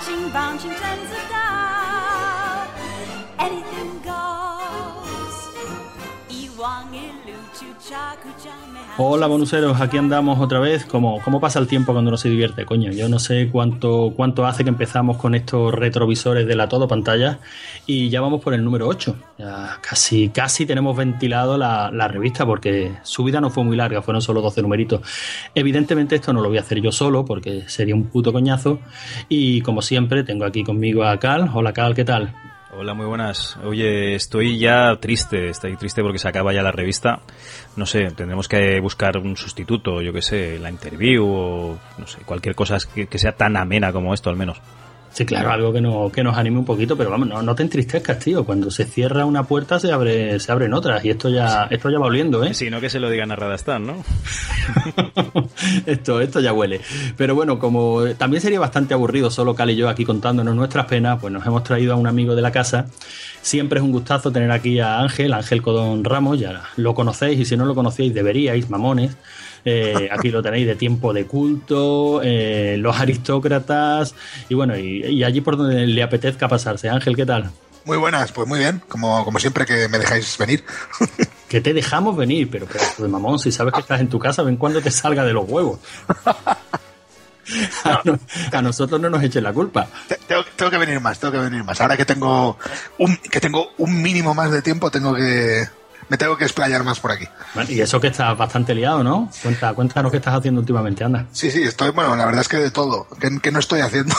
Hola bonuseros, aquí andamos otra vez. ¿Cómo pasa el tiempo cuando uno se divierte? Coño, yo no sé cuánto hace que empezamos con estos retrovisores de la todo pantalla y ya vamos por el número 8. Ya casi tenemos ventilado la revista porque su vida no fue muy larga, fueron solo 12 numeritos. Evidentemente esto no lo voy a hacer yo solo porque sería un puto coñazo y como siempre tengo aquí conmigo a Cal. Hola Cal, ¿qué tal? Hola, muy buenas. Oye, estoy triste porque se acaba ya la revista. No sé, tendremos que buscar un sustituto, yo qué sé, la interview o no sé, cualquier cosa que sea tan amena como esto al menos. Sí, claro, algo que nos anime un poquito, pero vamos, no te entristezcas, tío. Cuando se cierra una puerta se abren otras y esto ya va oliendo, ¿eh? Sí, no que se lo digan a Radastan, ¿no? esto ya huele. Pero bueno, como también sería bastante aburrido solo Cal y yo aquí contándonos nuestras penas, pues nos hemos traído a un amigo de la casa. Siempre es un gustazo tener aquí a Ángel Codón Ramos, ya lo conocéis y si no lo conocéis deberíais, mamones. Aquí lo tenéis de Tiempo de Culto, Los Aristócratas y bueno, y allí por donde le apetezca pasarse. Ángel, ¿qué tal? Muy buenas, pues muy bien, como siempre que me dejáis venir. Que te dejamos venir, pero de mamón, si sabes que estás en tu casa, ven cuando te salga de los huevos. A nosotros no nos echen la culpa. Tengo que venir más. Ahora que tengo un mínimo más de tiempo, me tengo que explayar más por aquí. Bueno, y eso que estás bastante liado, ¿no? Cuéntanos qué estás haciendo últimamente, anda. Sí, la verdad es que de todo. ¿Qué no estoy haciendo?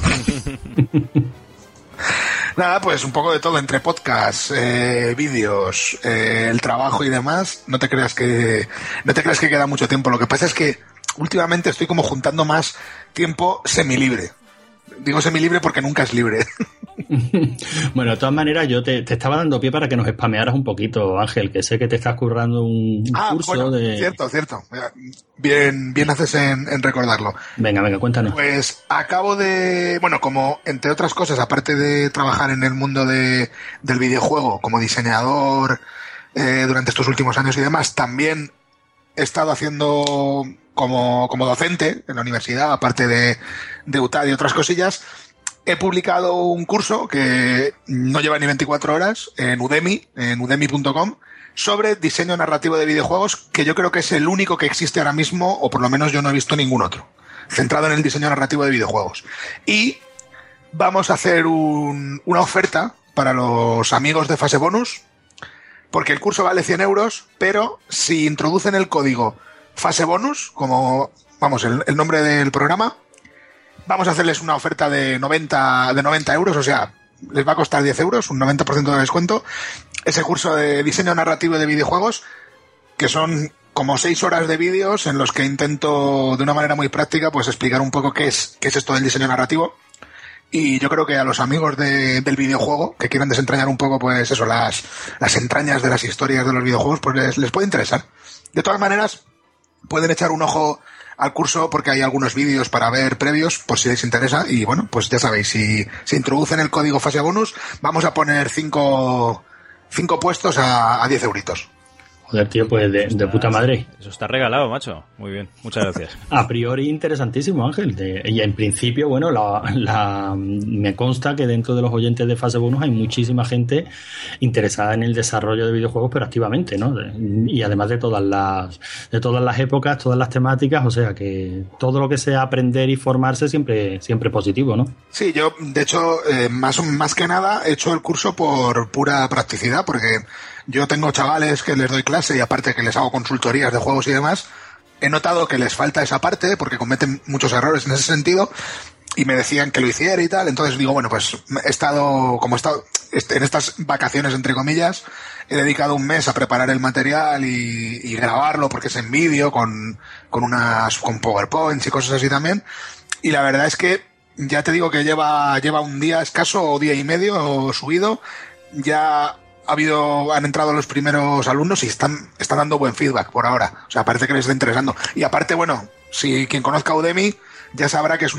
Nada, pues un poco de todo, entre podcasts, vídeos, el trabajo y demás. No te creas que queda mucho tiempo. Lo que pasa es que últimamente estoy como juntando más tiempo semilibre. Digo semilibre porque nunca es libre. Bueno, de todas maneras, yo te estaba dando pie para que nos spamearas un poquito, Ángel, que sé que te estás currando un curso bueno, de... Cierto. Bien haces en recordarlo. Venga, cuéntanos. Pues acabo de... Bueno, como entre otras cosas, aparte de trabajar en el mundo del videojuego como diseñador durante estos últimos años y demás, también he estado haciendo como docente en la universidad, aparte de UTAD y otras cosillas. He publicado un curso que no lleva ni 24 horas en Udemy, en udemy.com, sobre diseño narrativo de videojuegos, que yo creo que es el único que existe ahora mismo, o por lo menos yo no he visto ningún otro, centrado en el diseño narrativo de videojuegos. Y vamos a hacer una oferta para los amigos de Fase Bonus, porque el curso vale 100 euros, pero si introducen el código Fase Bonus, como, vamos, el nombre del programa, vamos a hacerles una oferta de 90 euros, o sea, les va a costar 10 euros, un 90% de descuento. Ese curso de diseño narrativo de videojuegos, que son como 6 horas de vídeos en los que intento, de una manera muy práctica, pues explicar un poco qué es esto del diseño narrativo. Y yo creo que a los amigos del videojuego, que quieran desentrañar un poco, pues eso, las entrañas de las historias de los videojuegos, pues les puede interesar. De todas maneras, pueden echar un ojo al curso porque hay algunos vídeos para ver previos por si les interesa y bueno, pues ya sabéis, si introducen el código Fase Bonus vamos a poner 5 puestos a 10 euritos. Joder, tío, pues de puta madre. Eso está regalado, macho. Muy bien, muchas gracias. A priori interesantísimo, Ángel. Y en principio, bueno, me consta que dentro de los oyentes de Fase Bonus hay muchísima gente interesada en el desarrollo de videojuegos, pero activamente, ¿no? Y además de todas las épocas, todas las temáticas, o sea que todo lo que sea aprender y formarse siempre positivo, ¿no? Sí, yo, de hecho, más que nada he hecho el curso por pura practicidad, porque yo tengo chavales que les doy clase y aparte que les hago consultorías de juegos y demás. He notado que les falta esa parte porque cometen muchos errores en ese sentido y me decían que lo hiciera y tal. Entonces digo, bueno, pues he estado en estas vacaciones, entre comillas, he dedicado un mes a preparar el material y grabarlo porque es en vídeo con PowerPoints y cosas así también. Y la verdad es que ya te digo que lleva un día escaso o día y medio subido. Ya han entrado los primeros alumnos y están dando buen feedback por ahora. O sea, parece que les está interesando. Y aparte, bueno, si quien conozca Udemy ya sabrá que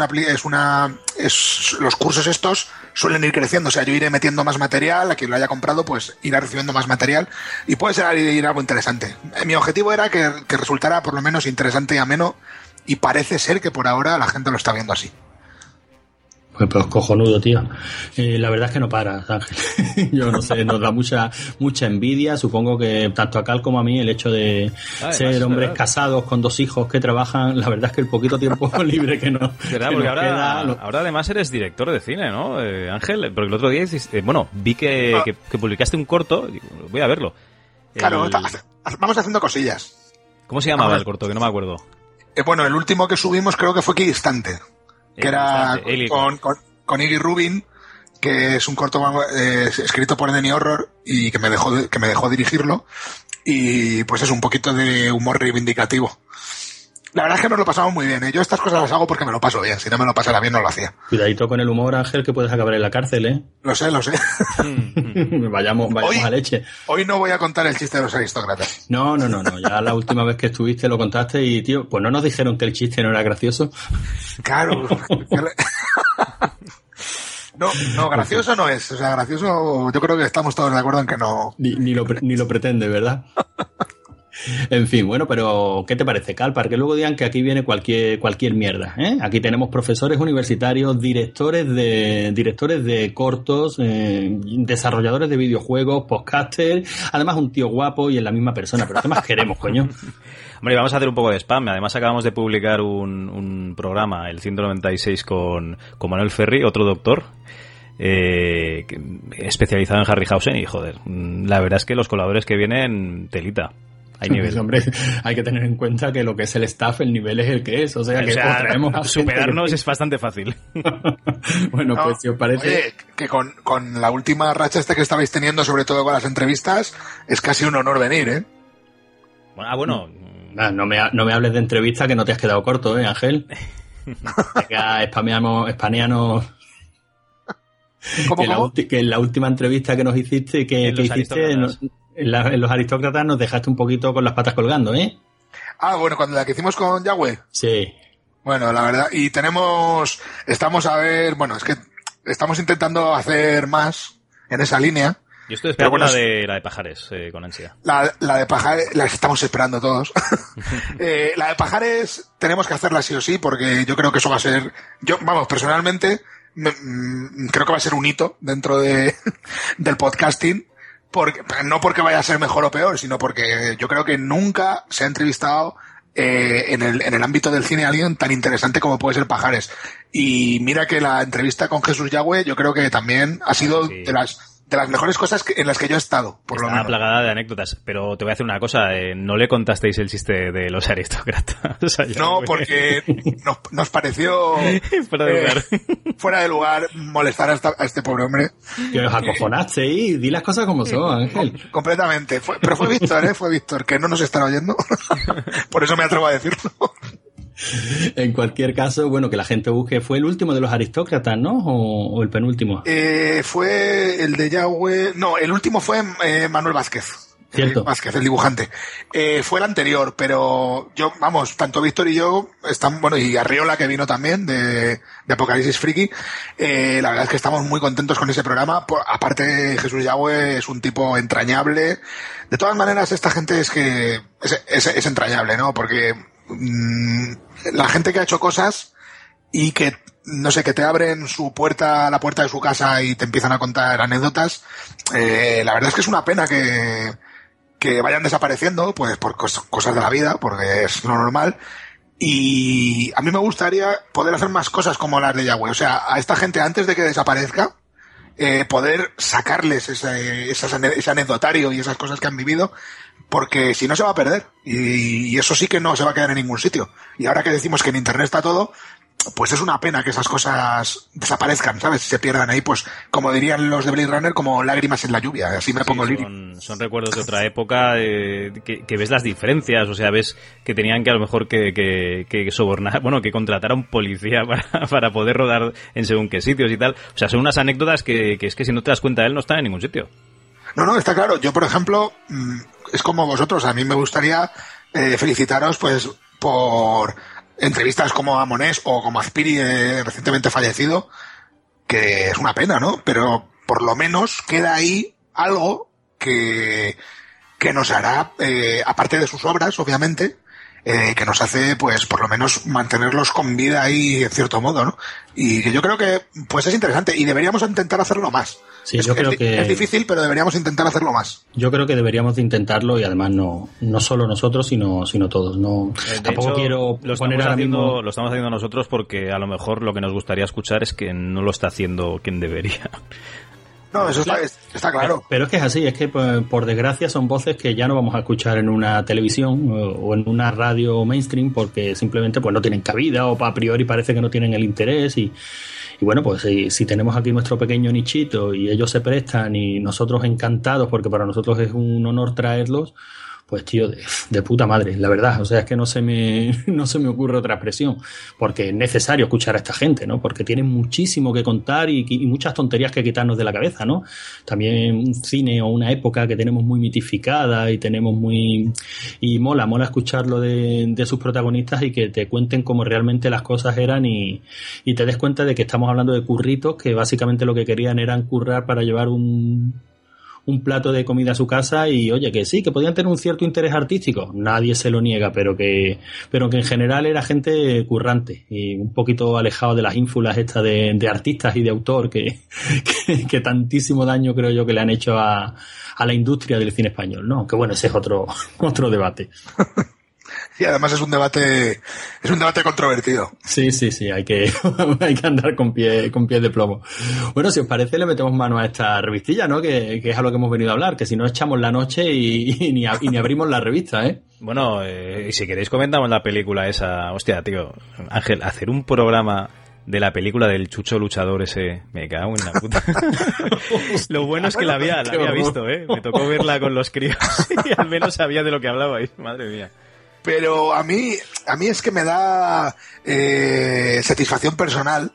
los cursos estos suelen ir creciendo. O sea, yo iré metiendo más material, a quien lo haya comprado, pues irá recibiendo más material y puede ser algo interesante. Mi objetivo era que resultara por lo menos interesante y ameno y parece ser que por ahora la gente lo está viendo así. Pues cojonudo, tío. La verdad es que no para, Ángel. Yo no sé, nos da mucha envidia. Supongo que tanto a Cal como a mí el hecho de ser hombres casados con 2 hijos que trabajan, la verdad es que el poquito tiempo libre que nos, ¿verdad? que Porque nos ahora además eres director de cine, ¿no, Ángel? Porque el otro día vi que publicaste un corto, voy a verlo. Claro, vamos haciendo cosillas. ¿Cómo se llamaba el corto? Que no me acuerdo. Bueno, el último que subimos creo que fue Equidistante. Que era con Iggy Rubin, que es un corto escrito por Denny Horror y que me dejó dirigirlo, y pues es un poquito de humor reivindicativo. La verdad es que nos lo pasamos muy bien, ¿eh? Yo estas cosas las hago porque me lo paso bien. Si no me lo pasara bien, no lo hacía. Cuidadito con el humor, Ángel, que puedes acabar en la cárcel, ¿eh? Lo sé. Vayamos a leche. Hoy no voy a contar el chiste de los aristócratas. No. Ya la última vez que estuviste lo contaste y, tío, pues no nos dijeron que el chiste no era gracioso. Claro. No, gracioso no es. O sea, gracioso yo creo que estamos todos de acuerdo en que no. Ni lo pretende, ¿verdad? En fin, bueno, pero ¿qué te parece, Cal? Para que luego digan que aquí viene cualquier mierda, ¿eh? Aquí tenemos profesores universitarios, directores de cortos, desarrolladores de videojuegos, podcasters, además un tío guapo y en la misma persona. Pero ¿qué más queremos, coño? Hombre, vamos a hacer un poco de spam. Además acabamos de publicar un programa, el 196, con Manuel Ferri, otro doctor, especializado en Harryhausen, y joder, la verdad es que los colaboradores que vienen, telita. Hay nivel. Pues, hombre, hay que tener en cuenta que lo que es el staff, el nivel es el que es. O sea, traemos a superarnos es bastante fácil. Bueno, pues si os parece... Oye, que con la última racha que estabais teniendo, sobre todo con las entrevistas, es casi un honor venir, ¿eh? Bueno. No me hables de entrevista, que no te has quedado corto, ¿eh, Ángel? Acá espaneanos... Que en la última entrevista que nos hiciste, que hiciste... En los aristócratas nos dejaste un poquito con las patas colgando, ¿eh? Bueno, cuando la que hicimos con Yahweh. Sí. Bueno, la verdad, y estamos estamos intentando hacer más en esa línea. Yo estoy esperando la de Pajares, con ansia. La de Pajares, la estamos esperando todos. La de Pajares tenemos que hacerla sí o sí, porque yo creo que eso va a ser, personalmente, creo que va a ser un hito dentro del podcasting. No porque vaya a ser mejor o peor, sino porque yo creo que nunca se ha entrevistado en el ámbito del cine a alguien tan interesante como puede ser Pajares. Y mira que la entrevista con Jesús Yagüe yo creo que también ha sido de las mejores cosas en las que yo he estado, por lo menos. Plagada de anécdotas, pero te voy a hacer una cosa, no le contasteis el chiste de los aristócratas. O sea, no, porque nos pareció fuera de lugar molestar a este pobre hombre. Que os acojonaste y di las cosas como son, Ángel. Completamente. Pero fue Víctor, que no nos está oyendo. Por eso me atrevo a decirlo. En cualquier caso, bueno, que la gente busque. ¿Fue el último de los aristócratas, no? ¿O el penúltimo? Fue el de Yahweh. No, el último fue Manuel Vázquez. Cierto. Vázquez, el dibujante. Fue el anterior, pero tanto Víctor y yo y Arriola, que vino también de Apocalipsis Friki, la verdad es que estamos muy contentos con ese programa. Aparte, Jesús Yahweh es un tipo entrañable. De todas maneras, esta gente es entrañable, ¿no? Porque la gente que ha hecho cosas y que te abren la puerta de su casa y te empiezan a contar anécdotas, la verdad es que es una pena que vayan desapareciendo, pues por cosas de la vida, porque es lo normal. Y a mí me gustaría poder hacer más cosas como las de Yahweh. O sea, a esta gente, antes de que desaparezca, poder sacarles ese anecdotario y esas cosas que han vivido, porque si no se va a perder, y eso sí que no se va a quedar en ningún sitio. Y ahora que decimos que en internet está todo, pues es una pena que esas cosas desaparezcan, ¿sabes? Se pierdan ahí, pues como dirían los de Blade Runner, como lágrimas en la lluvia. Así me pongo lírico. Son recuerdos de otra época, que ves las diferencias, o sea, ves que tenían que a lo mejor que sobornar, que contratar a un policía para poder rodar en según qué sitios y tal. O sea, son unas anécdotas que es que si no te das cuenta de él no están en ningún sitio. No, está claro. Yo, por ejemplo, es como vosotros. A mí me gustaría felicitaros, pues, por entrevistas como a Monés o como a Azpiri, recientemente fallecido, que es una pena, ¿no? Pero por lo menos queda ahí algo que nos hará, aparte de sus obras, obviamente, que nos hace, pues, por lo menos mantenerlos con vida ahí, en cierto modo, ¿no? Y que yo creo que, pues, es interesante y deberíamos intentar hacerlo más. Sí, yo creo que es difícil, pero deberíamos intentar hacerlo más. Yo creo que deberíamos de intentarlo y además no solo nosotros, sino todos. No, tampoco hecho, quiero poner ahora mismo... Lo estamos haciendo nosotros porque a lo mejor lo que nos gustaría escuchar es que no lo está haciendo quien debería. No, eso está claro. Pero es que es así, es que por desgracia son voces que ya no vamos a escuchar en una televisión o en una radio mainstream porque simplemente pues no tienen cabida o a priori parece que no tienen el interés y bueno, pues si tenemos aquí nuestro pequeño nichito y ellos se prestan y nosotros encantados porque para nosotros es un honor traerlos, pues tío, de puta madre, la verdad. O sea, es que no se me ocurre otra expresión, porque es necesario escuchar a esta gente, ¿no? Porque tienen muchísimo que contar y muchas tonterías que quitarnos de la cabeza, ¿no? También un cine o una época que tenemos muy mitificada y tenemos y mola escucharlo de sus protagonistas y que te cuenten cómo realmente las cosas eran y te des cuenta de que estamos hablando de curritos que básicamente lo que querían eran currar para llevar un plato de comida a su casa y oye, que sí, que podían tener un cierto interés artístico, nadie se lo niega, pero que en general era gente currante y un poquito alejado de las ínfulas estas de artistas y de autor que tantísimo daño creo yo que le han hecho a la industria del cine español, ¿no? Que bueno, ese es otro debate. Y además es un debate controvertido. Sí, hay que andar con pies de plomo. Bueno, si os parece le metemos mano a esta revistilla, ¿no? Que es a lo que hemos venido a hablar, que si no echamos la noche y ni abrimos la revista, ¿eh? Bueno, y si queréis comentamos la película esa. Hostia, tío, Ángel, hacer un programa de la película del chucho luchador ese, me cago en la puta. Lo bueno es que la había visto, ¿eh? Me tocó verla con los críos y al menos sabía de lo que hablabais, madre mía. Pero a mí es que me da satisfacción personal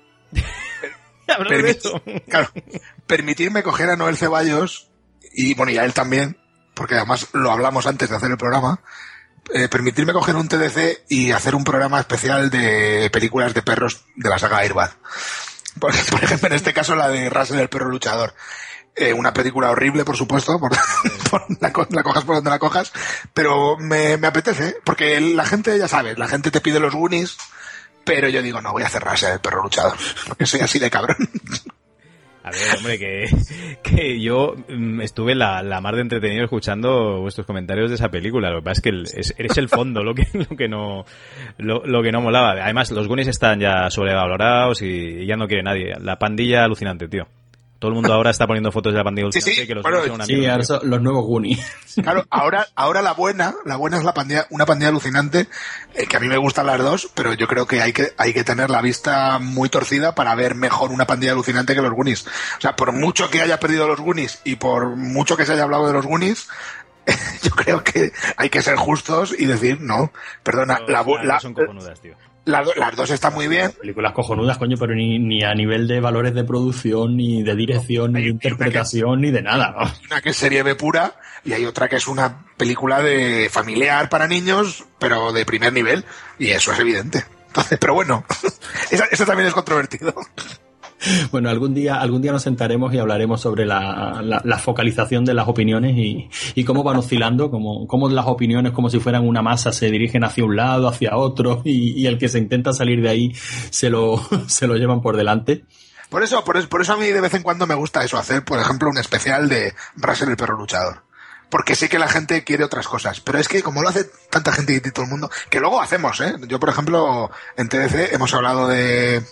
permitirme coger a Noel Ceballos y bueno, y a él también, porque además lo hablamos antes de hacer el programa, permitirme coger un TDC y hacer un programa especial de películas de perros de la saga Airbag. Por ejemplo, en este caso la de Russell el perro luchador. Una película horrible, por supuesto, la cojas por donde la cojas, pero me apetece, porque la gente, ya sabes, la gente te pide los Goonies, pero yo digo, no, voy a hacer Russell el perro luchador, porque soy así de cabrón. A ver, hombre, que yo estuve la mar de entretenido escuchando vuestros comentarios de esa película. Lo que pasa es que eres el fondo lo que no molaba. Además, los Goonies están ya sobrevalorados y ya no quiere nadie. La pandilla alucinante, tío. Todo el mundo ahora está poniendo fotos de la pandilla alucinante. Sí, que los bueno, son una sí, ahora son los nuevos Goonies. Claro, ahora la buena es una pandilla alucinante, que a mí me gustan las dos, pero yo creo que hay que tener la vista muy torcida para ver mejor una pandilla alucinante que los Goonies. O sea, por mucho que haya perdido los Goonies y por mucho que se haya hablado de los Goonies, yo creo que hay que ser justos y decir, no, perdona, son cojonudas, tío. Las dos están muy bien. Películas cojonudas, coño, pero ni a nivel de valores de producción, ni de dirección, ni de interpretación, ni de nada, ¿no? Una que es serie B pura y hay otra que es una película de familiar para niños, pero de primer nivel, y eso es evidente. Entonces, pero bueno, eso también es controvertido. Bueno, algún día nos sentaremos y hablaremos sobre la focalización de las opiniones y cómo van oscilando, cómo las opiniones, como si fueran una masa, se dirigen hacia un lado, hacia otro, y el que se intenta salir de ahí se lo llevan por delante. Por eso a mí de vez en cuando me gusta eso, hacer, por ejemplo, un especial de Russell el perro luchador. Porque sé que la gente quiere otras cosas. Pero es que como lo hace tanta gente y todo el mundo, que luego hacemos, ¿eh? Yo, por ejemplo, en TDC hemos hablado de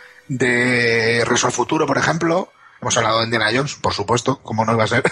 Regreso al Futuro, por ejemplo. Hemos hablado de Indiana Jones, por supuesto, como no iba a ser.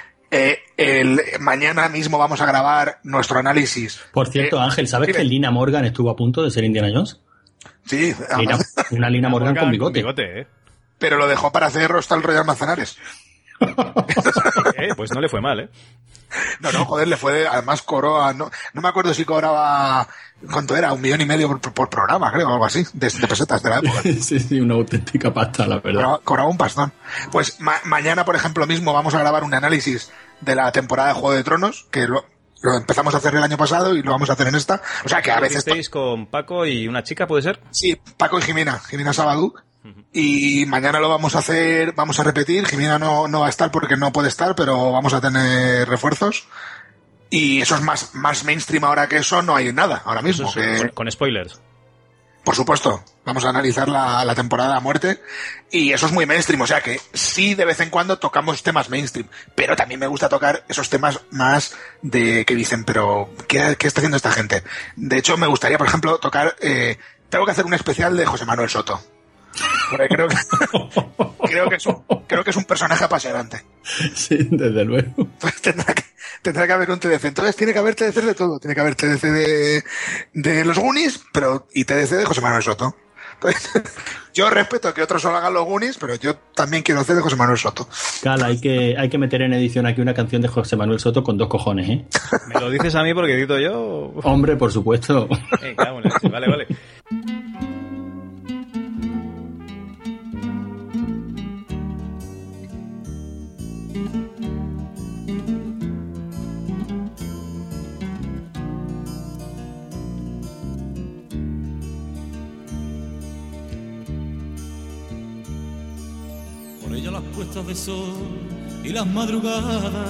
Mañana mismo vamos a grabar nuestro análisis. Por cierto, Ángel, ¿sabes que Lina Morgan estuvo a punto de ser Indiana Jones? Sí. Una Lina Morgan con bigote. Pero lo dejó para hacer Hostal Royal Manzanares. Pues no le fue mal, ¿eh? No, joder, le fue, además cobró, no me acuerdo si cobraba, ¿cuánto era? 1,5 million por programa, creo, algo así, de pesetas de la época. Sí, una auténtica pasta, la verdad. Cobraba un pastón. Pues mañana, por ejemplo, mismo vamos a grabar un análisis de la temporada de Juego de Tronos, que lo empezamos a hacer el año pasado y lo vamos a hacer en esta. O sea que a veces... ¿Estáis con Paco y una chica, puede ser? Sí, Paco y Jimena Sabadú. Y mañana lo vamos a repetir. Jimena no va a estar porque no puede estar, pero vamos a tener refuerzos. Y eso es más mainstream ahora que eso, no hay nada ahora mismo. Con spoilers. Por supuesto, vamos a analizar la temporada a muerte y eso es muy mainstream, o sea que sí de vez en cuando tocamos temas mainstream, pero también me gusta tocar esos temas más de que dicen, pero ¿qué está haciendo esta gente? De hecho, me gustaría, por ejemplo, tocar, tengo que hacer un especial de José Manuel Soto. Porque creo que es un personaje apasionante. Sí, desde luego. Pues tendrá que haber un TDC. Entonces tiene que haber TDC de todo. Tiene que haber TDC de los Goonies, y TDC de José Manuel Soto. Entonces, yo respeto que otros solo hagan los Goonies, pero yo también quiero hacer de José Manuel Soto. Cala, hay que meter en edición aquí una canción de José Manuel Soto con 2 cojones, ¿eh? ¿Me lo dices a mí porque edito yo? Hombre, por supuesto. Vale. Por ella las puestas de sol y las madrugadas,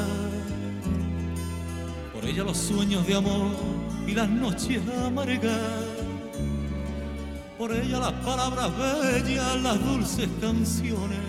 por ella los sueños de amor y las noches amargas, por ella las palabras bellas, las dulces canciones,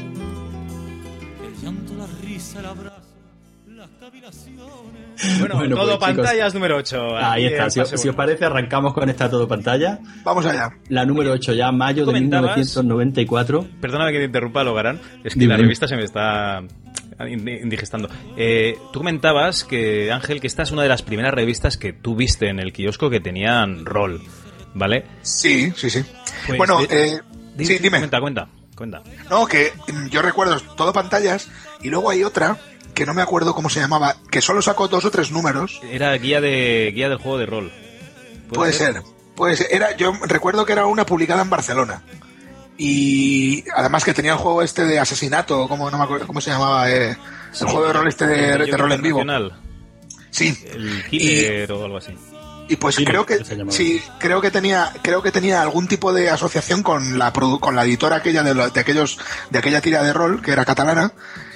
el llanto, la risa, el abrazo, las cavilaciones. Bueno, todo pues, pantallas chicos, número 8. Ahí está, si os parece arrancamos con esta todo pantalla. Vamos allá. La número 8 ya, mayo de 1994. Perdóname que te interrumpa, Logarán, es que Dime. La revista se me está indigestando. Tú comentabas que, Ángel, que esta es una de las primeras revistas que tú viste en el kiosco que tenían rol, ¿vale? Sí. Pues, bueno, dime. Cuenta. No, que yo recuerdo todo pantallas y luego hay otra que no me acuerdo cómo se llamaba, que solo sacó 2 o 3 números. Era guía del juego de rol. Puede ser. Yo recuerdo que era una publicada en Barcelona. Y además que tenía el juego este de asesinato, no me acuerdo cómo se llamaba, el juego de rol este de rol en vivo. Sí. El Killer o algo así. Y pues sí, creo que tenía algún tipo de asociación con la editora aquella de aquella tira de rol que era catalana.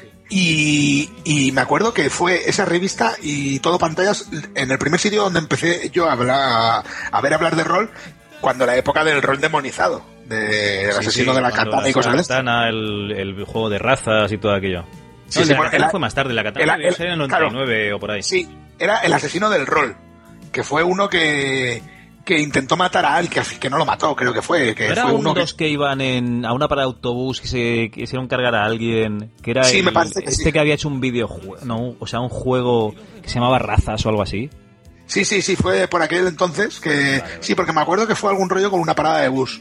Y me acuerdo que fue esa revista y todo pantallas en el primer sitio donde empecé yo a ver hablar de rol, cuando la época del rol demonizado, del asesino de la katana y cosas de estas. El juego de razas y todo aquello. Fue más tarde, la katana en el 99 claro, o por ahí. Sí, era el asesino del rol, que fue uno que intentó matar a alguien, que no lo mató, creo que fue. Que ¿Era fue uno de los que iban a una parada de autobús y se quisieron cargar a alguien? Que era me parece que sí. Que había hecho un videojuego, un juego que se llamaba Razas o algo así. Sí, fue por aquel entonces que... Vale. Sí, porque me acuerdo que fue algún rollo con una parada de bus.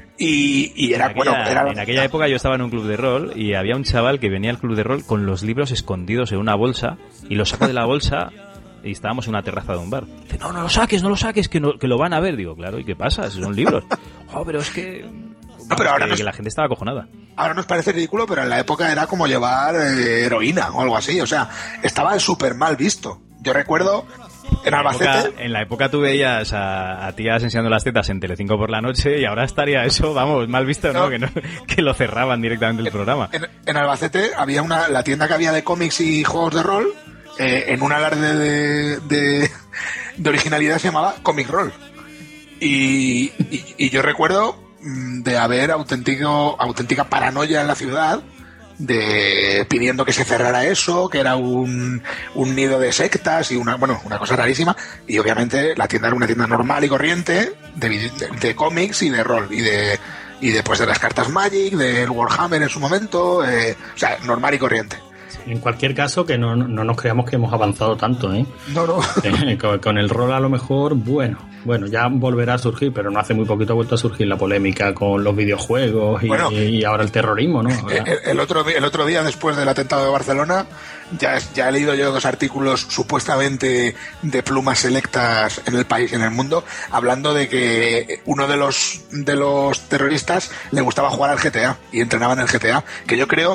Y era, en aquella época yo estaba en un club de rol y había un chaval que venía al club de rol con los libros escondidos en una bolsa y los sacó de la bolsa... Y estábamos en una terraza de un bar. Dice, no lo saques, que lo van a ver. Digo, claro, ¿y qué pasa? Si son libros. Pero es que... No, pero ahora que la gente estaba acojonada. Ahora nos parece ridículo, pero en la época era como llevar heroína o algo así. O sea, estaba súper mal visto. Yo recuerdo en Albacete... En la época tú veías a tías enseñando las tetas en Telecinco por la noche y ahora estaría eso, vamos, mal visto, ¿no? Que lo cerraban directamente el programa. En Albacete había la tienda que había de cómics y juegos de rol... en un alarde de originalidad se llamaba Comic Roll y yo recuerdo de haber auténtica paranoia en la ciudad pidiendo que se cerrara eso, que era un nido de sectas y una cosa rarísima, y obviamente la tienda era una tienda normal y corriente de cómics y de rol y de las cartas Magic, del Warhammer en su momento, o sea, normal y corriente. En cualquier caso, que no nos creamos que hemos avanzado tanto, ¿eh? No. Con el rol a lo mejor, bueno, ya volverá a surgir, pero no hace muy poquito ha vuelto a surgir la polémica con los videojuegos y ahora el terrorismo, ¿no? El otro día, después del atentado de Barcelona, ya he leído yo 2 artículos supuestamente de plumas selectas en el país y en el mundo, hablando de que uno de los terroristas le gustaba jugar al GTA y entrenaba en el GTA, que yo creo...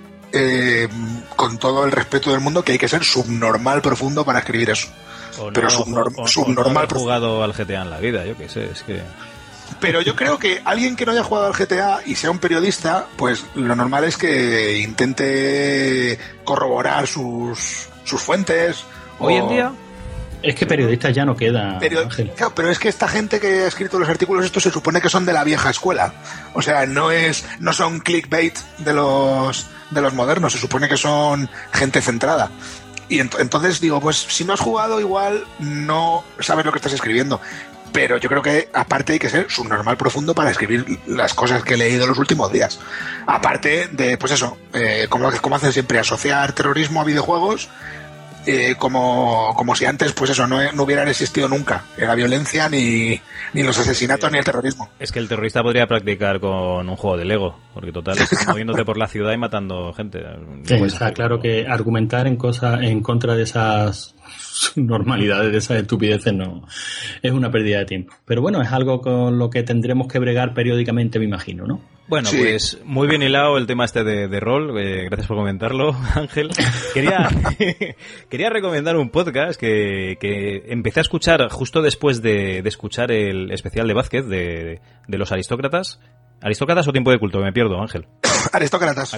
con todo el respeto del mundo, que hay que ser subnormal profundo para escribir eso. Pero subnormal profundo. Jugado al GTA en la vida, yo qué sé, es que... Pero yo creo que alguien que no haya jugado al GTA y sea un periodista, pues lo normal es que intente corroborar sus fuentes Hoy en día... Es que periodistas ya no quedan, Ángel. Claro, pero es que esta gente que ha escrito los artículos estos se supone que son de la vieja escuela. O sea, no son clickbait de los modernos, se supone que son gente centrada. Y entonces digo, pues si no has jugado igual no sabes lo que estás escribiendo. Pero yo creo que aparte hay que ser subnormal profundo para escribir las cosas que he leído los últimos días. Aparte de, pues eso, como hacen siempre, asociar terrorismo a videojuegos, como si antes, pues eso, no hubieran existido nunca la violencia, ni los asesinatos, ni el terrorismo. Es que el terrorista podría practicar con un juego de Lego, porque total, estás moviéndote por la ciudad y matando gente. Sí, está claro que argumentar en contra de esas normalidades, de esas estupideces, no es una pérdida de tiempo. Pero bueno, es algo con lo que tendremos que bregar periódicamente, me imagino, ¿no? Bueno, sí. Pues muy bien hilado el tema este de rol. Gracias por comentarlo, Ángel. Quería recomendar un podcast que empecé a escuchar justo después de escuchar el especial de Vázquez de los aristócratas. ¿Aristócratas o Tiempo de Culto? Me pierdo, Ángel. Aristócratas.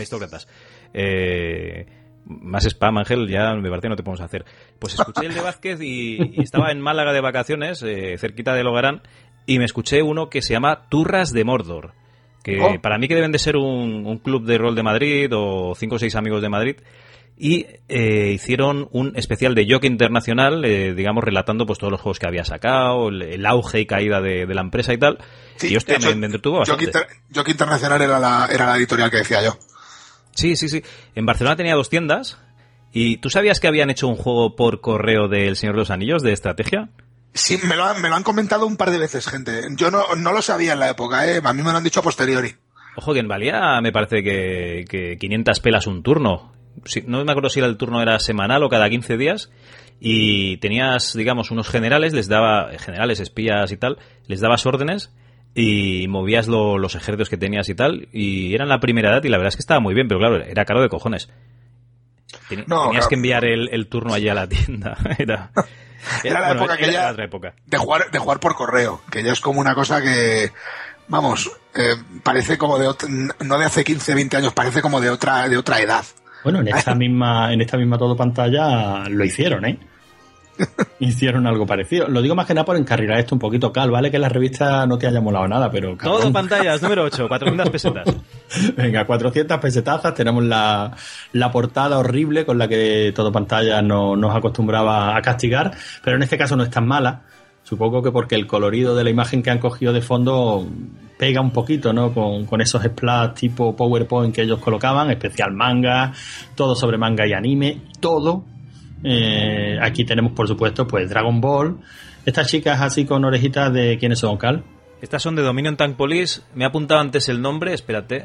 Más spam, Ángel, ya me parece que no te podemos hacer. Pues escuché el de Vázquez y estaba en Málaga de vacaciones, cerquita de Logarán, y me escuché uno que se llama Turras de Mordor. Que para mí que deben de ser un club de rol de Madrid o 5 o 6 amigos de Madrid, y hicieron un especial de Jockey Internacional, digamos, relatando pues todos los juegos que había sacado, el auge y caída de la empresa y tal. Sí, y hostia, me entretuvo bastante. Jockey Internacional era la editorial que decía yo. Sí. En Barcelona tenía 2 tiendas. ¿Y tú sabías que habían hecho un juego por correo del Señor de los Anillos de estrategia? Sí, me lo han comentado un par de veces, gente. Yo no lo sabía en la época, a mí me lo han dicho a posteriori. Ojo, que en valía me parece que 500 pelas un turno. No me acuerdo si el turno era semanal o cada 15 días. Y tenías, digamos, unos generales, espías y tal, les dabas órdenes y movías los ejércitos que tenías y tal. Y eran la primera edad y la verdad es que estaba muy bien, pero claro, era caro de cojones. Tenías que enviar el turno allí a la tienda. Era la época que ya otra época. De jugar por correo, que ya es como una cosa que, vamos, parece como no de hace 15, 20 años, parece como de otra edad. Bueno, en esta misma todo pantalla lo hicieron, Hicieron algo parecido. Lo digo más que nada por encarrilar esto un poquito, Cal, ¿vale? Que la revista no te haya molado nada, pero... Cabrón. Todo pantallas, número 8, 400 pesetas. Venga, 400 pesetazas. Tenemos la portada horrible con la que todo pantalla nos acostumbraba a castigar, pero en este caso no es tan mala. Supongo que porque el colorido de la imagen que han cogido de fondo pega un poquito, ¿no? Con esos splash tipo PowerPoint que ellos colocaban, especial manga, todo sobre manga y anime, todo. Aquí tenemos, por supuesto, pues Dragon Ball. Estas chicas así con orejitas, ¿de quiénes son, Cal? Estas son de Dominion Tank Police. Me ha apuntado antes el nombre, espérate.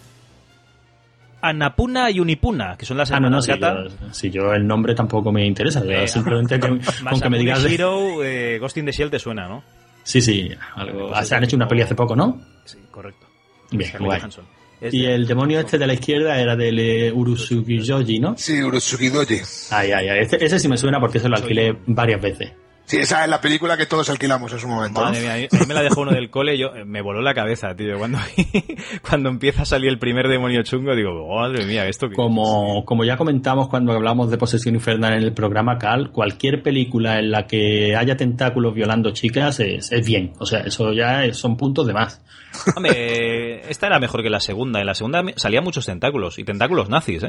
Anapuna y Unipuna, que son las hermanas Gata. Si yo el nombre tampoco me interesa, simplemente con que me digas... Hero, Ghost in the Shell te suena, ¿no? Sí, algo. Se han hecho una peli hace poco, ¿no? Sí, correcto. Bien, guay. Y el demonio este de la izquierda era del Urusugidoji, ¿no? Sí, Urusugidoji. Ay. Ese sí me suena porque se lo alquilé varias veces. Sí, esa es la película que todos alquilamos en su momento. Madre mía, a mí me la dejó uno del cole y me voló la cabeza, tío. Cuando empieza a salir el primer demonio chungo, digo, oh, madre mía, ¿esto qué? Como ya comentamos cuando hablamos de Posesión Infernal en el programa, Cal, cualquier película en la que haya tentáculos violando chicas es bien. O sea, eso ya son puntos de más. Hombre, esta era mejor que la segunda. En la segunda salían muchos tentáculos, y tentáculos nazis,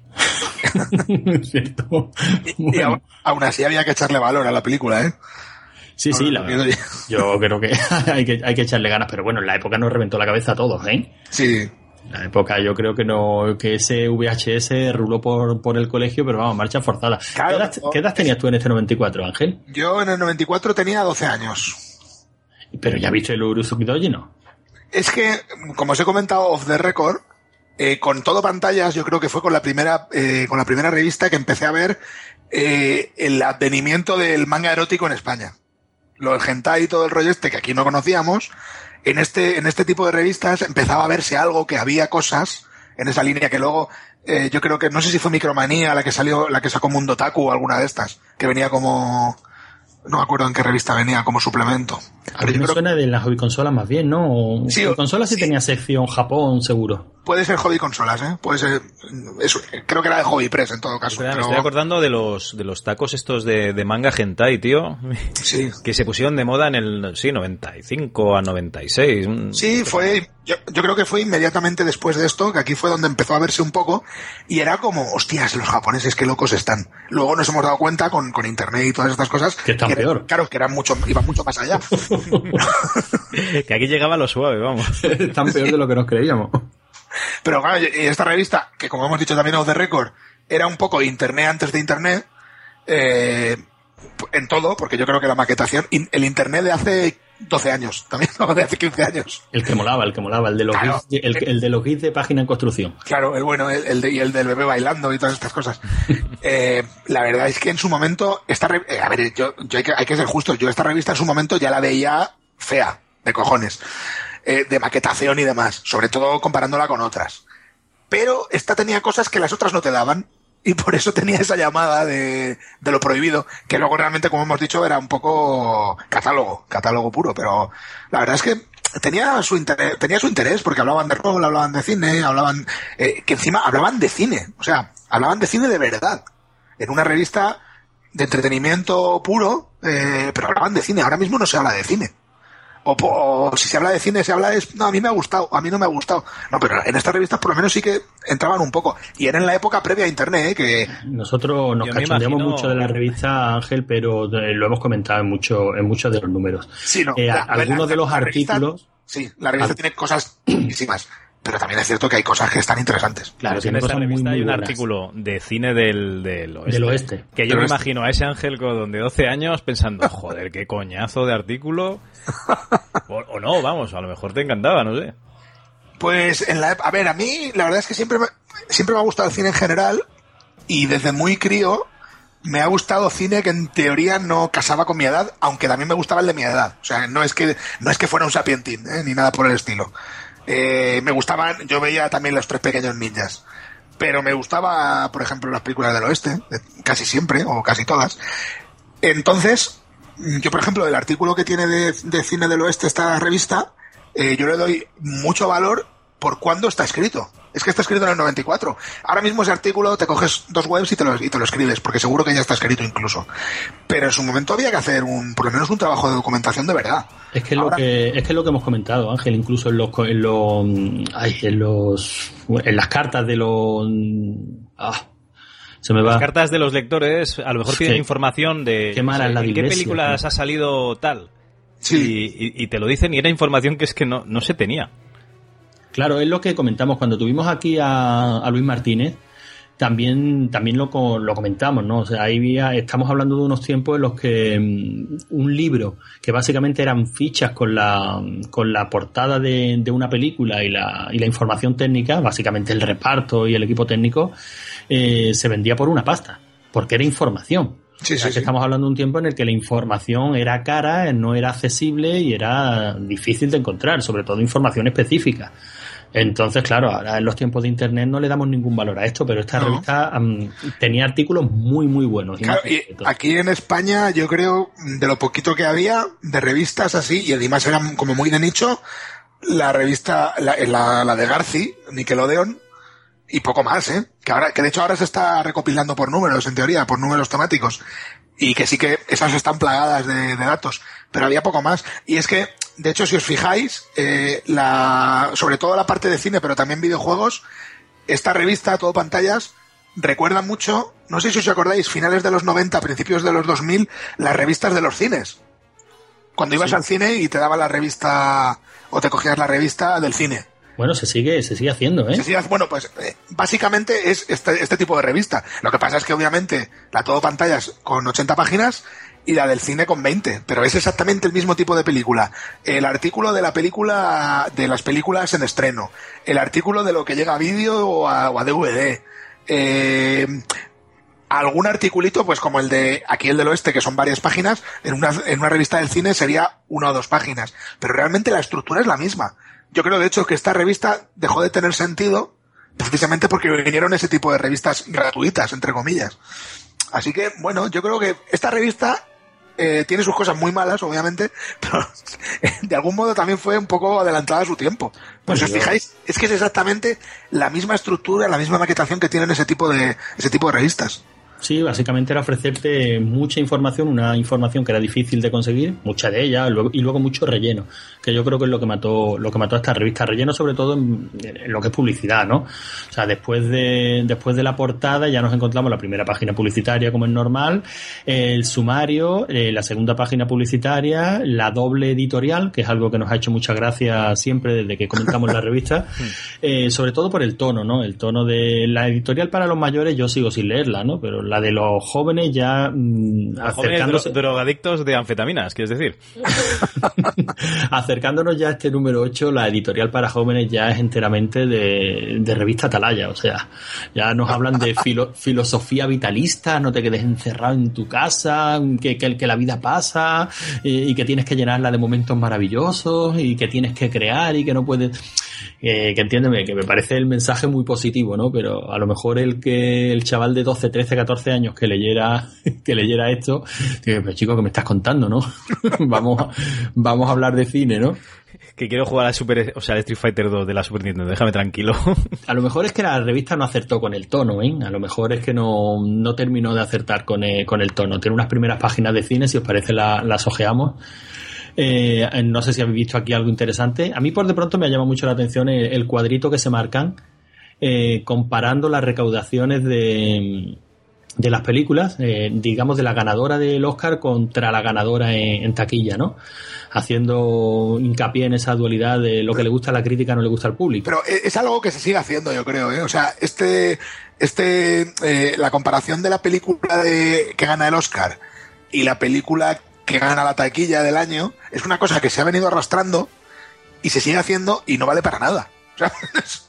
Cierto. Y aún así había que echarle valor a la película, Sí, la verdad. Yo creo que hay que echarle ganas, pero bueno, en la época nos reventó la cabeza a todos, Sí. En la época yo creo que ese VHS ruló por el colegio, pero vamos, marcha forzada. Claro, ¿Qué edad tenías tú en este 94, Ángel? Yo en el 94 tenía 12 años. ¿Pero ya viste el Urusugidoji, no? Es que, como os he comentado off the record, con todo pantallas, yo creo que fue con la primera revista que empecé a ver el advenimiento del manga erótico en España. Lo del hentai y todo el rollo que aquí no conocíamos. En este tipo de revistas empezaba a verse algo, que había cosas en esa línea que luego, yo creo que, no sé si fue Micromanía la que sacó Mundo Otaku o alguna de estas, que venía como... No me acuerdo en qué revista venía como suplemento. A mí me suena de las hobby consolas más bien, ¿no? Sí, consolas sí tenía sección Japón, seguro. Puede ser Hobby Consolas, ¿eh? Puede ser, creo que era de Hobby Press en todo caso. Espera, pero... Me estoy acordando de los tacos estos de manga hentai, tío. Sí. Que se pusieron de moda en el 95 a 96. Sí, yo creo que fue inmediatamente después de esto, que aquí fue donde empezó a verse un poco, y era como, hostias, los japoneses qué locos están. Luego nos hemos dado cuenta con internet y todas estas cosas. Que están peor. Claro, que iban mucho más allá. Que aquí llegaba lo suave, vamos. Están peor de lo que nos creíamos. Pero claro, esta revista, que como hemos dicho también off the record, era un poco internet antes de internet, en todo, porque yo creo que la maquetación, el internet de hace 12 años, también, no, de hace 15 años. El que molaba, el de los claro, GIFs, el de los GIFs de página en construcción. Claro, y el del bebé bailando y todas estas cosas. La verdad es que en su momento, a ver, hay que ser justos, yo esta revista en su momento ya la veía fea, de cojones. De maquetación y demás, sobre todo comparándola con otras. Pero esta tenía cosas que las otras no te daban, y por eso tenía esa llamada de lo prohibido, que luego realmente, como hemos dicho, era un poco catálogo puro, pero la verdad es que tenía su interés, porque hablaban de rol, hablaban de cine, que encima hablaban de cine, o sea, hablaban de cine de verdad, en una revista de entretenimiento puro, pero hablaban de cine. Ahora mismo no se habla de cine. O si se habla de cine, no, a mí me ha gustado, a mí no me ha gustado. No, pero en estas revistas por lo menos sí que entraban un poco. Y era en la época previa a internet, que... Nosotros nos cachondeamos mucho de la revista, Ángel, pero lo hemos comentado en muchos de los números. Sí, no. Algunos de los artículos... Sí, la revista tiene cosas muchísimas. Pero también es cierto que hay cosas que están interesantes. Claro, en esta revista hay un artículo de cine del oeste. Del oeste. Que yo me imagino a ese Ángel con de 12 años pensando, joder, qué coñazo de artículo. O no, vamos, a lo mejor te encantaba, no sé. Pues, a ver, a mí la verdad es que siempre me ha gustado el cine en general, y desde muy crío me ha gustado cine que en teoría no casaba con mi edad, aunque también me gustaba el de mi edad. O sea, no es que fuera un sapientín, ni nada por el estilo. Me gustaban, yo veía también Los Tres Pequeños Ninjas, pero me gustaba, por ejemplo, las películas del oeste, casi siempre, o casi todas. Entonces, yo, por ejemplo, el artículo que tiene de cine del oeste esta revista, yo le doy mucho valor por cuándo está escrito. Es que está escrito en el 94. Ahora mismo ese artículo te coges 2 webs y te lo escribes, porque seguro que ya está escrito incluso. Pero en su momento había que hacer por lo menos un trabajo de documentación de verdad. Es que lo que hemos comentado, Ángel, incluso en las cartas de los... se me va. Las cartas de los lectores a lo mejor piden información de qué mala es la ¿en qué iglesia, películas ha salido tal? Sí. Y te lo dicen, y era información que es que no se tenía. Claro, es lo que comentamos cuando tuvimos aquí a Luis Martínez. También lo comentamos, ¿no? O sea, estamos hablando de unos tiempos en los que un libro que básicamente eran fichas con la portada de una película y la información técnica, básicamente el reparto y el equipo técnico, se vendía por una pasta, porque era información. Sí, o sea, sí, que estamos hablando de un tiempo en el que la información era cara, no era accesible y era difícil de encontrar, sobre todo información específica. Entonces, claro, ahora en los tiempos de internet no le damos ningún valor a esto, pero esta revista tenía artículos muy, muy buenos. Claro, y aquí en España, yo creo, de lo poquito que había de revistas así, y además eran como muy de nicho, la revista, la de Garci, Nickelodeon, y poco más, que de hecho ahora se está recopilando por números, en teoría, por números temáticos, y que sí que esas están plagadas de datos, pero había poco más. Y es que, de hecho, si os fijáis, sobre todo la parte de cine, pero también videojuegos, esta revista, Todo Pantallas, recuerda mucho, no sé si os acordáis, finales de los 90, principios de los 2000, las revistas de los cines. Cuando ibas al cine y te daban la revista, o te cogías la revista del cine. Bueno, se sigue haciendo, Bueno, pues básicamente es este tipo de revista. Lo que pasa es que obviamente la Todo Pantallas con 80 páginas y la del cine con 20, pero es exactamente el mismo tipo de película. El artículo de la película, de las películas en estreno, el artículo de lo que llega a vídeo o a DVD, algún articulito, pues como el del oeste, que son varias páginas, en una revista del cine sería 1 o 2 páginas, pero realmente la estructura es la misma. Yo creo, de hecho, que esta revista dejó de tener sentido precisamente porque vinieron ese tipo de revistas gratuitas, entre comillas. Así que, bueno, yo creo que esta revista tiene sus cosas muy malas, obviamente, pero de algún modo también fue un poco adelantada a su tiempo. Pues si os fijáis, es que es exactamente la misma estructura, la misma maquetación que tienen ese tipo de revistas. Sí, básicamente era ofrecerte mucha información, una información que era difícil de conseguir, mucha de ella, y luego mucho relleno, que yo creo que es lo que mató a esta revista. Relleno sobre todo en lo que es publicidad, ¿no? O sea, después de la portada ya nos encontramos la primera página publicitaria como es normal, el sumario, la segunda página publicitaria, la doble editorial, que es algo que nos ha hecho mucha gracia siempre desde que comentamos la revista, sobre todo por el tono, ¿no? El tono de la editorial para los mayores yo sigo sin leerla, ¿no? Pero la de los jóvenes ya acercándose... drogadictos de anfetaminas, ¿quieres decir? Acercándonos ya a este número 8, la editorial para jóvenes ya es enteramente de revista Atalaya, o sea, ya nos hablan de filosofía vitalista, no te quedes encerrado en tu casa, que la vida pasa y que tienes que llenarla de momentos maravillosos y que tienes que crear y que no puedes... que entiéndeme, que me parece el mensaje muy positivo, ¿no? Pero a lo mejor el chaval de 12, 13, 14 años que leyera esto, dice, pero chico, ¿qué me estás contando, no? vamos a hablar de cine, ¿no? Que quiero jugar al Street Fighter 2 de la Super Nintendo, déjame tranquilo. A lo mejor es que la revista no acertó con el tono, ¿eh? A lo mejor es que no terminó de acertar con el tono. Tiene unas primeras páginas de cine, si os parece las ojeamos. No sé si habéis visto aquí algo interesante. A mí por de pronto me llama mucho la atención el cuadrito que se marcan comparando las recaudaciones de las películas, digamos de la ganadora del Oscar contra la ganadora en taquilla, ¿no? Haciendo hincapié en esa dualidad de lo que le gusta a la crítica no le gusta al público. Pero es algo que se sigue haciendo, yo creo, ¿eh? O sea, la comparación de la película que gana el Oscar y la película que gana la taquilla del año es una cosa que se ha venido arrastrando y se sigue haciendo y no vale para nada. O sea,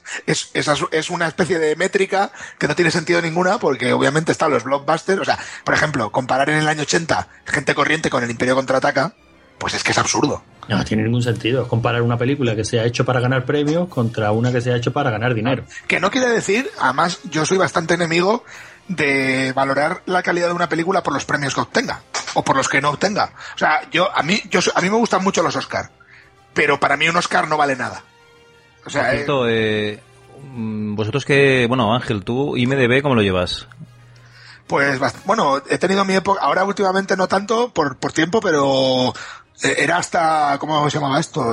es una especie de métrica que no tiene sentido ninguna porque obviamente están los blockbusters. O sea, por ejemplo, comparar en el año 80 Gente Corriente con El Imperio Contraataca, pues es que es absurdo. No tiene ningún sentido. Es comparar una película que se ha hecho para ganar premios contra una que se ha hecho para ganar dinero. Que no quiere decir, además, yo soy bastante enemigo de valorar la calidad de una película por los premios que obtenga o por los que no obtenga. O sea, a mí me gustan mucho los Oscar, pero para mí un Oscar no vale nada. O sea, por cierto, vosotros que, bueno, Ángel, tú IMDb, ¿cómo lo llevas? Pues, bueno, he tenido mi época, ahora últimamente no tanto por tiempo, pero era hasta, ¿cómo se llamaba esto?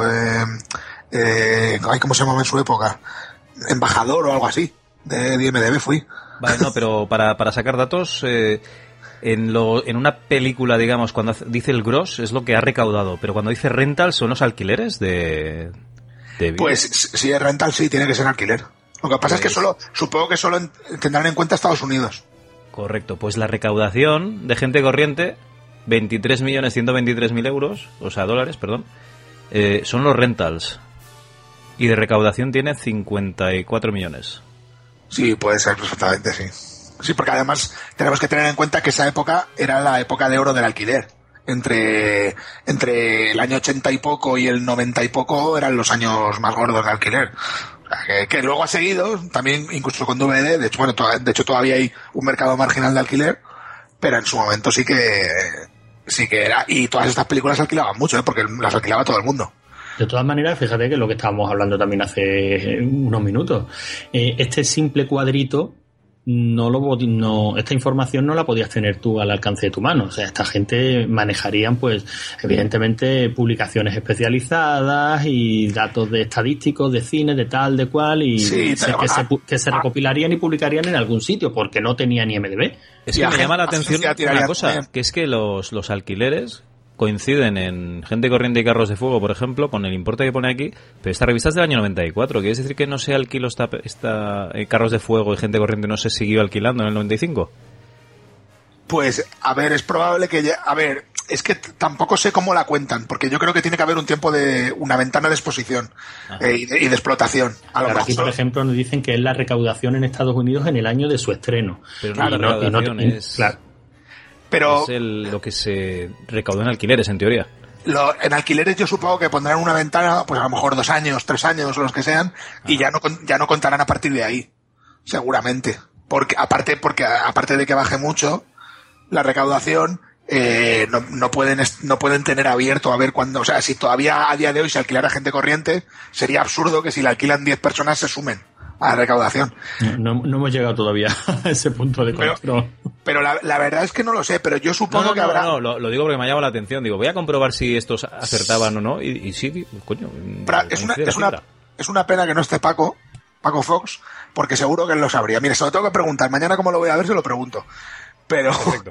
¿Cómo se llamaba en su época? Embajador o algo así, de IMDb fui. Vale, no, pero para sacar datos, en una película, digamos, cuando dice el gross es lo que ha recaudado, pero cuando dice rental son los alquileres de pues si es rental sí, tiene que ser alquiler. Lo que pasa es que supongo que solo tendrán en cuenta Estados Unidos. Correcto, pues la recaudación de Gente Corriente, 23.123.000 euros, o sea, dólares, perdón, son los rentals. Y de recaudación tiene 54 millones. Sí, puede ser perfectamente, sí. Sí, porque además tenemos que tener en cuenta que esa época era la época de oro del alquiler. Entre el año 80 y poco y el 90 y poco eran los años más gordos de alquiler. O sea, que luego ha seguido, también incluso con DVD, de hecho todavía hay un mercado marginal de alquiler, pero en su momento sí que era, y todas estas películas alquilaban mucho, porque las alquilaba todo el mundo. De todas maneras, fíjate que lo que estábamos hablando también hace unos minutos, este simple cuadrito esta información no la podías tener tú al alcance de tu mano. O sea, esta gente manejarían, pues, evidentemente, publicaciones especializadas y datos de estadísticos, de cine, de tal, de cual, y sí, que se recopilarían y publicarían en algún sitio, porque no tenía ni MDB. Es que me llama la atención una cosa, que es que los alquileres coinciden en Gente Corriente y Carros de Fuego, por ejemplo, con el importe que pone aquí, pero esta revista es del año 94. ¿Quieres decir que no se alquiló Carros de Fuego y Gente Corriente no se siguió alquilando en el 95? Pues, a ver, es probable que es que tampoco sé cómo la cuentan, porque yo creo que tiene que haber un tiempo de una ventana de exposición y de explotación. Claro, aquí, por ejemplo, nos dicen que es la recaudación en Estados Unidos en el año de su estreno. Pero claro, la recaudación pero es lo que se recaudó en alquileres, en teoría. En alquileres yo supongo que pondrán una ventana, pues a lo mejor 2 años, 3 años, los que sean, y ya no contarán a partir de ahí, seguramente. Porque aparte de que baje mucho la recaudación, no pueden tener abierto a ver cuándo, o sea, si todavía a día de hoy se alquilara gente corriente, sería absurdo que si la alquilan 10 personas se sumen a la recaudación. No hemos llegado todavía a ese punto de control. Pero la verdad es que no lo sé, pero yo supongo que habrá... No, lo digo porque me ha llamado la atención. Digo, voy a comprobar si estos acertaban o no. Y sí, coño. Es una pena que no esté Paco Fox, porque seguro que él lo sabría. Mira, se lo tengo que preguntar. Mañana, como lo voy a ver, se lo pregunto. Pero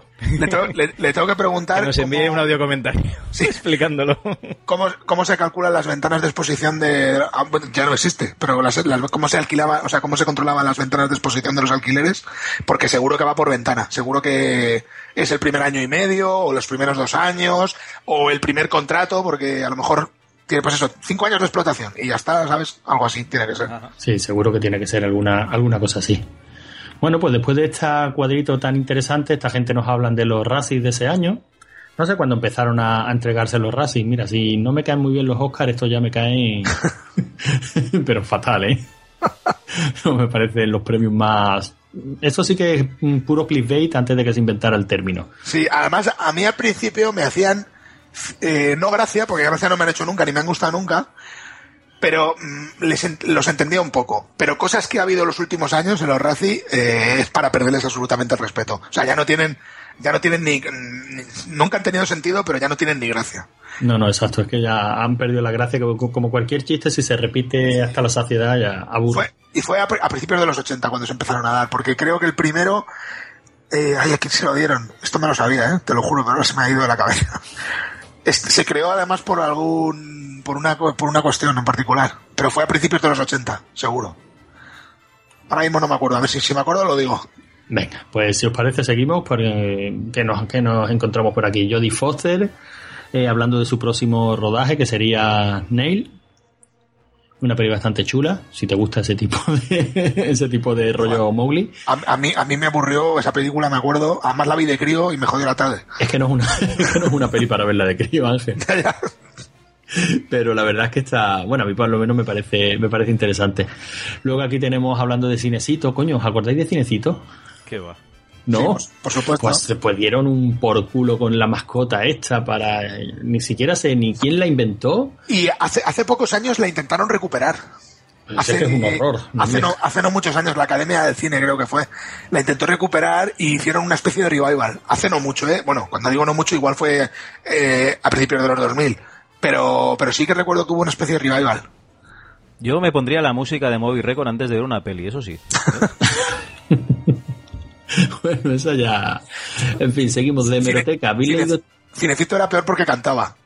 le tengo que preguntar... Que nos envíe un audio comentario explicándolo. ¿Cómo se calculan las ventanas de exposición de... Bueno, ya no existe, pero cómo se alquilaba, o sea, cómo se controlaban las ventanas de exposición de los alquileres, porque seguro que va por ventana. Seguro que es el primer año y medio, o los primeros 2 años, o el primer contrato, porque a lo mejor tiene, pues eso, 5 años de explotación, y ya está, ¿sabes? Algo así tiene que ser. Sí, seguro que tiene que ser alguna cosa así. Bueno, pues después de este cuadrito tan interesante, esta gente nos hablan de los Razzies de ese año. No sé cuándo empezaron a entregarse los Razzies. Mira, si no me caen muy bien los Oscars, esto ya me cae... pero fatal, ¿eh? No me parecen los premios más... Eso sí que es puro clickbait antes de que se inventara el término. Sí, además, a mí al principio me hacían... no gracia, porque gracia no me han hecho nunca, ni me han gustado nunca... pero los entendía un poco. Pero cosas que ha habido en los últimos años en los Razzie es para perderles absolutamente el respeto. O sea, ya no tienen ni nunca han tenido sentido, pero ya no tienen ni gracia. No, exacto, es que ya han perdido la gracia, como cualquier chiste, si se repite hasta la saciedad ya aburre. Fue a principios de los 80 cuando se empezaron a dar, porque creo que el primero... ¿a quién se lo dieron? Esto me lo sabía, te lo juro, pero ahora se me ha ido de la cabeza. Se creó además por una cuestión en particular, pero fue a principios de los 80, seguro. Ahora mismo no me acuerdo, a ver si me acuerdo lo digo. Venga, pues si os parece seguimos, porque que nos encontramos por aquí. Jodie Foster, hablando de su próximo rodaje, que sería Nail, una peli bastante chula, si te gusta ese tipo de rollo Mowgli. A mí me aburrió esa película, me acuerdo, además la vi de crío y me jodió la tarde. Es que no es una peli para verla de crío, Ángel. Pero la verdad es que está... Bueno, a mí por lo menos me parece interesante. Luego aquí tenemos, hablando de Cinecito, coño, ¿os acordáis de Cinecito? ¿Qué va? ¿No? Sí, por supuesto. Pues dieron un por culo con la mascota esta para... Ni siquiera sé ni quién la inventó. Y hace pocos años la intentaron recuperar. Es que es un horror. Hace no muchos años la Academia del Cine, creo que fue, la intentó recuperar y hicieron una especie de revival. Hace no mucho, Bueno, cuando digo no mucho, igual fue a principios de los 2000. Pero sí que recuerdo que hubo una especie de revival. Yo me pondría la música de Moby Record antes de ver una peli, eso sí. Bueno, eso ya... En fin, seguimos de hemeroteca. Cinecito era peor porque cantaba.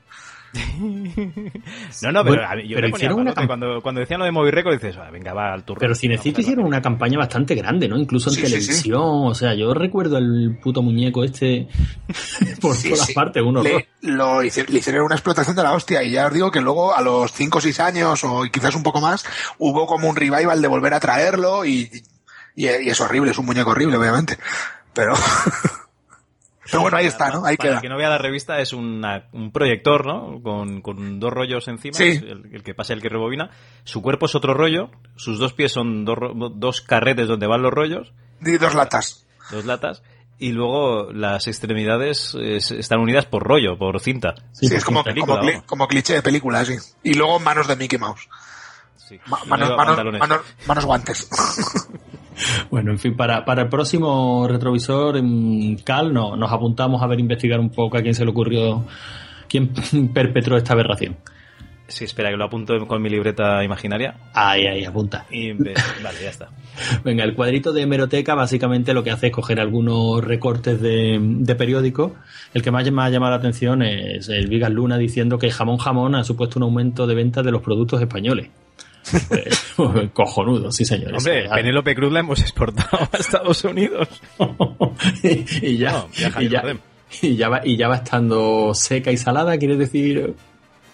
No, pero yo me ponía cuando decían lo de Moby Record dices, venga, va al turno. Pero Cinecito hicieron una campaña bastante grande, ¿no? Incluso en televisión, sí. O sea, yo recuerdo el puto muñeco este por todas partes, un horror. Le hicieron una explotación de la hostia y ya os digo que luego a los 5 o 6 años o quizás un poco más hubo como un revival de volver a traerlo y es horrible, es un muñeco horrible, obviamente, pero... Pero bueno, ahí está, ¿no? Ahí para queda. El que no vea la revista es un proyector, ¿no? Con 2 rollos encima, sí. el que pasa y el que rebobina. Su cuerpo es otro rollo, sus 2 pies son 2 carretes donde van los rollos. Y 2 latas. 2 latas. Y luego las extremidades están unidas por rollo, por cinta. Sí, es como cliché de película, sí. Y luego manos de Mickey Mouse. Sí. Manos guantes. Bueno, en fin, para el próximo retrovisor, Cal, nos apuntamos a investigar un poco a quién se le ocurrió, quién perpetró esta aberración. Sí, espera, que lo apunto con mi libreta imaginaria. Ahí, apunta. Vale, ya está. Venga, el cuadrito de hemeroteca básicamente lo que hace es coger algunos recortes de periódicos. El que más me ha llamado la atención es el Vigas Luna diciendo que Jamón ha supuesto un aumento de ventas de los productos españoles. Cojonudo, sí señores. Hombre, Penélope Cruz la hemos exportado a Estados Unidos. y ya va estando seca y salada, ¿quieres decir?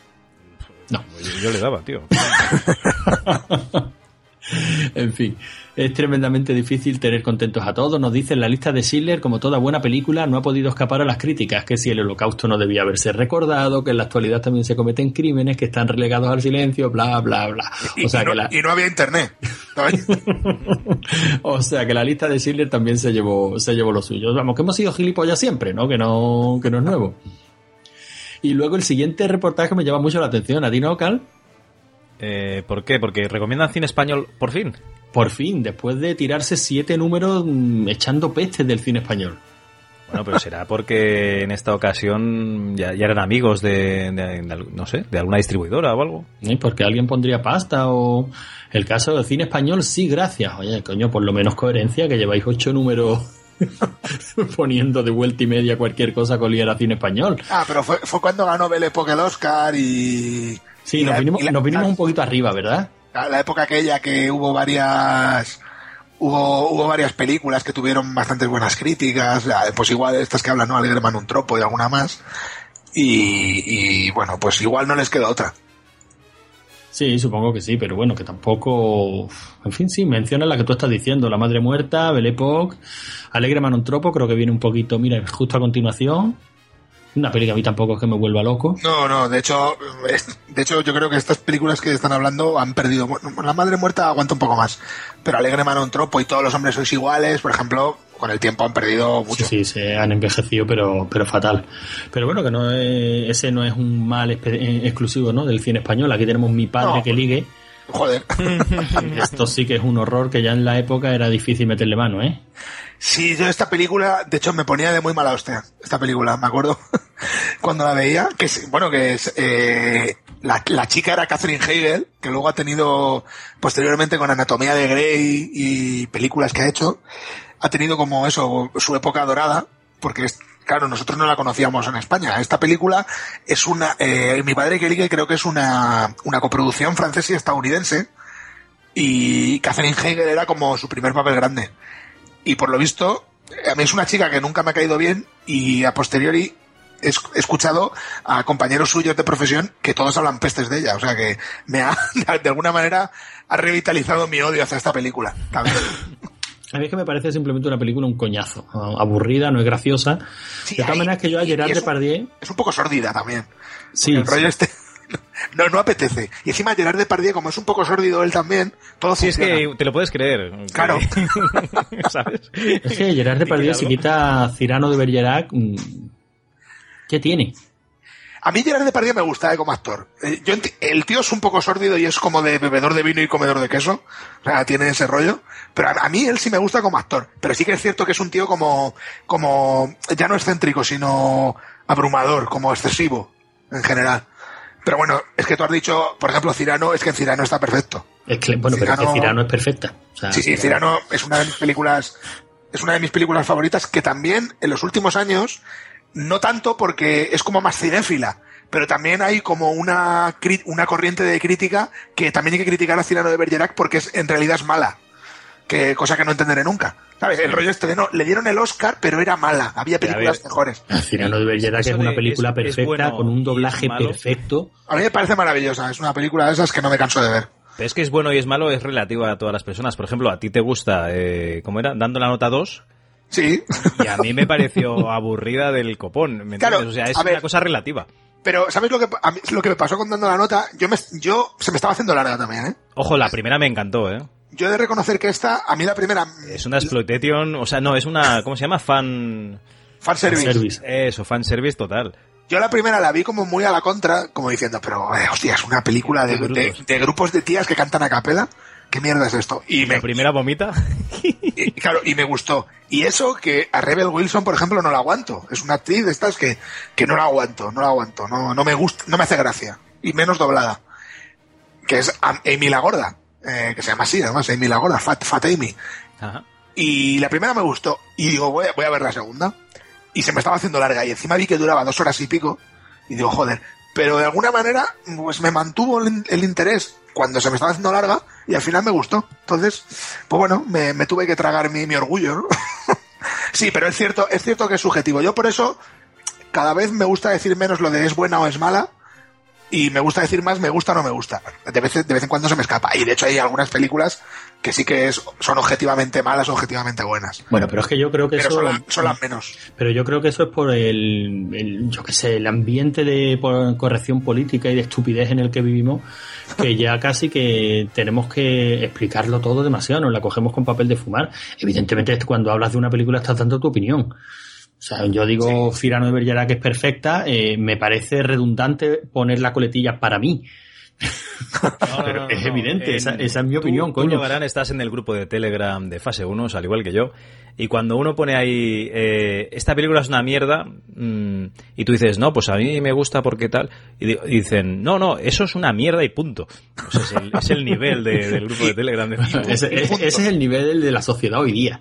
No. Yo le daba, tío. En fin. Es tremendamente difícil tener contentos a todos. Nos dice en la lista de Schindler, como toda buena película, no ha podido escapar a las críticas, que si el Holocausto no debía haberse recordado, que en la actualidad también se cometen crímenes que están relegados al silencio, bla, bla, bla. O sea, y no había internet. O sea, que la lista de Schindler también se llevó lo suyo. Vamos, que hemos sido gilipollas siempre, ¿no? Que no es nuevo. Y luego el siguiente reportaje me llama mucho la atención. ¿A ti no, Cal? ¿Por qué? ¿Porque recomiendan cine español por fin? Por fin, después de tirarse 7 números echando pestes del cine español. Bueno, pero será porque en esta ocasión ya eran amigos de no sé, de alguna distribuidora o algo. Porque alguien pondría pasta o... El caso del cine español, sí, gracias. Oye, coño, por lo menos coherencia, que lleváis 8 números poniendo de vuelta y media cualquier cosa que oliera a cine español. Pero fue cuando ganó Belle Époque el Oscar y... Sí, nos vinimos un poquito arriba, ¿verdad? La época aquella que hubo varias películas que tuvieron bastantes buenas críticas, pues igual estas que hablan, ¿no? Alegreman un tropo y alguna más, y bueno, pues igual no les queda otra. Sí, supongo que sí, pero bueno, que tampoco... En fin, sí, menciona la que tú estás diciendo, La Madre Muerta, Belle Époque, Alegreman un tropo, creo que viene un poquito, mira, justo a continuación. Una peli que a mí tampoco es que me vuelva loco. No, de hecho yo creo que estas películas que están hablando han perdido. La Madre Muerta aguanta un poco más, pero Alegreman un tropo y Todos los hombres sois iguales, por ejemplo, con el tiempo han perdido mucho. Sí, se han envejecido, pero fatal. Pero bueno, que ese no es un mal exclusivo, ¿no? Del cine español. Aquí tenemos Mi padre que ligue. Joder. Esto sí que es un horror que ya en la época era difícil meterle mano, ¿eh? Sí, yo esta película, de hecho, me ponía de muy mala hostia. Esta película, me acuerdo cuando la veía, la chica era Catherine Hegel, que luego ha tenido posteriormente con Anatomía de Grey y películas que ha hecho, ha tenido como eso, su época dorada, porque claro, nosotros no la conocíamos en España. Esta película es Mi padre que ligue, creo que es una coproducción francesa y estadounidense, y Catherine Hegel era como su primer papel grande. Y por lo visto, a mí es una chica que nunca me ha caído bien, y a posteriori he escuchado a compañeros suyos de profesión que todos hablan pestes de ella. O sea que de alguna manera, ha revitalizado mi odio hacia esta película. A mí es que me parece simplemente una película un coñazo. Aburrida, no es graciosa. Sí, de todas maneras que yo a Gerard Depardieu... Es un poco sórdida también. Sí. El rollo no apetece. Y encima Gerard Depardieu, como es un poco sórdido él también, todo funciona. Es que te lo puedes creer. Claro. ¿Sabes? Es que Gerard Depardieu, si quita Cyrano de Bergerac, ¿qué tiene? A mí Gerard Depardieu me gusta como actor. El tío es un poco sórdido y es como de bebedor de vino y comedor de queso. O sea, tiene ese rollo. Pero a mí él sí me gusta como actor. Pero sí que es cierto que es un tío como ya no excéntrico, sino abrumador, como excesivo, en general. Pero bueno, es que tú has dicho, por ejemplo, Cyrano, es que en Cyrano está perfecto. Bueno, pero es que Cyrano es perfecta. O sea, sí, Cyrano es una de mis películas favoritas, que también en los últimos años, no tanto porque es como más cinéfila, pero también hay como una corriente de crítica que también hay que criticar a Cyrano de Bergerac porque en realidad es mala. Cosa que no entenderé nunca. ¿Sabes? El rollo le dieron el Oscar, pero era mala. Había películas mejores. Cyrano de Bergerac es una película perfecta, bueno, con un doblaje perfecto. A mí me parece maravillosa. Es una película de esas que no me canso de ver. Pero es que es bueno y es malo, es relativo a todas las personas. Por ejemplo, a ti te gusta, ¿cómo era? Dando la nota 2. Sí. Y a mí me pareció aburrida del copón. ¿Me entiendes? Claro, o sea, es una cosa relativa. Pero, ¿sabes lo que me pasó con Dando la nota? Se me estaba haciendo larga también, ¿eh? Ojo, la primera me encantó, ¿eh? Yo he de reconocer que a mí la primera... Es una exploitation, o sea, no, es una... ¿Cómo se llama? Fanservice. Eso, fanservice total. Yo la primera la vi como muy a la contra, como diciendo, pero, hostia, es una película de grupos de tías que cantan a capela. ¿Qué mierda es esto? Y la primera vomita. Claro, y me gustó. Y eso que a Rebel Wilson, por ejemplo, no la aguanto. Es una actriz de estas que no la aguanto. No me gusta, no me hace gracia. Y menos doblada. Que es Amy la Gorda. Que se llama así, además, Amy la Gorda, Fat Amy. Ajá. Y la primera me gustó. Y digo, voy a ver la segunda. Y se me estaba haciendo larga. Y encima vi que duraba 2 horas y pico. Y digo, joder. Pero de alguna manera, pues me mantuvo el interés cuando se me estaba haciendo larga. Y al final me gustó. Entonces, pues bueno, me tuve que tragar mi orgullo, ¿no? Sí, pero es cierto que es subjetivo. Yo por eso, cada vez me gusta decir menos lo de es buena o es mala. y me gusta decir más me gusta o no me gusta. De vez en cuando se me escapa. Y de hecho hay algunas películas que sí que son objetivamente malas o objetivamente buenas. Bueno, pero es que yo creo que pero eso... son las menos. Pero yo creo que eso es por yo qué sé, el ambiente de corrección política y de estupidez en el que vivimos, que ya casi que tenemos que explicarlo todo demasiado, nos la cogemos con papel de fumar. Evidentemente, cuando hablas de una película estás dando tu opinión. O sea, yo digo, sí. Cyrano de Bergerac es perfecta, me parece redundante poner la coletilla para mí. Pero es evidente, esa es mi opinión, coño. Tú, Garán, estás en el grupo de Telegram de Fase 1, al igual que yo, y cuando uno pone ahí esta película es una mierda, y tú dices, no, pues a mí me gusta porque tal, y dicen, no, eso es una mierda y punto. O sea, es el nivel del grupo de Telegram de Fase 1. Ese es el nivel de la sociedad hoy día.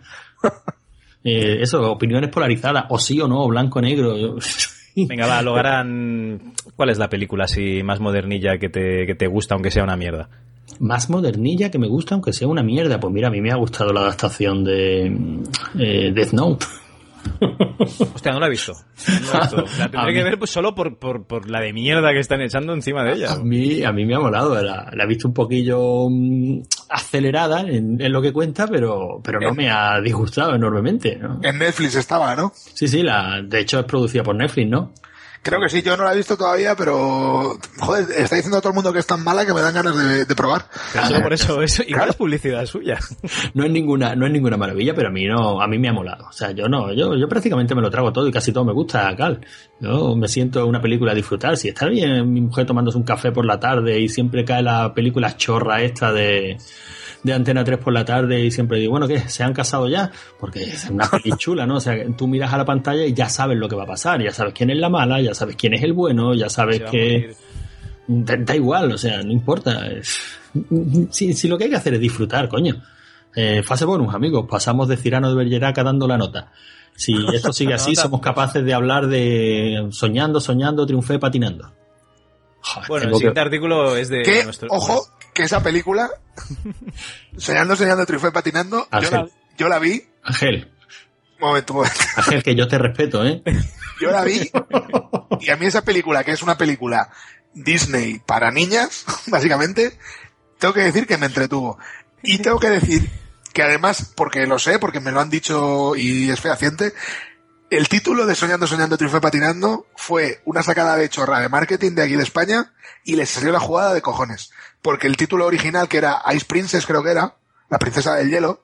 Eso, opiniones polarizadas, o sí o no, blanco o negro. Venga, va, Logarán, ¿cuál es la película así más modernilla que te gusta, aunque sea una mierda? Más modernilla que me gusta, aunque sea una mierda. Pues mira, a mí me ha gustado la adaptación de Death Note. Hostia, no la he visto. La tendré que ver pues solo por la de mierda que están echando encima de ella. A mí me ha molado. La he visto un poquillo acelerada en lo que cuenta, pero no me ha disgustado enormemente, ¿no? En Netflix estaba, ¿no? Sí, de hecho es producida por Netflix, ¿no? Creo que sí, yo no la he visto todavía, pero joder, está diciendo a todo el mundo que es tan mala que me dan ganas de probar. Pero solo por eso igual es publicidad suya. No es ninguna maravilla, pero a mí me ha molado. O sea, yo prácticamente me lo trago todo y casi todo me gusta, Cal. Yo me siento en una película a disfrutar. Si está bien mi mujer tomándose un café por la tarde y siempre cae la película chorra esta de Antena 3 por la tarde y siempre digo, bueno, ¿qué? ¿Se han casado ya? Porque es una peli chula, ¿no? O sea, tú miras a la pantalla y ya sabes lo que va a pasar, ya sabes quién es la mala, ya sabes quién es el bueno, ya sabes que... Da igual, o sea, no importa. Si lo que hay que hacer es disfrutar, coño. Fase bonus, amigos, pasamos de Cyrano de Bergerac dando la nota. Si esto sigue así, somos capaces de hablar de soñando, triunfé, patinando. Joder, bueno, el siguiente artículo es de nuestro... Ojo, que esa película, Soñando, triunfé, patinando, yo la vi. Ángel. Un momento. Ángel, que yo te respeto, ¿eh? Yo la vi, y a mí esa película, que es una película Disney para niñas, básicamente, tengo que decir que me entretuvo. Y tengo que decir que además, porque lo sé, porque me lo han dicho y es fehaciente, el título de Soñando, triunfé, patinando fue una sacada de chorra de marketing de aquí de España y les salió la jugada de cojones. Porque el título original, que era Ice Princess, creo que era, la princesa del hielo,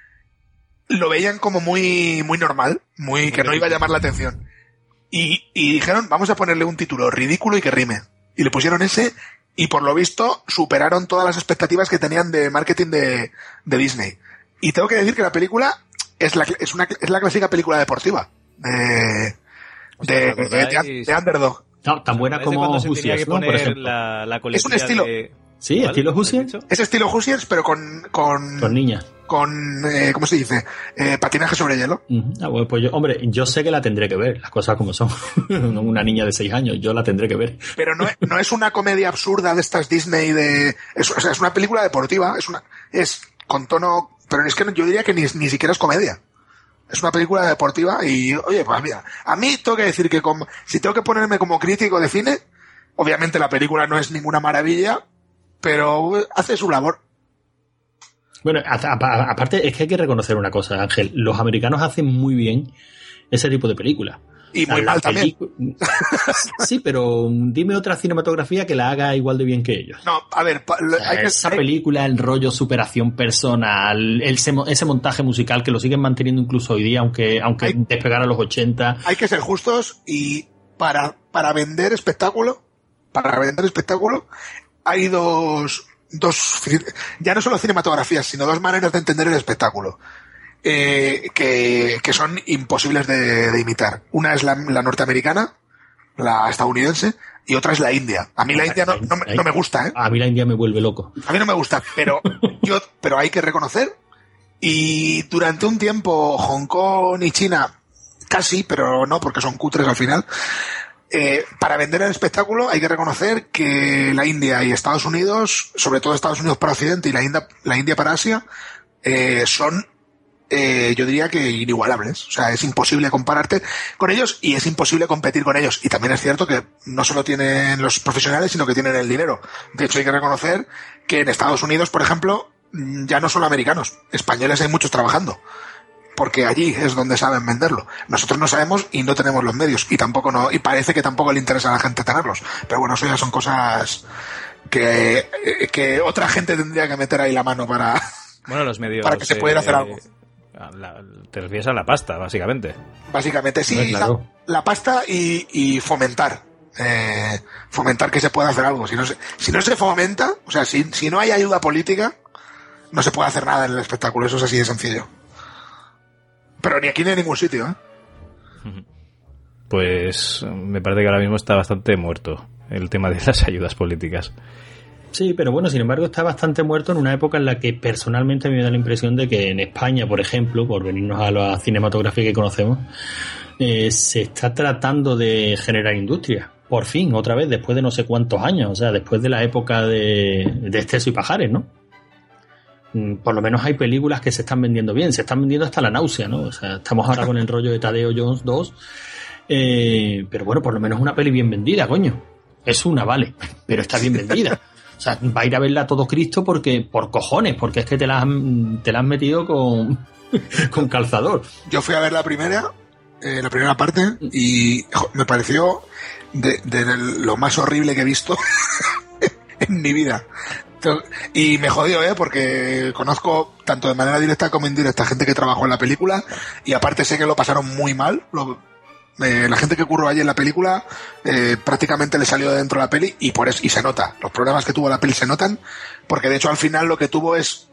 lo veían como muy normal, que no iba a llamar la atención. Y dijeron, vamos a ponerle un título ridículo y que rime. Y le pusieron ese, y por lo visto superaron todas las expectativas que tenían de marketing de Disney. Y tengo que decir que la película es la clásica película deportiva de Underdog. No, tan buena como Hoosiers, ¿no? Por ejemplo. Es un estilo. Sí, ¿Cuál? estilo Hoosiers. Es estilo Hoosiers, pero con niñas. Con, ¿cómo se dice? Patinaje sobre hielo. Bueno, pues yo sé que la tendré que ver, las cosas como son. Una niña de 6 años, yo la tendré que ver. Pero no es una comedia absurda de estas Disney es una película deportiva, es con tono, pero es que yo diría que ni siquiera es comedia. Es una película deportiva y, oye, pues mira, a mí tengo que decir que si tengo que ponerme como crítico de cine, obviamente la película no es ninguna maravilla, pero hace su labor. Bueno, aparte es que hay que reconocer una cosa, Ángel, los americanos hacen muy bien ese tipo de películas. Y muy mal también. Sí, pero dime otra cinematografía que la haga igual de bien que ellos. No, a ver, esa película, el rollo superación personal, ese montaje musical que lo siguen manteniendo incluso hoy día, aunque despegara a los 80. Hay que ser justos y para vender espectáculo, hay dos ya no solo cinematografías, sino dos maneras de entender el espectáculo. Que son imposibles de imitar. Una es la norteamericana, la estadounidense, y otra es la india. A mí la india no me gusta, ¿eh? A mí la india me vuelve loco. A mí no me gusta, pero hay que reconocer, y durante un tiempo Hong Kong y China casi, pero no, porque son cutres al final. Para vender el espectáculo hay que reconocer que la India y Estados Unidos, sobre todo Estados Unidos para Occidente y la India para Asia, son yo diría que inigualables. O sea, es imposible compararte con ellos y es imposible competir con ellos. Y también es cierto que no solo tienen los profesionales, sino que tienen el dinero. De hecho, hay que reconocer que en Estados Unidos, por ejemplo, ya no solo americanos, españoles hay muchos trabajando. Porque allí es donde saben venderlo. Nosotros no sabemos y no tenemos los medios. Y parece que tampoco le interesa a la gente tenerlos. Pero bueno, eso ya son cosas que otra gente tendría que meter ahí la mano para, bueno, los medios, para que se pudiera hacer algo. Te refieres a la pasta, básicamente. Básicamente, sí. Pues claro. La pasta y fomentar. Fomentar que se pueda hacer algo. Si no se fomenta, o sea, si no hay ayuda política, no se puede hacer nada en el espectáculo. Eso es así de sencillo. Pero ni aquí ni en ningún sitio, ¿eh? Pues me parece que ahora mismo está bastante muerto el tema de las ayudas políticas. Sí, pero bueno, sin embargo está bastante muerto en una época en la que personalmente me da la impresión de que en España, por ejemplo, por venirnos a la cinematografía que conocemos, se está tratando de generar industria. Por fin, otra vez, después de no sé cuántos años, o sea, después de la época de Exceso y Pajares, ¿no? Por lo menos hay películas que se están vendiendo bien, se están vendiendo hasta la náusea, ¿no? O sea, estamos ahora con el rollo de Tadeo Jones 2, pero bueno, por lo menos una peli bien vendida, coño. Es una, vale, pero está bien vendida. O sea, va a ir a verla a todo Cristo por cojones, porque es que te la has metido con calzador. Yo fui a ver la primera parte, y me pareció de lo más horrible que he visto en mi vida. Y me jodió, porque conozco tanto de manera directa como indirecta gente que trabajó en la película, y aparte sé que lo pasaron muy mal. La gente que curró allí en la película prácticamente le salió de dentro la peli, y por eso, y se nota. Los problemas que tuvo la peli se notan, porque de hecho al final lo que tuvo es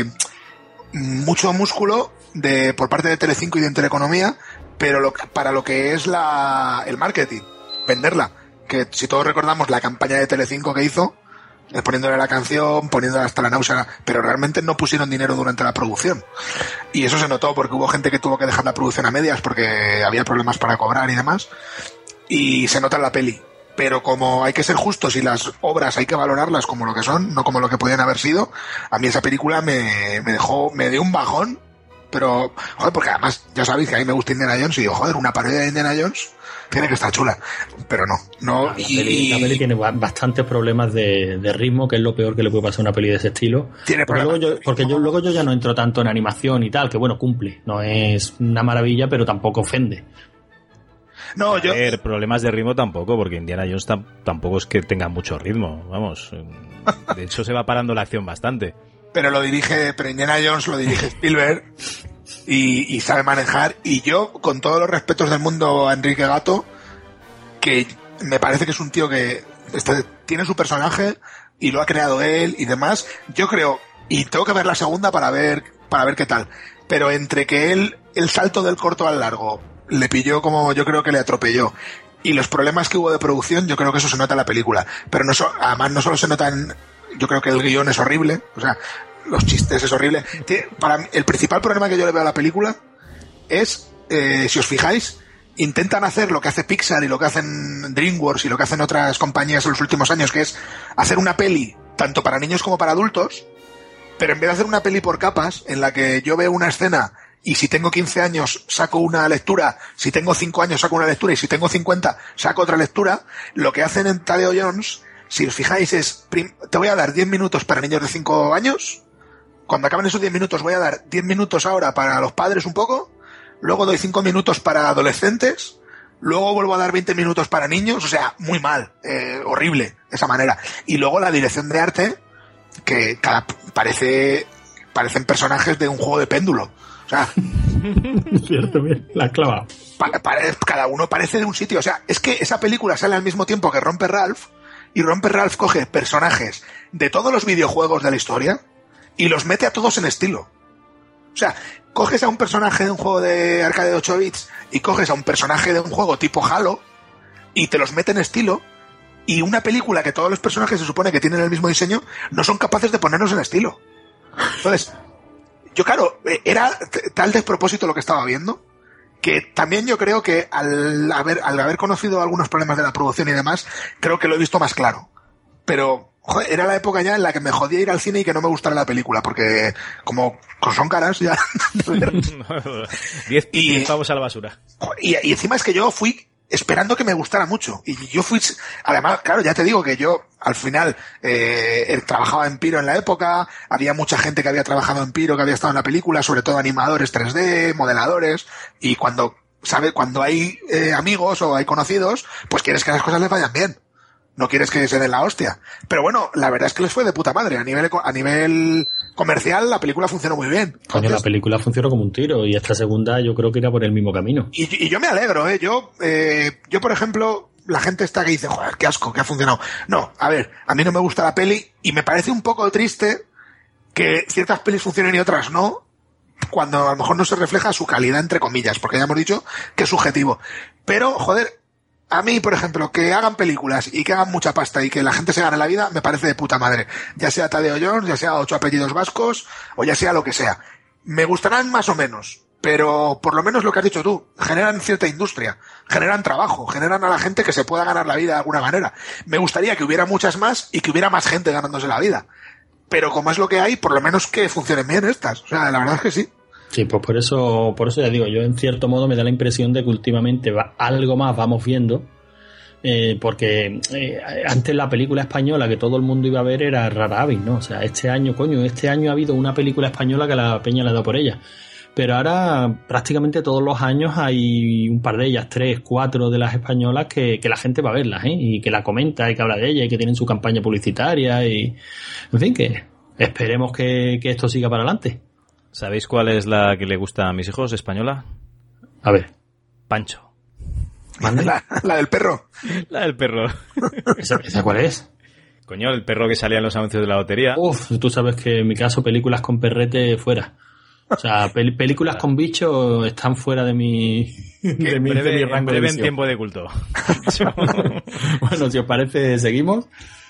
mucho músculo por parte de Telecinco y de Intereconomía, pero para lo que es el marketing, venderla. Que si todos recordamos la campaña de Telecinco que hizo, poniéndole la canción, poniéndole hasta la náusea, pero realmente no pusieron dinero durante la producción. Y eso se notó porque hubo gente que tuvo que dejar la producción a medias porque había problemas para cobrar y demás. Y se nota en la peli. Pero como hay que ser justos y las obras hay que valorarlas como lo que son, no como lo que podían haber sido, a mí esa película me dio un bajón. Pero, joder, porque además ya sabéis que a mí me gusta Indiana Jones y digo, joder, una parodia de Indiana Jones tiene que estar chula. Pero no. La peli tiene bastantes problemas de ritmo, que es lo peor que le puede pasar a una peli de ese estilo. Luego yo ya no entro tanto en animación y tal, que bueno, cumple. No es una maravilla, pero tampoco ofende. No, a ver, problemas de ritmo tampoco, porque Indiana Jones tampoco es que tenga mucho ritmo, vamos. De hecho, se va parando la acción bastante. Pero Indiana Jones lo dirige Spielberg y sabe manejar. Y yo, con todos los respetos del mundo a Enrique Gato, que me parece que es un tío que tiene su personaje y lo ha creado él y demás, yo creo, y tengo que ver la segunda para ver qué tal, pero entre que el salto del corto al largo le pilló como yo creo que le atropelló, y los problemas que hubo de producción, yo creo que eso se nota en la película. Pero además no solo se nota yo creo que el guión es horrible, o sea, los chistes es horrible. Para mí, el principal problema que yo le veo a la película es, si os fijáis, intentan hacer lo que hace Pixar y lo que hacen DreamWorks y lo que hacen otras compañías en los últimos años, que es hacer una peli tanto para niños como para adultos, pero en vez de hacer una peli por capas, en la que yo veo una escena y si tengo 15 años saco una lectura, si tengo 5 años saco una lectura y si tengo 50 saco otra lectura, lo que hacen en Tadeo Jones, si os fijáis, es te voy a dar 10 minutos para niños de 5 años, cuando acaben esos 10 minutos voy a dar 10 minutos ahora para los padres un poco, luego doy 5 minutos para adolescentes, luego vuelvo a dar 20 minutos para niños, o sea, muy mal, horrible, de esa manera. Y luego la dirección de arte, que parecen personajes de un juego de péndulo. O sea, cierto, bien, la has clavado. Cada uno parece de un sitio. O sea, es que esa película sale al mismo tiempo que Romper Ralph, y Romper Ralph coge personajes de todos los videojuegos de la historia y los mete a todos en estilo. O sea, coges a un personaje de un juego de arcade de 8 bits y coges a un personaje de un juego tipo Halo y te los mete en estilo, y una película que todos los personajes se supone que tienen el mismo diseño no son capaces de ponernos en estilo. Entonces, yo claro, era tal despropósito lo que estaba viendo, que también yo creo que al haber conocido algunos problemas de la producción y demás, creo que lo he visto más claro. Pero, Joder, era la época ya en la que me jodía ir al cine y que no me gustara la película, porque como son caras ya. 10 pavos a la basura. Y encima es que yo fui esperando que me gustara mucho. Y yo fui, además, claro, ya te digo que yo al final trabajaba en Piro en la época, había mucha gente que había trabajado en Piro, que había estado en la película, sobre todo animadores 3D, modeladores, y cuando hay amigos o hay conocidos, pues quieres que las cosas les vayan bien. No quieres que se den la hostia. Pero bueno, la verdad es que les fue de puta madre. A nivel comercial, la película funcionó muy bien. Entonces, coño, la película funcionó como un tiro y esta segunda yo creo que irá por el mismo camino. Y yo me alegro, ¿eh? Yo, por ejemplo, la gente está que dice, joder, qué asco, que ha funcionado. No, a ver, a mí no me gusta la peli y me parece un poco triste que ciertas pelis funcionen y otras no, cuando a lo mejor no se refleja su calidad, entre comillas, porque ya hemos dicho que es subjetivo. Pero, joder, a mí, por ejemplo, que hagan películas y que hagan mucha pasta y que la gente se gane la vida, me parece de puta madre. Ya sea Tadeo Jones, ya sea 8 apellidos vascos, o ya sea lo que sea. Me gustarán más o menos, pero por lo menos lo que has dicho tú, generan cierta industria, generan trabajo, generan a la gente que se pueda ganar la vida de alguna manera. Me gustaría que hubiera muchas más y que hubiera más gente ganándose la vida. Pero como es lo que hay, por lo menos que funcionen bien estas. O sea, la verdad es que sí. Sí, pues por eso ya digo, yo en cierto modo me da la impresión de que últimamente algo más vamos viendo, porque antes la película española que todo el mundo iba a ver era Rara Avis, ¿no? O sea, este año ha habido una película española que la peña le ha dado por ella, pero ahora prácticamente todos los años hay un par de ellas, 3, 4 de las españolas que la gente va a verlas, y que la comenta y que habla de ellas y que tienen su campaña publicitaria y, en fin, que esperemos que esto siga para adelante. ¿Sabéis cuál es la que le gusta a mis hijos, española? A ver. Pancho. La del perro. La del perro. ¿Esa cuál es? Coño, el perro que salía en los anuncios de la lotería. Uf, tú sabes que en mi caso películas con perrete fuera. O sea, películas con bichos están fuera de mi rango de visión. En tiempo de culto. Bueno, si os parece, seguimos.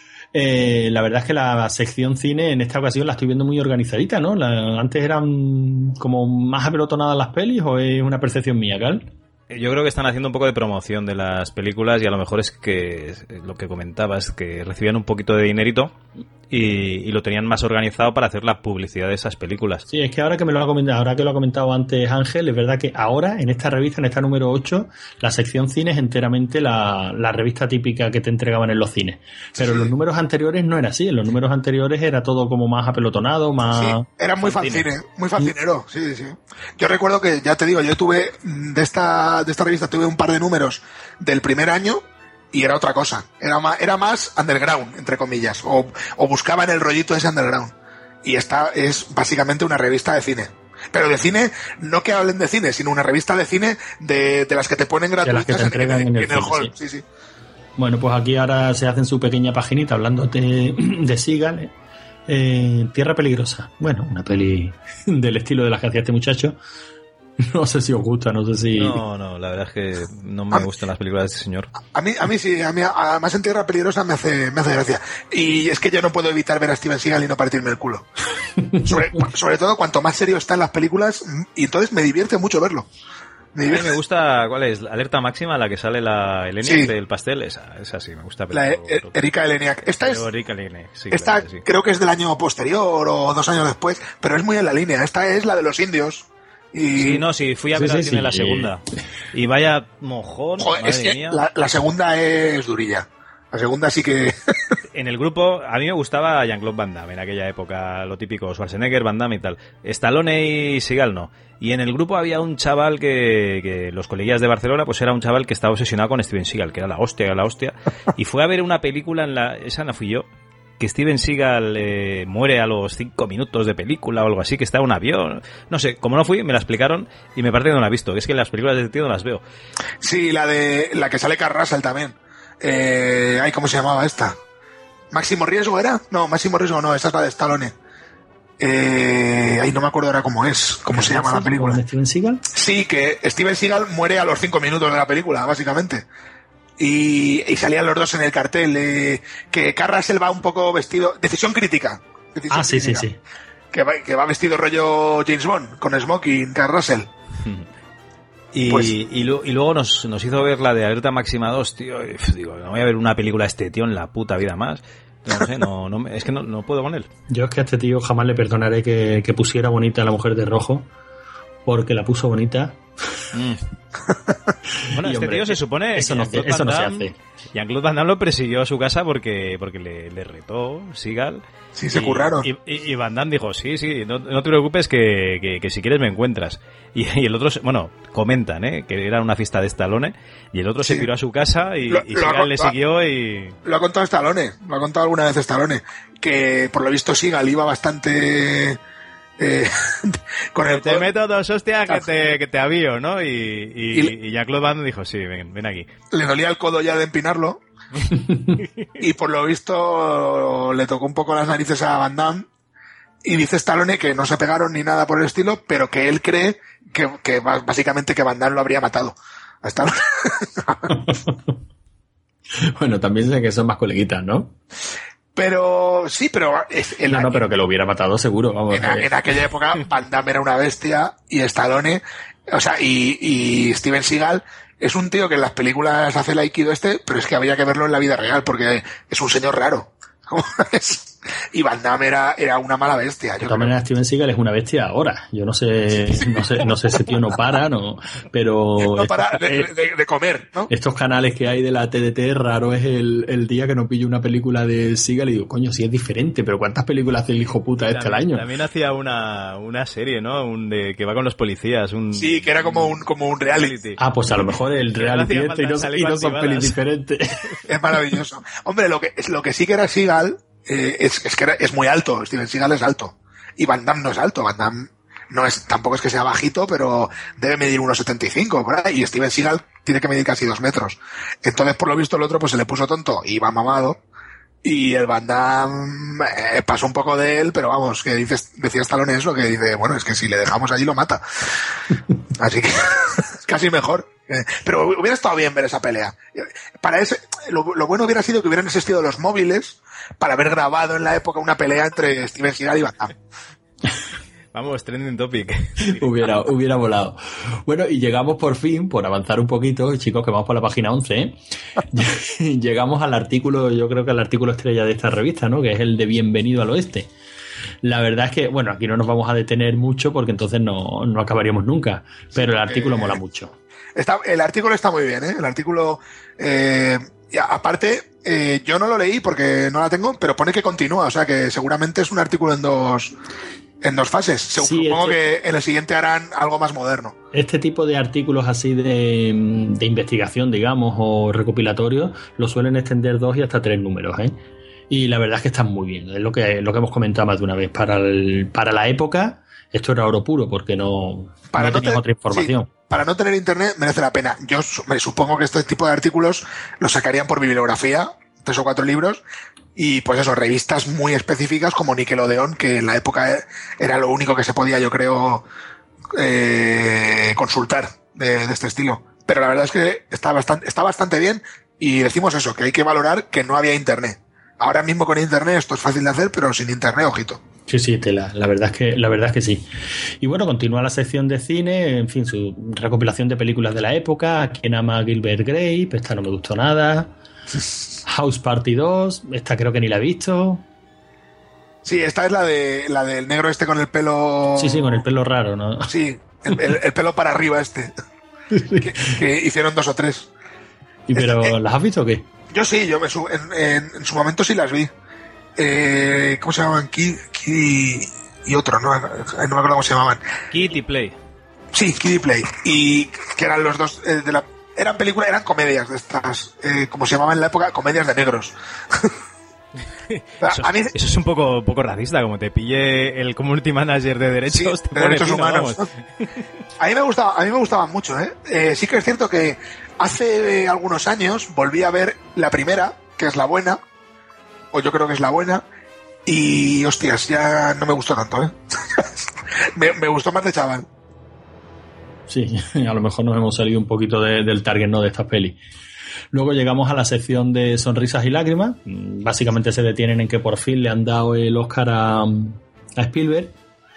La verdad es que la sección cine en esta ocasión la estoy viendo muy organizadita, ¿no? Antes eran como más apelotonadas las pelis, ¿o es una percepción mía, Cal? Yo creo que están haciendo un poco de promoción de las películas y a lo mejor es que lo que comentabas, que recibían un poquito de dinerito y lo tenían más organizado para hacer la publicidad de esas películas. Sí, es que ahora que lo ha comentado antes Ángel, es verdad que ahora en esta revista, en esta número 8, la sección cine es enteramente la revista típica que te entregaban en los cines. Pero en los números anteriores no era así, en los números anteriores era todo como más apelotonado, más... Sí, era muy fanzine, muy fancinero, sí. Yo recuerdo que, ya te digo, yo tuve de esta revista tuve un par de números del primer año y era otra cosa, era más underground, entre comillas, o buscaban el rollito ese underground. Y esta es básicamente una revista de cine. Pero de cine, no que hablen de cine, sino una revista de cine de las que te ponen gratuitas que te entregan en el hall. Sí. Bueno, pues aquí ahora se hacen su pequeña paginita hablando de Seagal. Tierra peligrosa. Bueno, una peli del estilo de las que hacía este muchacho. No sé si os gusta, no sé si... No, la verdad es que no me gustan las películas de este señor. A mí sí, además en Tierra Peligrosa me hace gracia. Y es que yo no puedo evitar ver a Steven Seagal y no partirme el culo. Sobre todo cuanto más serio está en las películas, y entonces me divierte mucho verlo. A mí me gusta, ¿cuál es? Alerta Máxima, la que sale la Eleniak del pastel, esa sí me gusta. La Erika Eleniak. Esta creo que es del año posterior o 2 años después, pero es muy en la línea. Esta es la de los indios. Sí, fui a ver al cine la segunda. Y vaya mojón. Joder, es que mía. La segunda es durilla. La segunda sí que... En el grupo, a mí me gustaba Jean-Claude Van Damme en aquella época, lo típico, Schwarzenegger, Van Damme y tal. Stallone y Seagal no. Y en el grupo había un chaval que los coleguillas de Barcelona, pues era un chaval que estaba obsesionado con Steven Seagal, que era la hostia. Y fue a ver una película esa no fui yo, que Steven Seagal muere a los 5 minutos de película o algo así, que está en un avión. No sé, como no fui, me la explicaron y me parece que no la he visto. Es que las películas de este tío no las veo. Sí, la que sale Kurt Russell también. ¿Cómo se llamaba esta? ¿Máximo Riesgo era? No, Máximo Riesgo no, esa es la de Stallone. No me acuerdo ahora cómo se llama la película. ¿De Steven Seagal? Sí, que Steven Seagal muere a los 5 minutos de la película, básicamente. Y salían los dos en el cartel, que Kurt Russell va un poco vestido... Decisión crítica. Sí. Que va vestido rollo James Bond, con smoking, Kurt Russell. Y luego nos hizo ver la de Alerta Máxima 2, tío. Y digo, no voy a ver una película de este tío en la puta vida más. No sé, es que no puedo con él. Yo es que a este tío jamás le perdonaré que pusiera bonita a la mujer de rojo, porque la puso bonita. Bueno, Y, este hombre, tío se supone eso que no se hace. Jean-Claude Van Damme lo persiguió a su casa porque le retó Seagal. Sí, se curraron. Y Van Damme dijo, sí, no te preocupes que si quieres me encuentras. Y el otro, bueno, comentan, que era una fiesta de Stallone, y el otro se piró a su casa y Seagal le siguió y... Lo ha contado Stallone, lo ha contado alguna vez Stallone, que por lo visto Seagal iba bastante... con el te meto dos hostias que te avío, ¿no? Y Jean-Claude Van Damme dijo, sí, ven aquí. Le dolía el codo ya de empinarlo. Y por lo visto le tocó un poco las narices a Van Damme. Y dice Stallone que no se pegaron ni nada por el estilo, pero que él cree que básicamente que Van Damme lo habría matado a Stallone. Bueno, también sé que son más coleguitas, ¿no? Pero sí, pero... pero que lo hubiera matado seguro, vamos. En aquella época Van Damme era una bestia y Stallone, o sea, y Steven Seagal es un tío que en las películas hace el aikido pero es que había que verlo en la vida real porque es un señor raro. Y Van Damme era una mala bestia. De todas maneras, Steven Seagal es una bestia ahora. Yo no sé ese tío no para, pero... No para de comer, ¿no? Estos canales que hay de la TDT, raro es el día que no pillo una película de Seagal y digo, coño, sí es diferente, pero ¿cuántas películas hace el hijo puta al año? También hacía una serie, ¿no? Que va con los policías. Sí, que era como un reality. Ah, pues a lo mejor el reality y no son pelis diferentes. Es maravilloso. Hombre, lo que sí que era Seagal... es muy alto. Steven Seagal es alto y Van Damme no es alto. Van Damme tampoco es que sea bajito, pero debe medir 1,75 por ahí, y Steven Seagal tiene que medir casi 2 metros. Entonces, por lo visto, el otro pues se le puso tonto y va mamado, y el Van Damme pasó un poco de él, pero vamos, que decía Stallone eso, que dice, bueno, es que si le dejamos allí lo mata. Así que es casi mejor. Pero hubiera estado bien ver esa pelea. Para lo bueno hubiera sido que hubieran existido los móviles para haber grabado en la época una pelea entre Steven Seagal y Van Damme. Vamos, trending topic. hubiera volado. Bueno, y llegamos por fin, por avanzar un poquito, chicos, que vamos por la página 11, llegamos al artículo, yo creo que al artículo estrella de esta revista, ¿no? Que es el de Bienvenido al Oeste. La verdad es que, bueno, aquí no nos vamos a detener mucho porque entonces no acabaríamos nunca, pero el artículo mola mucho. El artículo está muy bien, ¿eh? El artículo, aparte, yo no lo leí porque no la tengo, pero pone que continúa, o sea que seguramente es un artículo en dos fases. Supongo que en el siguiente harán algo más moderno. Este tipo de artículos así de investigación, digamos, o recopilatorios, lo suelen extender 2 y hasta 3 números, ¿eh? Y la verdad es que están muy bien. Es lo que hemos comentado más de una vez. Para la época, esto era oro puro porque no teníamos otra información. Sí, para no tener internet merece la pena. Yo me supongo que este tipo de artículos los sacarían por bibliografía, 3 o 4 libros, y pues eso, revistas muy específicas como Nickelodeon, que en la época era lo único que se podía, yo creo, consultar de este estilo. Pero la verdad es que está bastante bien, y decimos eso, que hay que valorar que no había internet. Ahora mismo con internet esto es fácil de hacer, pero sin internet, ojito. Sí, tela. La verdad es que sí. Y bueno, continúa la sección de cine, en fin, su recopilación de películas de la época. ¿Quién ama a Gilbert Grape? Esta no me gustó nada. House Party 2, esta creo que ni la he visto. Sí, esta es la del negro este con el pelo... Sí, con el pelo raro, ¿no? Sí, el pelo para arriba este. que hicieron 2 o 3. ¿Y pero las has visto o qué? Yo sí, en su momento sí las vi. ¿Cómo se llamaban? Kid y otro, no me acuerdo cómo se llamaban. Kid y Play. Sí, Kid y Play. Y que eran los dos eran comedias de estas, como se llamaban en la época, comedias de negros. Eso es un poco racista, como te pille el community manager de derechos, sí, de derechos humanos. A mí me gustaban mucho, ¿eh? Sí que es cierto que hace algunos años volví a ver la primera, que es la buena, o yo creo que es la buena, y hostias, ya no me gustó tanto, ¿eh? me gustó más de chaval. Sí, a lo mejor nos hemos salido un poquito del target, ¿no?, de estas pelis. Luego llegamos a la sección de sonrisas y lágrimas. Básicamente se detienen en que por fin le han dado el Oscar a Spielberg.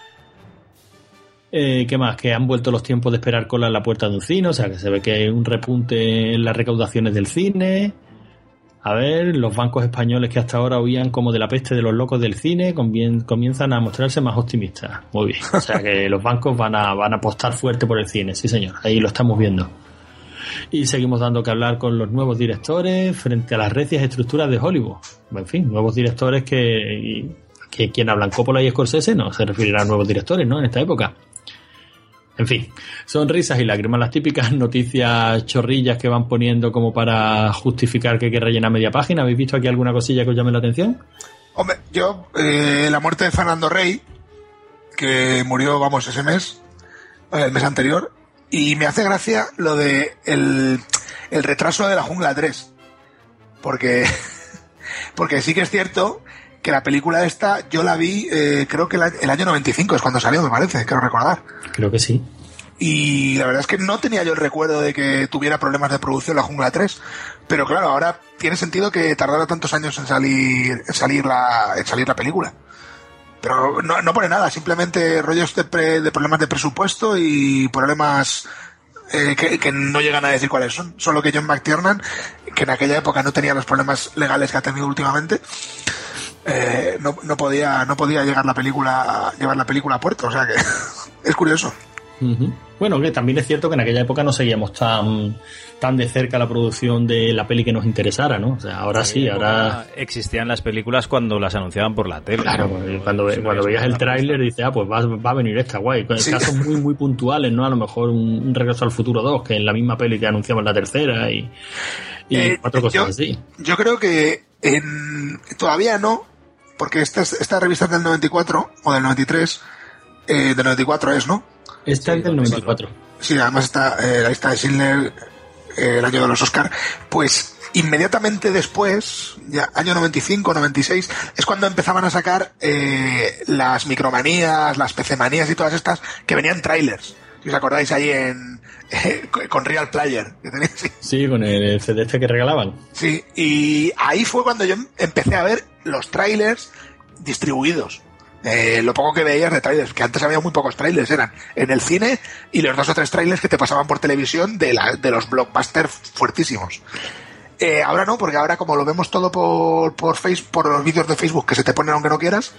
¿Qué más? Que han vuelto los tiempos de esperar cola en la puerta de un cine, o sea que se ve que hay un repunte en las recaudaciones del cine. A ver, los bancos españoles que hasta ahora huían como de la peste de los locos del cine comienzan a mostrarse más optimistas. Muy bien. O sea que los bancos van a apostar fuerte por el cine, sí señor. Ahí lo estamos viendo. Y seguimos dando que hablar con los nuevos directores frente a las recias estructuras de Hollywood. En fin, nuevos directores que quien hablan Coppola y Scorsese no se referirá a nuevos directores, ¿no? En esta época. En fin, sonrisas y lágrimas, las típicas noticias chorrillas que van poniendo como para justificar que hay que rellenar media página. ¿Habéis visto aquí alguna cosilla que os llame la atención? Hombre, yo, la muerte de Fernando Rey, que murió, vamos, ese mes, el mes anterior, y me hace gracia lo de el retraso de La Jungla 3, porque sí que es cierto que la película esta yo la vi, creo que el año 95 es cuando salió, me parece, quiero recordar. Creo que sí. Y la verdad es que no tenía yo el recuerdo de que tuviera problemas de producción La Jungla 3, pero claro, ahora tiene sentido que tardara tantos años en salir la película. Pero no pone nada, simplemente rollos de problemas de presupuesto y problemas que no llegan a decir cuáles son. Solo que John McTiernan, que en aquella época no tenía los problemas legales que ha tenido últimamente, no podía llevar la película a puerto, o sea que es curioso. Uh-huh. Bueno, que también es cierto que en aquella época no seguíamos tan de cerca la producción de la peli que nos interesara, ¿no? O sea, ahora sí, ahora existían las películas cuando las anunciaban por la tele. Claro, ¿no? cuando veías el tráiler dices, pues va a venir esta, guay. Sí. Casos muy muy puntuales, ¿no? A lo mejor un Regreso al Futuro 2, que en la misma peli que anunciamos la tercera y cuatro cosas así. Yo creo que todavía no, porque esta revista es del 94 o del 93, del 94 es, ¿no? Esta es del 94. Sí, además está la lista de Schindler, el año de los Oscar. Pues inmediatamente después, ya año 95, 96, es cuando empezaban a sacar las micromanías, las PC-manías y todas estas, que venían trailers. Si os acordáis ahí con Real Player. Que tenéis, sí. Sí, con el CD este que regalaban. Sí, y ahí fue cuando yo empecé a ver los trailers distribuidos. Lo poco que veías de trailers, que antes había muy pocos trailers, eran en el cine y los 2 o 3 trailers que te pasaban por televisión de los blockbusters fuertísimos. Ahora no, porque ahora como lo vemos todo por los vídeos de Facebook que se te ponen aunque no quieras.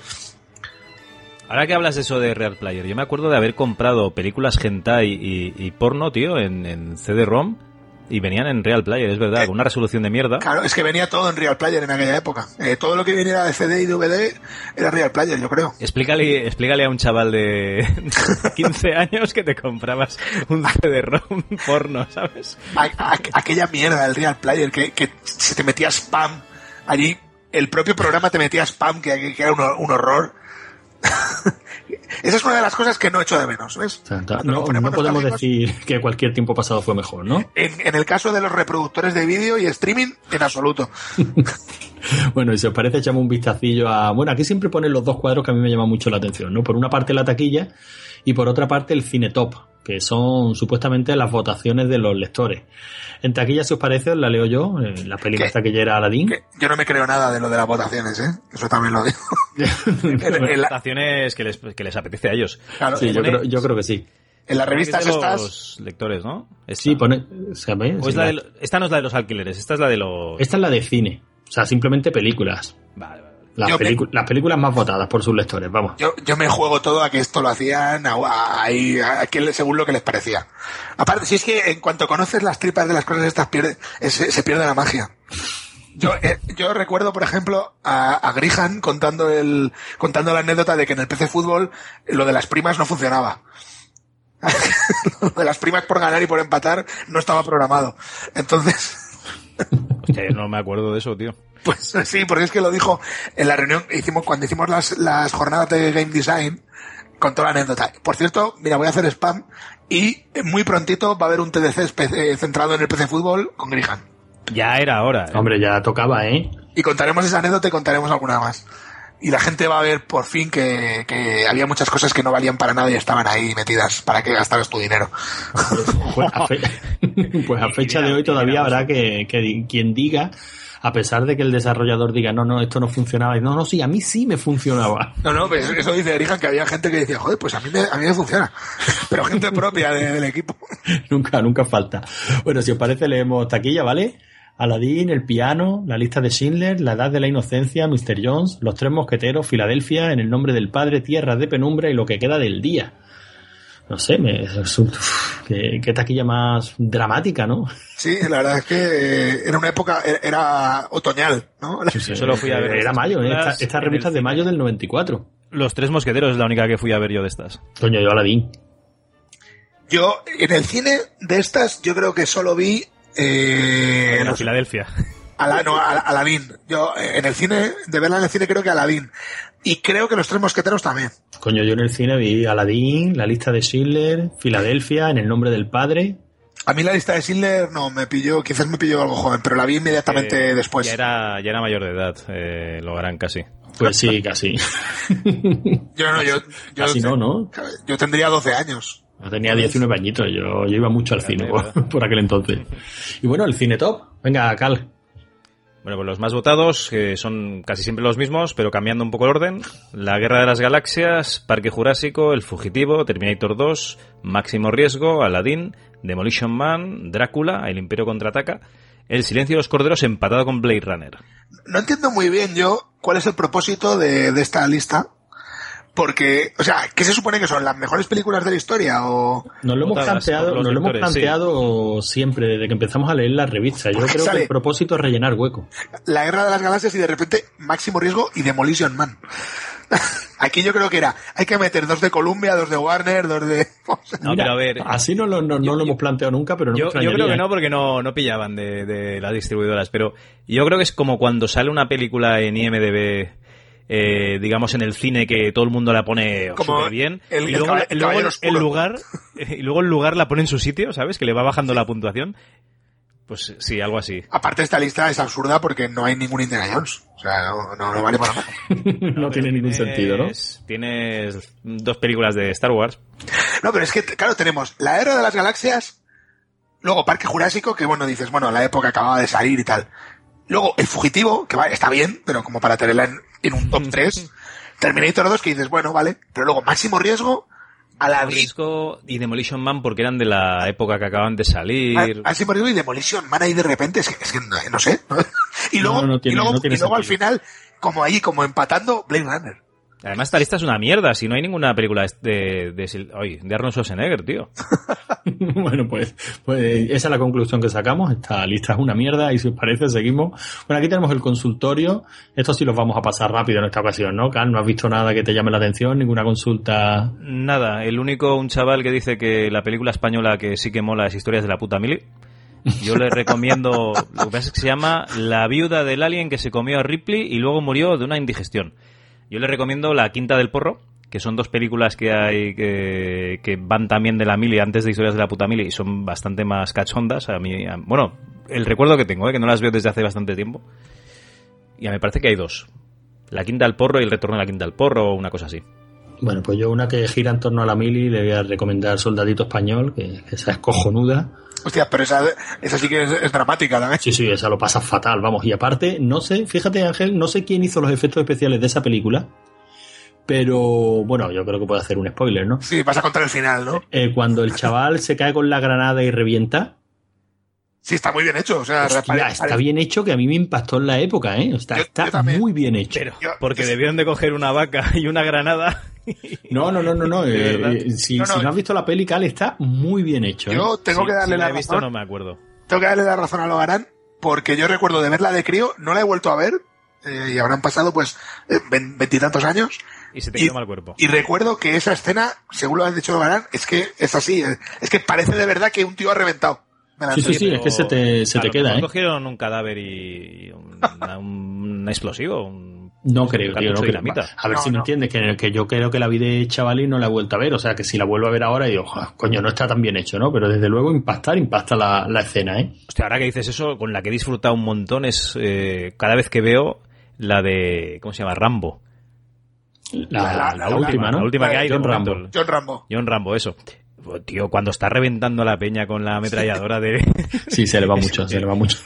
Ahora que hablas de eso de Real Player, yo me acuerdo de haber comprado películas hentai y porno, tío, en CD-ROM. Y venían en Real Player, es verdad, con una resolución de mierda. Claro, es que venía todo en Real Player en aquella época. Todo lo que viniera de CD y DVD era Real Player, yo creo. Explícale a un chaval de 15 años que te comprabas un CD-ROM porno, ¿sabes? Aquella mierda del Real Player, que se te metía spam. Allí el propio programa te metía spam, que era un horror. Esa es una de las cosas que no echo de menos, ¿ves? No podemos decir que cualquier tiempo pasado fue mejor, ¿no? En el caso de los reproductores de vídeo y streaming, en absoluto. Bueno, y si os parece, echamos un vistacillo a... Bueno, aquí siempre ponen los 2 cuadros que a mí me llaman mucho la atención, ¿no? Por una parte la taquilla y por otra parte el Cinetop, que son supuestamente las votaciones de los lectores. En taquilla, si os parece, os la leo yo, la película taquillera Aladdin. Yo no me creo nada de lo de las votaciones, ¿eh? Eso también lo digo. Votaciones que les apetece a ellos. Claro, sí, yo creo que sí. En las revistas estas... los lectores, ¿no? Esta. Sí, pone... ¿sabes? O es esta no es la de los alquileres, esta es la de los... Esta es la de cine. O sea, simplemente películas. Vale. Las películas más votadas por sus lectores, vamos. Yo me juego todo a que esto lo hacían según lo que les parecía. Aparte, si es que en cuanto conoces las tripas de las cosas estas, se pierde la magia. Yo recuerdo, por ejemplo, a Grihan contando la anécdota de que en el PC Fútbol lo de las primas no funcionaba. Lo de las primas por ganar y por empatar no estaba programado. Entonces... no me acuerdo de eso, tío. Pues sí, porque es que lo dijo en la reunión cuando hicimos las jornadas de Game Design, contó la anécdota. Por cierto, mira, voy a hacer spam y muy prontito va a haber un TDC centrado en el PC Fútbol con Grihan. Ya era hora. Hombre, ya tocaba, ¿eh? Y contaremos esa anécdota y contaremos alguna más. Y la gente va a ver por fin que había muchas cosas que no valían para nada y estaban ahí metidas para que gastaras tu dinero. Pues a fecha de hoy todavía habrá que quien diga, a pesar de que el desarrollador diga, no, esto no funcionaba. No, sí, a mí sí me funcionaba. No, pues eso dice Erijan, que había gente que decía, joder, pues a mí me funciona. Pero gente propia del equipo. Nunca falta. Bueno, si os parece, leemos taquilla, ¿vale? Aladdin, El piano, La lista de Schindler, La edad de la inocencia, Mr. Jones, Los tres mosqueteros, Filadelfia, En el nombre del padre, Tierras de penumbra y Lo que queda del día. No sé, qué taquilla más dramática, ¿no? Sí, la verdad es que era una época, era otoñal, ¿no? Sí, solo fui a ver. Era mayo, esta revista es de mayo del 94. Los tres mosqueteros es la única que fui a ver yo de estas. Coño, yo Aladdin. Yo, en el cine de estas, yo creo que solo vi... La Filadelfia. Aladdin. Yo, en el cine, de verla en el cine, creo que Aladdin. Y creo que Los tres mosqueteros también. Coño, yo en el cine vi Aladdin, La lista de Schindler, Filadelfia, En el nombre del padre. A mí La lista de Schindler no, quizás me pilló algo joven, pero la vi inmediatamente después. Ya era mayor de edad, lo harán casi. Pues sí, casi. Yo casi no. Yo tendría 12 años. Yo tenía 19 añitos, yo iba mucho al cine por aquel entonces. Y bueno, el cine top. Venga, Cal. Bueno, pues los más votados, que son casi siempre los mismos, pero cambiando un poco el orden. La Guerra de las Galaxias, Parque Jurásico, El Fugitivo, Terminator 2, Máximo Riesgo, Aladdin, Demolition Man, Drácula, El Imperio Contraataca, El Silencio de los Corderos empatado con Blade Runner. No entiendo muy bien yo cuál es el propósito de esta lista. Porque, o sea, ¿qué se supone que son? ¿Las mejores películas de la historia? O nos lo hemos planteado siempre, desde que empezamos a leer la revista. Yo creo que el propósito es rellenar hueco. La Guerra de las Galaxias y de repente Máximo Riesgo y Demolition Man. Aquí yo creo que hay que meter 2 de Columbia, 2 de Warner, 2 de... No, mira, pero a ver... Así no lo hemos planteado nunca, pero no yo creo que no, porque no pillaban de las distribuidoras. Pero yo creo que es como cuando sale una película en IMDb... digamos en el cine que todo el mundo la pone súper bien y luego el lugar la pone en su sitio, ¿sabes? Que le va bajando la puntuación. Pues sí, algo así. Aparte esta lista es absurda porque no hay ningún Indiana Jones. O sea, no vale para nada. No tiene ningún sentido, ¿no? Tienes 2 películas de Star Wars. No, pero es que, claro, tenemos La Guerra de las Galaxias, luego Parque Jurásico, que bueno, dices, bueno, la época acababa de salir y tal. Luego El Fugitivo, que está bien, pero como para tenerla en un top 3. Terminator 2, que dices, bueno, vale. Pero luego Máximo Riesgo, Aladdin y Demolition Man, porque eran de la época que acaban de salir. Máximo Riesgo y Demolition Man ahí de repente, es que no sé. Y luego al final, como empatando, Blade Runner. Además, esta lista es una mierda. Si no hay ninguna película de Arnold Schwarzenegger, tío. Bueno, pues esa es la conclusión que sacamos. Esta lista es una mierda y si os parece, seguimos. Bueno, aquí tenemos el consultorio. Esto sí los vamos a pasar rápido en esta ocasión, ¿no, Carl? ¿No has visto nada que te llame la atención? ¿Ninguna consulta? Nada. Un chaval que dice que la película española que sí que mola es Historias de la puta mili. Yo le recomiendo... Lo que pasa es que se llama La viuda del alien que se comió a Ripley y luego murió de una indigestión. Yo le recomiendo La quinta del porro, que son 2 películas que hay que van también de la mili antes de Historias de la puta mili y son bastante más cachondas. Bueno, el recuerdo que tengo, que no las veo desde hace bastante tiempo. Y me parece que hay 2. La quinta del porro y El retorno de la quinta del porro o una cosa así. Bueno, pues yo una que gira en torno a la mili le voy a recomendar Soldadito Español, que esa es cojonuda. Hostia, pero esa sí que es dramática también. Sí, esa lo pasa fatal, vamos. Y aparte, no sé, fíjate Ángel, no sé quién hizo los efectos especiales de esa película, pero bueno, yo creo que puedo hacer un spoiler, ¿no? Sí, vas a contar el final, ¿no? Cuando el chaval se cae con la granada y revienta. Sí, está muy bien hecho. O sea, hostia, está bien hecho, que a mí me impactó en la época, ¿eh? Está muy bien hecho. Pero, porque debieron de coger una vaca y una granada. No. Si no has visto la peli, Cal, está muy bien hecho. Yo tengo que darle la razón. Visto, no me acuerdo. Tengo que darle la razón a Logarán, porque yo recuerdo de verla de crío, no la he vuelto a ver, y habrán pasado pues 20 y tantos años. Y se te quedó mal cuerpo. Y recuerdo que esa escena, según lo has dicho Logarán, es que es así, es que parece de verdad que un tío ha reventado. Sí, es que se te queda, cogieron un cadáver y un explosivo. No creo, tío. A ver si me entiendes, que yo creo que la vi de chavalín no la he vuelto a ver. O sea, que si la vuelvo a ver ahora, digo, coño, no está tan bien hecho, ¿no? Pero desde luego impacta la escena, ¿eh? Hostia, ahora que dices eso, con la que he disfrutado un montón es cada vez que veo la de, ¿cómo se llama? Rambo. La última, ¿no? La última que hay. John Rambo, eso. Tío, cuando está reventando a la peña con la ametralladora de... Sí, se le va mucho. Sí.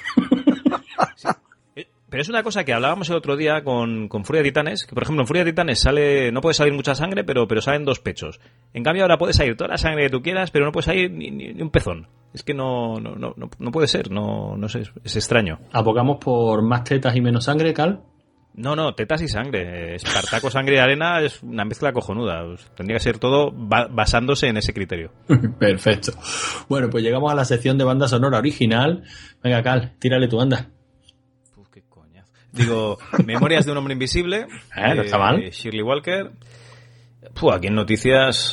Pero es una cosa que hablábamos el otro día con Furia de Titanes, que por ejemplo en Furia de Titanes no puede salir mucha sangre, pero salen 2 pechos. En cambio ahora puede salir toda la sangre que tú quieras, pero no puede salir ni un pezón. Es que no puede ser, no sé, es extraño. ¿Abogamos por más tetas y menos sangre, Cal? No, tetas y sangre. Espartaco, sangre y arena es una mezcla cojonuda. Tendría que ser todo basándose en ese criterio. Perfecto. Bueno, pues llegamos a la sección de banda sonora original. Venga, Cal, tírale tu banda. Qué coñazo. Digo, Memorias de un hombre invisible. No está mal. Shirley Walker. Aquí en noticias...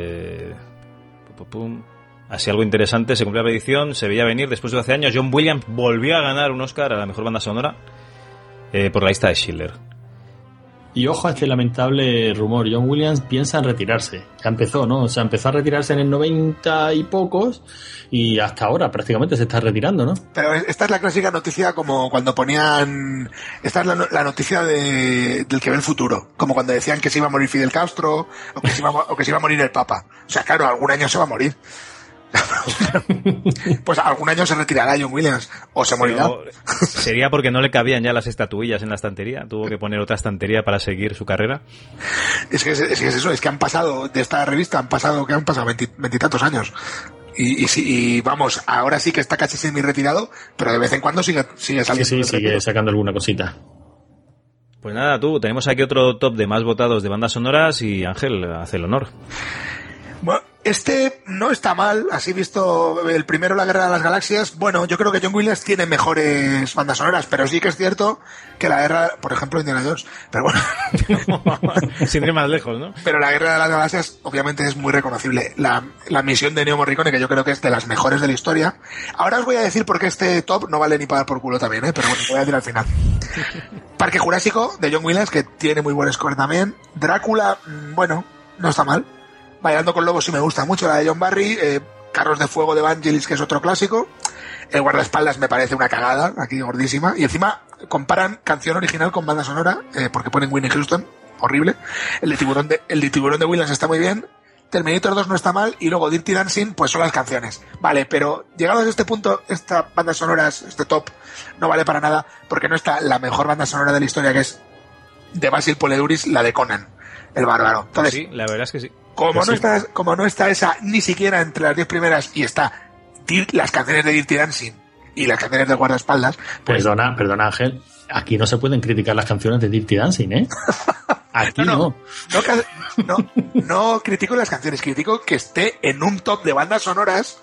Así algo interesante, se cumplió la predicción, se veía venir. Después de 12 años, John Williams volvió a ganar un Oscar a la mejor banda sonora por la lista de Schindler. Y ojo a este lamentable rumor, John Williams piensa en retirarse. Ya empezó, ¿no? O sea, empezó a retirarse en el 90 y pocos y hasta ahora prácticamente se está retirando, ¿no? Pero esta es la clásica noticia como cuando ponían... Esta es la noticia del que ve el futuro. Como cuando decían que se iba a morir Fidel Castro o que se iba a morir el Papa. O sea, claro, algún año se va a morir. Pues algún año se retirará John Williams o se morirá. Sería porque no le cabían ya las estatuillas en la estantería, tuvo que poner otra estantería para seguir su carrera. Es que es eso, es que han pasado de esta revista, han pasado veintitantos años y vamos, ahora sí que está casi semi retirado, pero de vez en cuando sigue saliendo. Sí, sigue sacando alguna cosita. Pues nada, tenemos aquí otro top de más votados de bandas sonoras y Ángel, hace el honor. Bueno, este no está mal, así visto el primero, La Guerra de las Galaxias. Bueno, yo creo que John Williams tiene mejores bandas sonoras, pero sí que es cierto que la guerra, por ejemplo, Indiana Jones, pero bueno. Sin ir más lejos, ¿no? Pero La Guerra de las Galaxias obviamente es muy reconocible. La misión de Ennio Morricone, que yo creo que es de las mejores de la historia. Ahora os voy a decir por qué este top no vale ni para dar por culo también, pero bueno, lo voy a decir al final. Parque Jurásico, de John Williams, que tiene muy buen score también. Drácula, bueno, no está mal. Bailando con Lobos sí me gusta mucho, la de John Barry. Carros de Fuego de Vangelis, que es otro clásico. El Guardaespaldas me parece una cagada, aquí gordísima. Y encima comparan canción original con banda sonora, porque ponen Whitney Houston, horrible. El de Tiburón de Williams está muy bien. Terminator 2 no está mal. Y luego Dirty Dancing, pues son las canciones. Vale, pero llegados a este punto, esta banda sonoras, este top, no vale para nada, porque no está la mejor banda sonora de la historia, que es de Basil Poledouris, la de Conan, el bárbaro. Entonces, sí, la verdad es que sí. Como no está esa ni siquiera entre las 10 primeras y está las canciones de Dirty Dancing y las canciones de Guardaespaldas. Pues... Perdona Ángel, aquí no se pueden criticar las canciones de Dirty Dancing, ¿eh? Aquí no critico las canciones, critico que esté en un top de bandas sonoras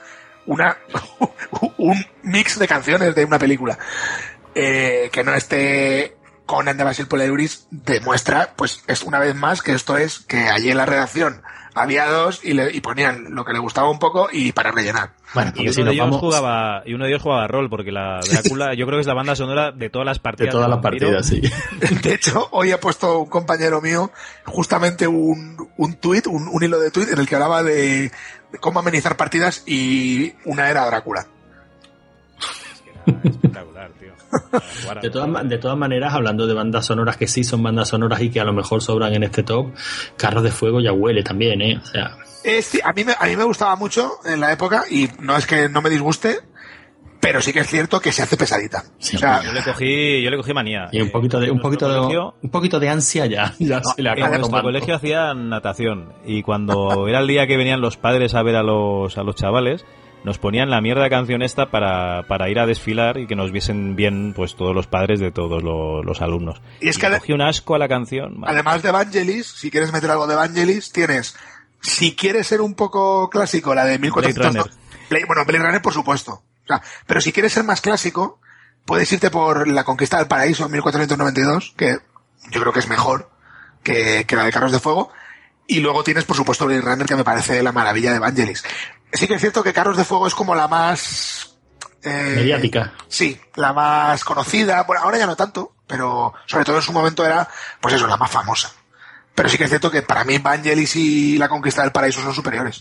un mix de canciones de una película. Que no esté Conan de Basil Poledouris demuestra, pues es una vez más que esto es que allí en la redacción había dos y ponían lo que le gustaba un poco y para rellenar. Bueno, y uno de ellos jugaba rol, porque la Drácula yo creo que es la banda sonora de todas las partidas. De todas las partidas, sí. De hecho, hoy ha puesto un compañero mío justamente un tuit, un hilo de tuit en el que hablaba de cómo amenizar partidas y una era Drácula. Espectacular, tío. De todas maneras, hablando de bandas sonoras que sí son bandas sonoras y que a lo mejor sobran en este top, Carros de Fuego ya huele también, ¿eh? O sea... Sí, a mí me gustaba mucho en la época y no es que no me disguste, pero sí que es cierto que se hace pesadita. Sí, o sea, yo le cogí manía. Y un poquito de ansia ya se le acaba en nuestro colegio hacían natación y cuando era el día que venían los padres a ver a los chavales, nos ponían la mierda de canción esta para ir a desfilar y que nos viesen bien pues todos los padres de todos los alumnos. Y es que cogí un asco a la canción. Además de Vangelis, si quieres meter algo de Vangelis, tienes, si quieres ser un poco clásico, la de 1400... Blade Runner, por supuesto. O sea, pero si quieres ser más clásico, puedes irte por La Conquista del Paraíso en 1492, que yo creo que es mejor que la de Carros de Fuego. Y luego tienes, por supuesto, Blade Runner, que me parece la maravilla de Vangelis. Sí que es cierto que Carros de Fuego es como la más... mediática. Sí, la más conocida. Bueno, ahora ya no tanto, pero sobre todo en su momento era, pues eso, la más famosa. Pero sí que es cierto que para mí Vangelis y La Conquista del Paraíso son superiores.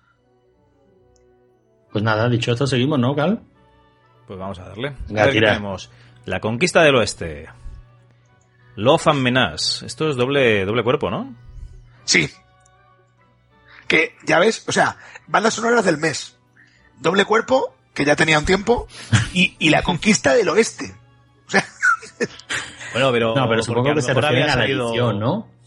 Pues nada, dicho esto, seguimos, ¿no, Cal? Pues vamos a darle. Tenemos La Conquista del Oeste. Love and Menace. Esto es doble cuerpo, ¿no? Sí. Que, ya ves, o sea, bandas sonoras del mes. Doble cuerpo, que ya tenía un tiempo, y La Conquista del Oeste. O sea... Bueno, pero supongo que se refiere a la edición, ¿no?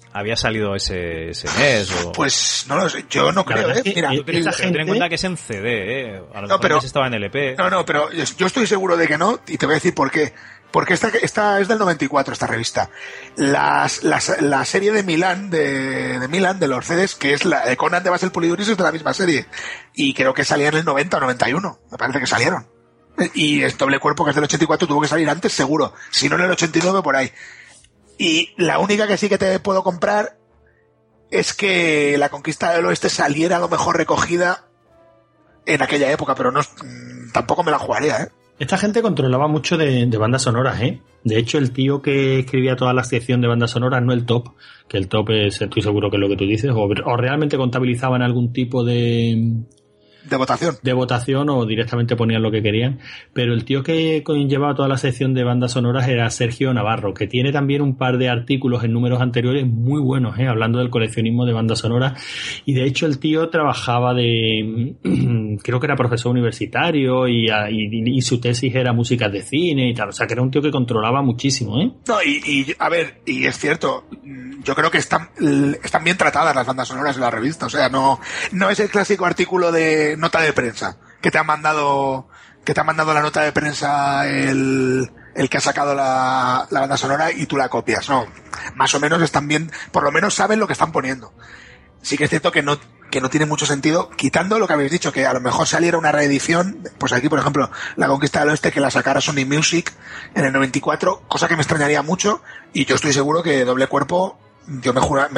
había salido ese mes o... Pues no lo sé, yo no creo, Mira, ten en cuenta que es en CD, A lo mejor pero estaba en LP. No, pero yo estoy seguro de que no, y te voy a decir por qué. Porque esta es del 94, esta revista. La serie de Milán, de los CDs, que es la de Conan de Basil Polidoris, es de la misma serie. Y creo que salía en el 90 o 91. Me parece que salieron. Y el Doble Cuerpo, que es del 84, tuvo que salir antes, seguro. Si no en el 89, por ahí. Y la única que sí que te puedo comprar es que La Conquista del Oeste saliera a lo mejor recogida en aquella época, pero no, tampoco me la jugaría, Esta gente controlaba mucho de bandas sonoras, De hecho, el tío que escribía toda la sección de bandas sonoras, no el top, que el top es, estoy seguro que es lo que tú dices, o realmente contabilizaban algún tipo de votación o directamente ponían lo que querían, pero el tío que llevaba toda la sección de bandas sonoras era Sergio Navarro, que tiene también un par de artículos en números anteriores muy buenos, hablando del coleccionismo de bandas sonoras, y de hecho el tío trabajaba creo que era profesor universitario y su tesis era música de cine y tal, o sea que era un tío que controlaba muchísimo, No, y a ver, y es cierto, yo creo que están bien tratadas las bandas sonoras en la revista, o sea, no es el clásico artículo de nota de prensa que te ha mandado la nota de prensa el que ha sacado la banda sonora y tú la copias, no, más o menos están bien, por lo menos saben lo que están poniendo. Sí que es cierto que no tiene mucho sentido, quitando lo que habéis dicho, que a lo mejor saliera una reedición, pues aquí por ejemplo La Conquista del Oeste, que la sacara Sony Music en el 94, cosa que me extrañaría mucho, y yo estoy seguro que Doble Cuerpo yo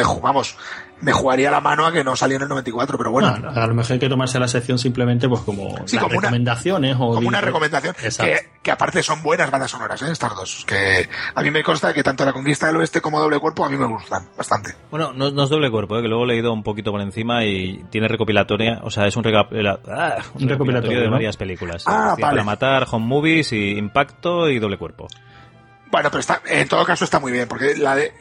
me jugaría la mano a que no saliera en el 94, pero bueno. A lo mejor hay que tomarse la sección simplemente pues como recomendaciones. Como una recomendación, que aparte son buenas bandas sonoras, estas dos. Que a mí me consta que tanto La Conquista del Oeste como Doble Cuerpo a mí me gustan bastante. Bueno, no es Doble Cuerpo, que luego he leído un poquito por encima y tiene recopilatoria, o sea, es un recopilatorio de varias películas. Vale. Para Matar, Home Movies, y Impacto y Doble Cuerpo. Bueno, pero en todo caso está muy bien, porque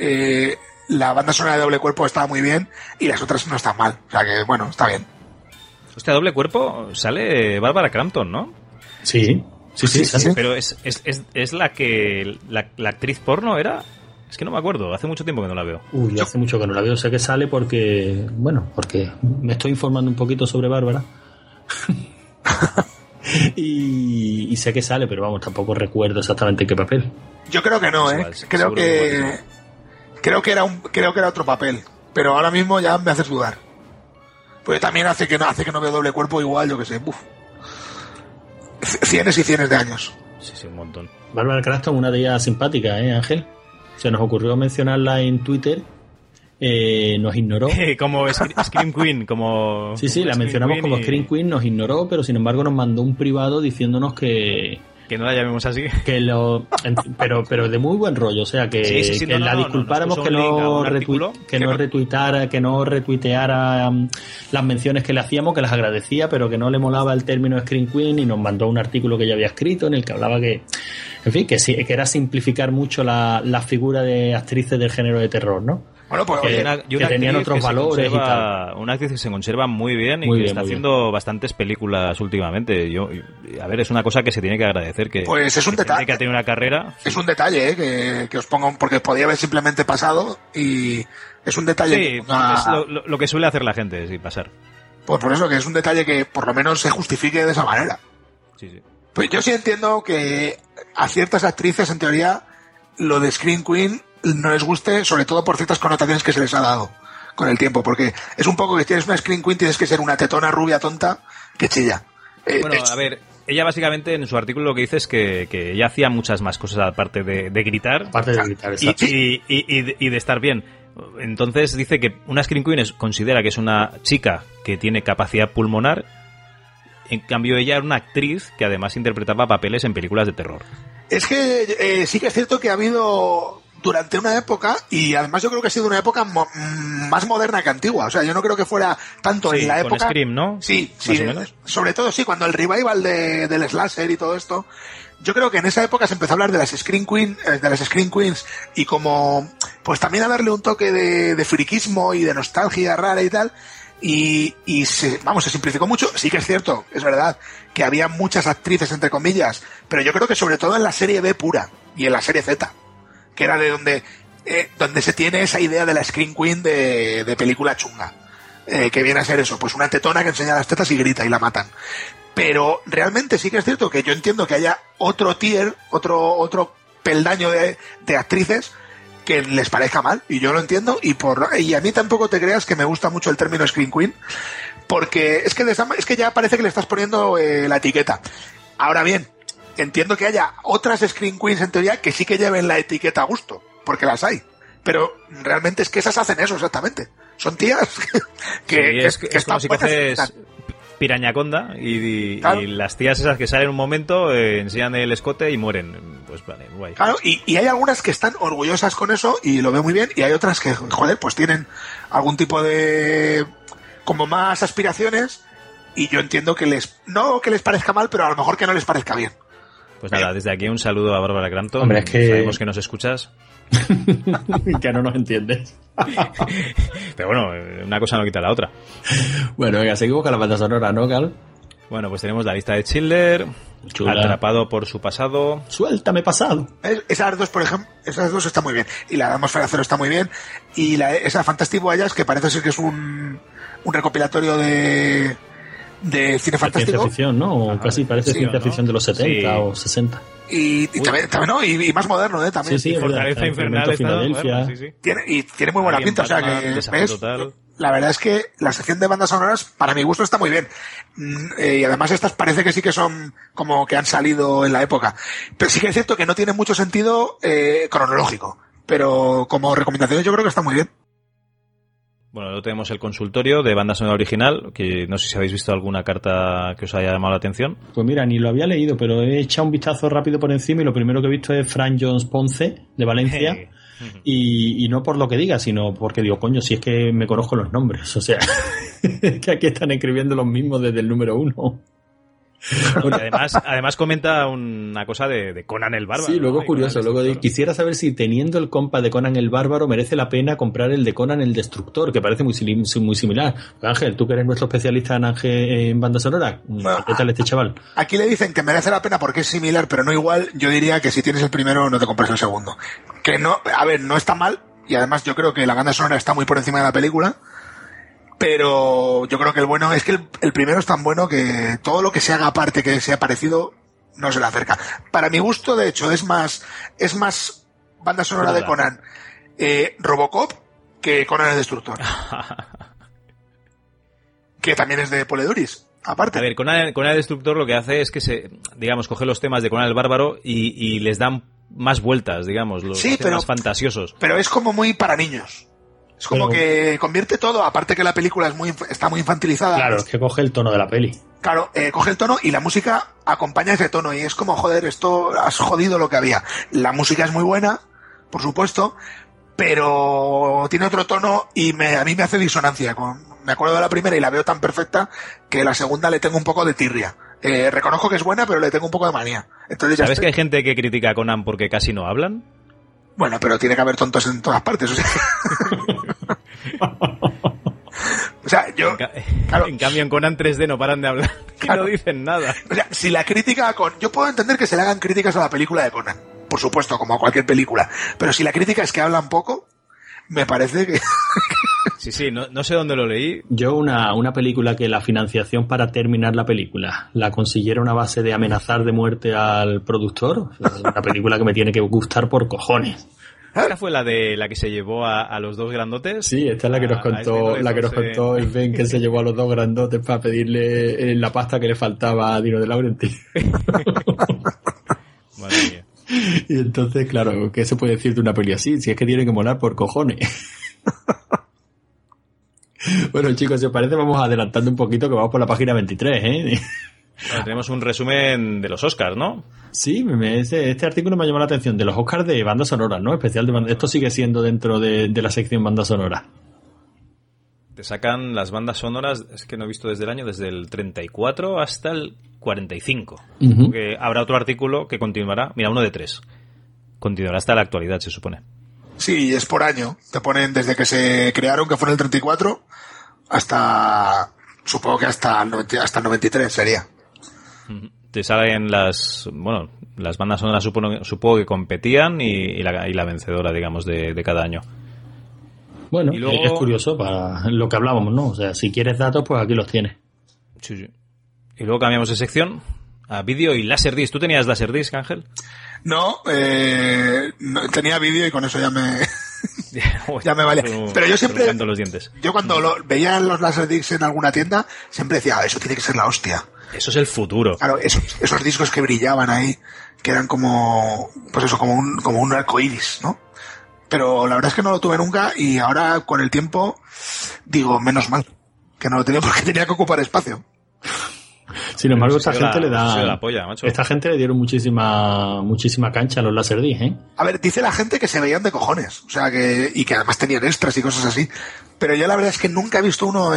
la banda sonora de Doble Cuerpo está muy bien y las otras no están mal. O sea que, bueno, está bien. Hostia, Doble Cuerpo sale Bárbara Crampton, ¿no? Sí. Pero es la actriz porno era... Es que no me acuerdo, hace mucho tiempo que no la veo. Yo hace mucho que no la veo, sé que sale porque me estoy informando un poquito sobre Bárbara. y sé que sale, pero vamos, tampoco recuerdo exactamente qué papel. Yo creo que no, Creo que era otro papel, pero ahora mismo ya me haces dudar. Pues también hace que no veo Doble Cuerpo igual, yo que sé, cienes y cienes de años. Sí, un montón. Bárbara Cranston, una de ellas simpática, Ángel. Se nos ocurrió mencionarla en Twitter, nos ignoró. Como Scream Queen, como... Sí, la mencionamos como Scream Queen, nos ignoró, pero sin embargo nos mandó un privado diciéndonos que no la llamemos así. Pero de muy buen rollo, o sea, que la disculpáramos, que no retuiteara las menciones que le hacíamos, que las agradecía, pero que no le molaba el término Scream Queen, y nos mandó un artículo que ya había escrito en el que hablaba que era simplificar mucho la figura de actrices del género de terror, ¿no? Bueno, pues que tenían otros valores y tal. Una actriz que se conserva muy bien y que está haciendo bastantes películas últimamente. A ver, es una cosa que se tiene que agradecer. Pues es un detalle. Que ha tenido una carrera. Es un detalle, que os pongo, porque podía haber simplemente pasado, y es un detalle. Sí, es lo que suele hacer la gente, sí, pasar. Pues por eso, que es un detalle que por lo menos se justifique de esa manera. Sí. Pues yo sí entiendo que a ciertas actrices, en teoría, lo de Scream Queen no les guste, sobre todo por ciertas connotaciones que se les ha dado con el tiempo, porque es un poco que si tienes una Scream Queen tienes que ser una tetona rubia tonta que chilla. A ver, ella básicamente en su artículo lo que dice es que ella hacía muchas más cosas aparte de gritar. Aparte de gritar, exacto. Y de estar bien. Entonces dice que una Scream Queen considera que es una chica que tiene capacidad pulmonar. En cambio ella era una actriz que además interpretaba papeles en películas de terror. Es que sí que es cierto que ha habido durante una época, y además yo creo que ha sido una época más moderna que antigua, o sea, yo no creo que fuera tanto en la época... Con Scream, ¿no? Sí, más o menos. Sobre todo sí, cuando el revival del slasher y todo esto, yo creo que en esa época se empezó a hablar de las Scream Queens, y como, pues también a darle un toque de friquismo y de nostalgia rara y tal, y se simplificó mucho. Sí que es cierto, es verdad, que había muchas actrices, entre comillas, pero yo creo que sobre todo en la serie B pura y en la serie Z, que era de donde donde se tiene esa idea de la Scream Queen de película chunga. Que viene a ser eso, pues una tetona que enseña las tetas y grita y la matan. Pero realmente sí que es cierto que yo entiendo que haya otro tier, otro peldaño de actrices que les parezca mal, y yo lo entiendo, y a mí tampoco te creas que me gusta mucho el término Scream Queen, porque es que ya parece que le estás poniendo la etiqueta. Ahora bien, entiendo que haya otras Scream Queens en teoría que sí que lleven la etiqueta a gusto, porque las hay. Pero realmente es que esas hacen eso exactamente. Son tías que es como si coges Pirañaconda claro. Y las tías esas que salen un momento enseñan el escote y mueren. Pues vale, guay. Claro, y hay algunas que están orgullosas con eso y lo veo muy bien, y hay otras que, joder, pues tienen algún tipo de como más aspiraciones, y yo entiendo que no que les parezca mal, pero a lo mejor que no les parezca bien. Pues nada, desde aquí un saludo a Bárbara Crampton. Hombre, es que sabemos que nos escuchas. Que no nos entiendes. Pero bueno, una cosa no quita la otra. Bueno, venga, seguimos con la banda sonora, ¿no, Cal? Bueno, pues tenemos la lista de Schindler, Chula. Atrapado por su pasado. Suéltame pasado. Esas dos, por ejemplo, esas dos están muy bien. Y la de Atmósfera Cero está muy bien. Y esa Fantastic Voyage, que parece ser que es un recopilatorio de cine fantástico. Ciencia ficción, ¿no? O casi parece sí, ciencia ¿no? ficción de los 70 Sí. o 60. Y también, ¿no? Y más moderno, también. Sí, Fortaleza Infernal, Filadelfia. sí. Tiene muy buena pinta, o sea que ¿ves? Total. La verdad es que la sección de bandas sonoras, para mi gusto, está muy bien. Y además estas parece que sí que son como que han salido en la época. Pero sí que es cierto que no tiene mucho sentido cronológico. Pero como recomendaciones yo creo que está muy bien. Bueno, luego tenemos el consultorio de banda sonora original, que no sé si habéis visto alguna carta que os haya llamado la atención. Pues mira, ni lo había leído, pero he echado un vistazo rápido por encima y lo primero que he visto es Frank Jones Ponce, de Valencia. Y no por lo que diga, sino porque digo, coño, si es que me conozco los nombres. O sea, que aquí están escribiendo los mismos desde el número 1. Además comenta una cosa de Conan el Bárbaro. Sí, luego ¿no? es curioso. Luego quisiera saber si teniendo el compa de Conan el Bárbaro merece la pena comprar el de Conan el Destructor, que parece muy similar. Ángel, tú que eres nuestro especialista en banda sonora, ¿qué tal este chaval? Aquí le dicen que merece la pena porque es similar, pero no igual. Yo diría que si tienes el primero no te compres el segundo. Que no, a ver, no está mal, y además yo creo que la banda sonora está muy por encima de la película. Pero yo creo que el bueno es que el primero es tan bueno que todo lo que se haga aparte que sea parecido no se le acerca. Para mi gusto, de hecho, es más banda sonora de Conan Robocop que Conan el Destructor. Que también es de Poleduris, aparte. A ver, Conan el Destructor lo que hace es que coge los temas de Conan el Bárbaro y les dan más vueltas, digamos, los más fantasiosos. Pero es como muy para niños. Es como que convierte todo, aparte que la película está muy infantilizada. Claro, es que coge el tono de la peli. Claro, coge el tono y la música acompaña ese tono y es como, joder, esto has jodido lo que había. La música es muy buena, por supuesto, pero tiene otro tono y a mí me hace disonancia. Me acuerdo de la primera y la veo tan perfecta que la segunda le tengo un poco de tirria. Reconozco que es buena, pero le tengo un poco de manía. Entonces ¿Sabes que hay gente que critica a Conan porque casi no hablan? Bueno, pero tiene que haber tontos en todas partes, o sea... O sea, yo... Claro, en cambio en Conan 3D no paran de hablar y no dicen nada. O sea, si la crítica yo puedo entender que se le hagan críticas a la película de Conan, por supuesto, como a cualquier película, pero si la crítica es que hablan poco, me parece que... Sí, no sé dónde lo leí. Yo una película que la financiación para terminar la película la consiguiera una base de amenazar de muerte al productor, una película que me tiene que gustar por cojones. ¿Esta fue la que se llevó a los dos grandotes? Sí, esta es la que nos contó el Ben, que se llevó a los dos grandotes para pedirle la pasta que le faltaba a Dino De Laurentiis. Madre mía. Y entonces, claro, ¿qué se puede decir de una peli así? Si es que tiene que molar por cojones. Bueno, chicos, si os parece, vamos adelantando un poquito, que vamos por la página 23, ¿eh? Bueno, tenemos un resumen de los Oscars, ¿no? Sí, este artículo me ha llamado la atención, de los Oscars de bandas sonoras, ¿no? Especial de esto sigue siendo dentro de la sección banda sonora. Te sacan las bandas sonoras, es que no he visto desde el 34 hasta el 45. Uh-huh. Porque habrá otro artículo que continuará, mira, uno de 3. Continuará hasta la actualidad, se supone. Sí, es por año. Te ponen desde que se crearon, que fue en el 34, hasta... Supongo que hasta el 93 sería. Te salen las Las bandas sonoras supongo que competían y la vencedora, digamos, de cada año. Bueno, Y luego- es curioso para lo que hablábamos, ¿no? O sea, si quieres datos, pues aquí los tienes. Sí, sí. Y luego cambiamos de sección a vídeo y Laserdisc. ¿Tú tenías Laserdisc, Ángel? No, tenía vídeo y con eso ya me valía. Pero yo siempre, Canto los dientes. yo cuando veía los Laserdiscs en alguna tienda, siempre decía, eso tiene que ser la hostia. Eso es el futuro. Claro, esos discos que brillaban ahí, que eran como, pues eso, como un arcoíris, ¿no? Pero la verdad es que no lo tuve nunca y ahora con el tiempo digo, menos mal, que no lo tenía porque tenía que ocupar espacio. Sin embargo, esta Ha sido gente le ha sido da... la polla, macho. Esta gente le dieron muchísima cancha a los Laserdisc, ¿eh? A ver, dice la gente que se veían de cojones, o sea y que además tenían extras y cosas así. Pero yo la verdad es que nunca he visto uno,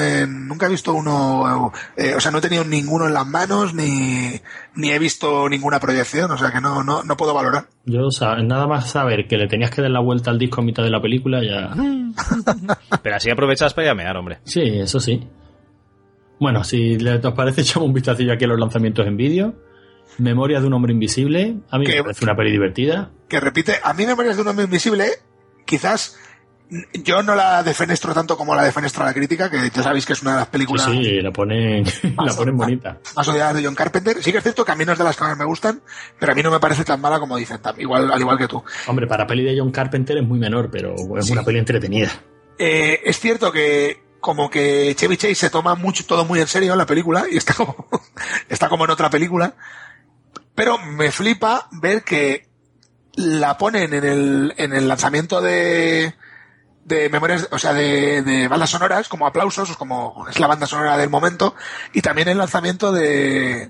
o sea, no he tenido ninguno en las manos ni he visto ninguna proyección, o sea que no puedo valorar. Yo, nada más saber que le tenías que dar la vuelta al disco a mitad de la película, ya... Pero así aprovechas para llamear, hombre. Sí, eso sí. Bueno, si os parece, echamos un vistacillo aquí a los lanzamientos en vídeo. Memorias de un hombre invisible. A mí me parece una peli divertida. Que repite, a mí Memorias de un hombre invisible, quizás yo no la defenestro tanto como la defenestra la crítica, que ya sabéis que es una de las películas Sí, la ponen bonita. más odiadas de John Carpenter. Sí que es cierto que a mí no es de las que más me gustan, pero a mí no me parece tan mala como dicen, al igual que tú. Hombre, para peli de John Carpenter es muy menor, pero es Sí. una peli entretenida. Es cierto que como que Chevy Chase se toma todo muy en serio en la película y está como en otra película, pero me flipa ver que la ponen en el lanzamiento de memorias, o sea, de bandas sonoras como aplausos, como es la banda sonora del momento, y también el lanzamiento del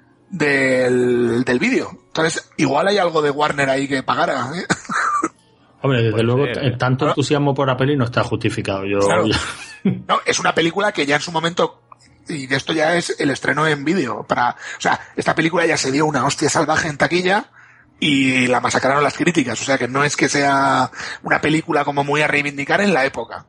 vídeo. Entonces, igual hay algo de Warner ahí que pagara, ¿eh? Hombre, desde Puede luego, ser, tanto Claro. entusiasmo por la peli no está justificado. Claro. No, es una película que ya en su momento, y de esto ya es el estreno en vídeo, o sea, esta película ya se dio una hostia salvaje en taquilla y la masacraron las críticas, o sea que no es que sea una película como muy a reivindicar en la época.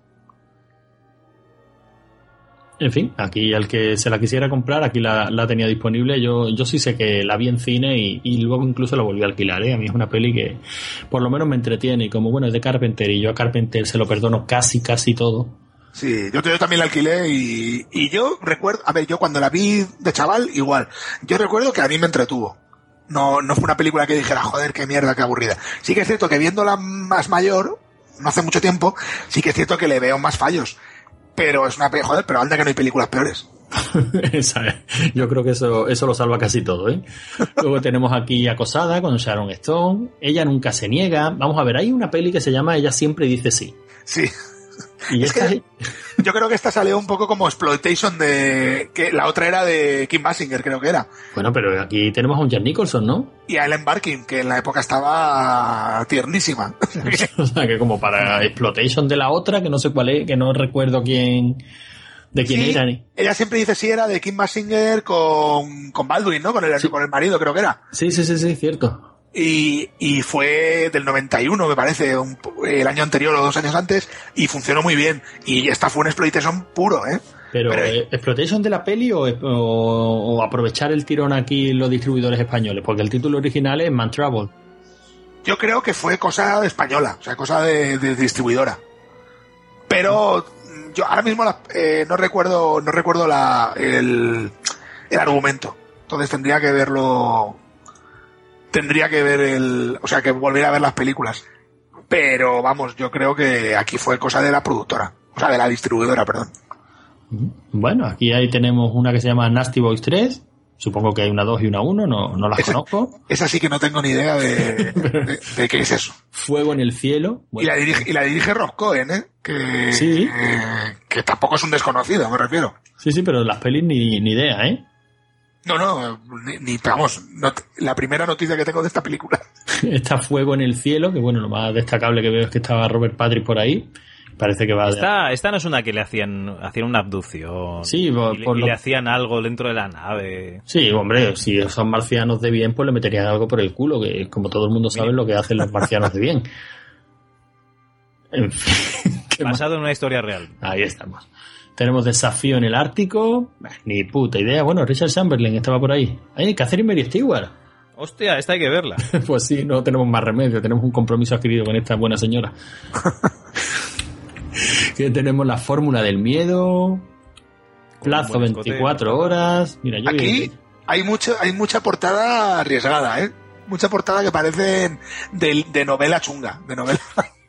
En fin, aquí al que se la quisiera comprar, aquí la tenía disponible. Yo sí sé que la vi en cine y luego incluso la volví a alquilar, ¿eh? A mí es una peli que por lo menos me entretiene y como bueno es de Carpenter y yo a Carpenter se lo perdono casi todo. Sí, yo también la alquilé y yo recuerdo, a ver, yo cuando la vi de chaval, igual, yo recuerdo que a mí me entretuvo. No fue una película que dijera, joder, qué mierda, qué aburrida. Sí que es cierto que viéndola más mayor, no hace mucho tiempo, sí que es cierto que le veo más fallos. Pero es una joder, pero anda que no hay películas peores. Yo creo que eso lo salva casi todo, ¿eh? Luego tenemos aquí Acosada con Sharon Stone. Ella nunca se niega. Vamos a ver, hay una peli que se llama Ella siempre dice sí. Sí. Y Es que yo creo que esta salió un poco como exploitation que la otra era de Kim Basinger, creo que era. Bueno, pero aquí tenemos a un Jack Nicholson, ¿no? Y a Ellen Barkin, que en la época estaba tiernísima. O sea, que como para exploitation de la otra, que no sé cuál es, que no recuerdo quién Sí, era ni. ella siempre dice sí, era de Kim Basinger con Baldwin, ¿no? Con el marido, creo que era. Sí, cierto. Y fue del 91, me parece, el año anterior o 2 años antes, y funcionó muy bien. Y esta fue un exploitation puro, ¿eh? Pero ¿exploitation de la peli o aprovechar el tirón aquí los distribuidores españoles? Porque el título original es Man Trouble. Yo creo que fue cosa española, o sea, cosa de distribuidora. Pero yo ahora mismo no recuerdo el argumento. Entonces tendría que verlo. O sea, que volver a ver las películas. Pero vamos, yo creo que aquí fue cosa de la productora. O sea, de la distribuidora, perdón. Bueno, aquí ahí tenemos una que se llama Nasty Boys 3. Supongo que hay una 2 y una 1, no las conozco. Esa sí que no tengo ni idea de qué es eso. Fuego en el cielo. Bueno, Y la dirige Rob Cohen, ¿eh? Sí. Que tampoco es un desconocido, me refiero. Sí, pero las pelis ni idea, ¿eh? No, vamos, la primera noticia que tengo de esta película. Está Fuego en el cielo, que bueno, lo más destacable que veo es que estaba Robert Patrick por ahí. Parece que va Esta no es una que le hacían una abducción. Sí, y le hacían algo dentro de la nave. Sí, hombre, si son marcianos de bien, pues le meterían algo por el culo, que como todo el mundo sabe lo que hacen los marcianos de bien. En fin, Basado en una historia real. Ahí estamos. Tenemos Desafío en el Ártico. Ni puta idea. Bueno, Richard Chamberlain estaba por ahí. Catherine Mary Stewart. Hostia, esta hay que verla. Pues sí, no tenemos más remedio, tenemos un compromiso adquirido con esta buena señora. Que tenemos la fórmula del miedo, plazo 24 horas. Mira, yo aquí hay mucha portada arriesgada, ¿eh? Mucha portada que parecen de novela chunga, de novela.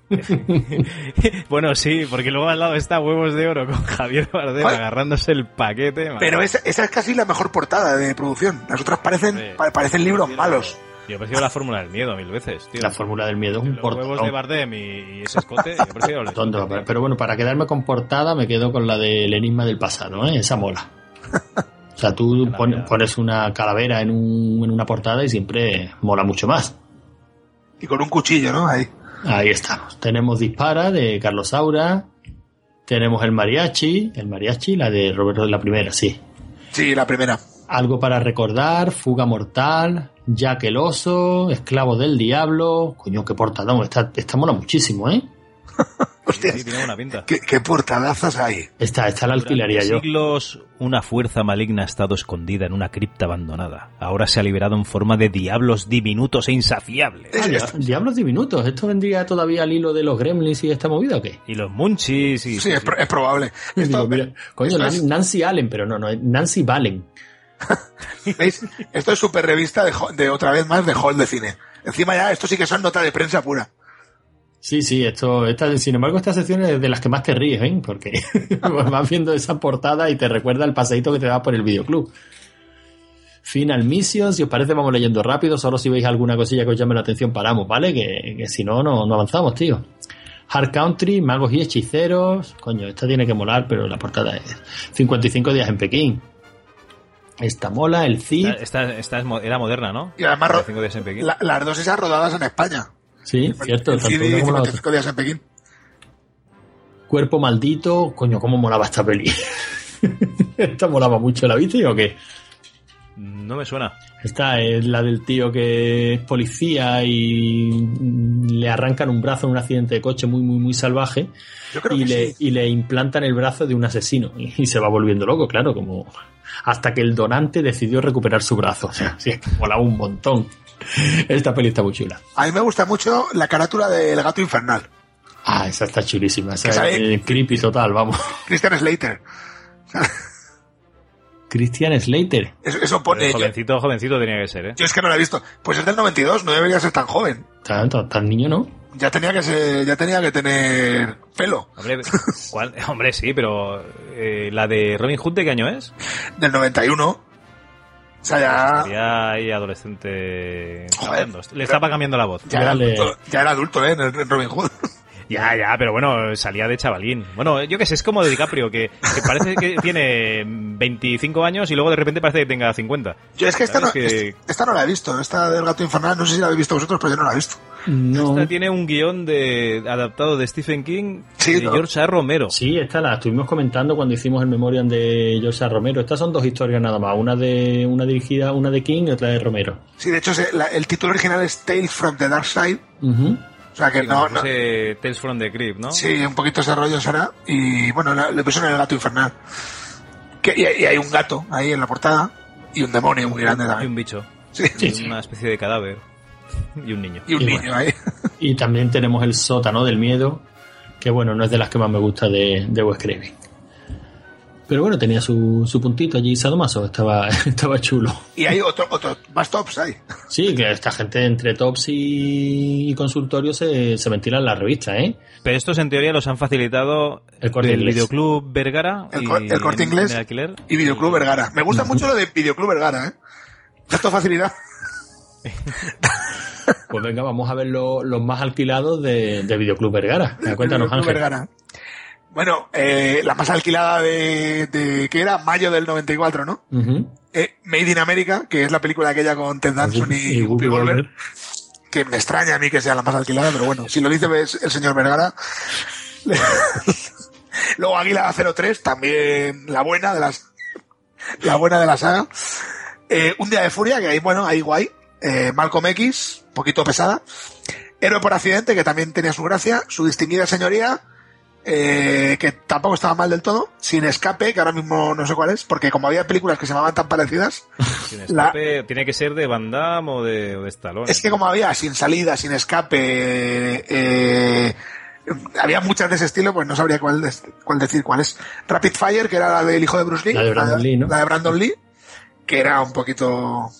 Bueno, sí, porque luego al lado está Huevos de Oro con Javier Bardem agarrándose el paquete. Pero esa es casi la mejor portada de producción. Las otras parecen libros malos. Yo prefiero la fórmula del miedo 1000 veces, tío. La fórmula del miedo es un portadón. Los huevos de Bardem y ese escote, yo prefiero la tonto, pero bueno, para quedarme con portada me quedo con la del enigma del pasado, ¿eh? Esa mola. O sea, tú pones una calavera en una portada y siempre mola mucho más. Y con un cuchillo, ¿no? Ahí estamos. Tenemos Dispara de Carlos Saura. Tenemos el mariachi, la de Roberto de la primera, sí. Sí, la primera. Algo para recordar, Fuga mortal, Jack el oso, Esclavo del diablo. Coño, qué portadón. Esta mola muchísimo, ¿eh? Hostia, sí, tiene buena pinta. ¿Qué portadazas hay? Esta la alquilaría yo. Durante siglos, una fuerza maligna ha estado escondida en una cripta abandonada. Ahora se ha liberado en forma de diablos diminutos e insaciables. Diablos diminutos. ¿Esto vendría todavía al hilo de los gremlins y esta movida o qué? Y los munchies y... Sí, es probable. Digo, mira, coño, Nancy Allen, pero no, Nancy Valen. ¿Veis? Esto es súper revista de otra vez más de hall de cine. Encima ya, esto sí que son nota de prensa pura. Sí, sin embargo, esta sección es de las que más te ríes, ¿eh? Porque vas viendo esa portada y te recuerda el paseíto que te da por el videoclub. Final Mission, si os parece vamos leyendo rápido, solo si veis alguna cosilla que os llame la atención paramos, ¿vale? Que si no avanzamos, tío. Hard Country, Magos y Hechiceros, coño, esta tiene que molar, pero la portada es 55 días en Pekín. Esta mola, el Cid. Esta era moderna, ¿no? Y además 55 días en Pekín. Las dos esas rodadas en España. Sí, cierto. El Cid y 55 días en Pekín. Cuerpo maldito, coño, cómo molaba esta peli. Esta molaba mucho, ¿la viste o qué? No me suena. Esta es la del tío que es policía y le arrancan un brazo en un accidente de coche muy, muy, muy salvaje. Yo creo que y le implantan el brazo de un asesino y se va volviendo loco, claro, como hasta que el donante decidió recuperar su brazo. O sea, sí, molaba un montón. Esta peli está muy chula. A mí me gusta mucho la carátula del Gato Infernal. Ah, esa está chulísima. Esa es creepy total, vamos. Christian Slater. Christian Slater. Eso pone... Jovencito tenía que ser, ¿eh? Yo es que no la he visto. Pues es del 92, no debería ser tan joven. Tan niño, ¿no? Ya tenía que tener pelo. Hombre, sí, pero la de Robin Hood, ¿de qué año es? Del 91. O sea, ya... Sería ahí adolescente. Joder, le estaba cambiando la voz. Ya era adulto, en Robin Hood. Ya, pero bueno, salía de chavalín. Bueno, yo qué sé, es como de DiCaprio, que parece que tiene 25 años y luego de repente parece que tenga 50. Yo es que esta no la he visto, esta del Gato Infernal, no sé si la habéis visto vosotros, pero yo no la he visto. No. Esta tiene un guión adaptado de Stephen King, sí, de George A. Romero. Sí, esta la estuvimos comentando cuando hicimos el Memoriam de George A. Romero. Estas son dos historias nada más, una dirigida, una de King y otra de Romero. Sí, de hecho el título original es Tales from the Dark Side. O sea que no. Tales from the Crypt, ¿no? Sí, un poquito ese rollo será. Y bueno, le pusieron el Gato Infernal. Y hay un gato ahí en la portada y un demonio muy grande también. Y un bicho. Sí. Y una especie de cadáver. Y un niño. Y un niño ahí. Y también tenemos el sótano del miedo, que bueno, no es de las que más me gusta de Wes Craven. Pero bueno, tenía su puntito allí, sadomaso, estaba chulo. Y hay otro más tops ahí. Sí, que esta gente entre tops y consultorio se ventilan las revistas, ¿eh? Pero estos en teoría los han facilitado el Videoclub Vergara. El Corte Inglés y Videoclub Vergara. Me gusta mucho lo de Videoclub Vergara, ¿eh? Esto facilidad. Pues venga, vamos a ver los más alquilados de Videoclub Vergara. Cuéntanos, Ángel. Vergara. Bueno, la más alquilada de ¿qué era? Mayo del 94, ¿no? Made in America, que es la película aquella con Ted Danson y Whoopi Goldberg, que me extraña a mí que sea la más alquilada, pero bueno, si lo dice el señor Vergara. Luego Águila 03, también la buena de la saga. Un día de furia, que ahí guay. Malcolm X, poquito pesada. Héroe por accidente, que también tenía su gracia. Su distinguida señoría. que tampoco estaba mal del todo, Sin Escape, que ahora mismo no sé cuál es, porque como había películas que se llamaban tan parecidas... Sin Escape tiene que ser de Van Damme o de Stallone. Es que como había Sin Salida, Sin Escape... había muchas de ese estilo, pues no sabría cuál decir cuál es. Rapid Fire, que era la del hijo de Bruce Lee. La de Brandon Lee, ¿no? La de Brandon Lee, que era un poquito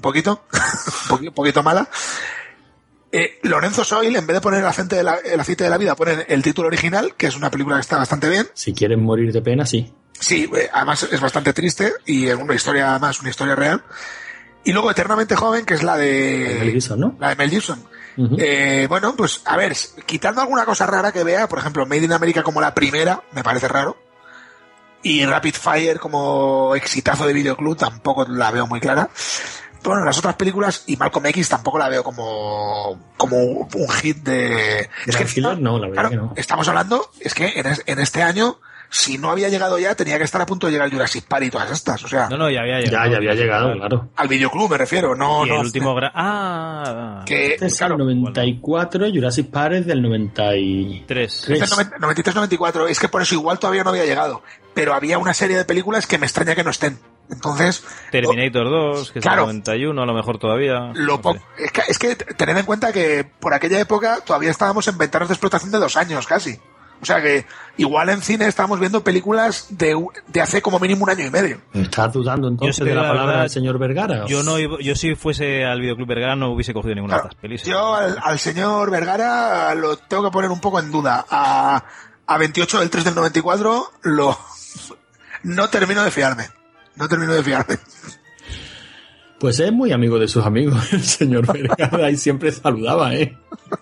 mala. Lorenzo Soil, en vez de poner el aceite de la vida, ponen el título original, que es una película que está bastante bien. Si quieren morir de pena, sí. Sí, además es bastante triste y es una historia real. Y luego Eternamente Joven, que es la de Mel Gibson, ¿no? La de Mel Gibson. Uh-huh. Bueno, pues a ver, quitando alguna cosa rara que vea, por ejemplo, Made in America como la primera, me parece raro. Y Rapid Fire como exitazo de videoclub tampoco la veo muy clara. Bueno, las otras películas, y Malcolm X tampoco la veo como un hit de... Es que Killer, no, la verdad, claro, que no. Estamos hablando, es que en este año, si no había llegado ya, tenía que estar a punto de llegar Jurassic Park y todas estas, o sea... No, ya había llegado. Ya había llegado, claro. Al videoclub me refiero, no... Y no el último... que, este es claro, el 94, bueno. Jurassic Park es del 93. 93-94, es que por eso igual todavía no había llegado, pero había una serie de películas que me extraña que no estén. Entonces... Terminator 2, que es claro, el 91, a lo mejor todavía... Es que tened en cuenta que por aquella época todavía estábamos en ventanas de explotación de 2 años, casi. O sea que igual en cine estábamos viendo películas de hace como mínimo 1 año y medio. ¿Estás dudando entonces de la palabra del señor Vergara? Yo si fuese al Videoclub Vergara no hubiese cogido ninguna de estas pelis. Yo al señor Vergara lo tengo que poner un poco en duda. A 28 del 3 del 94 no termino de fiarme. Pues es muy amigo de sus amigos, el señor Vergara, y siempre saludaba, ¿eh?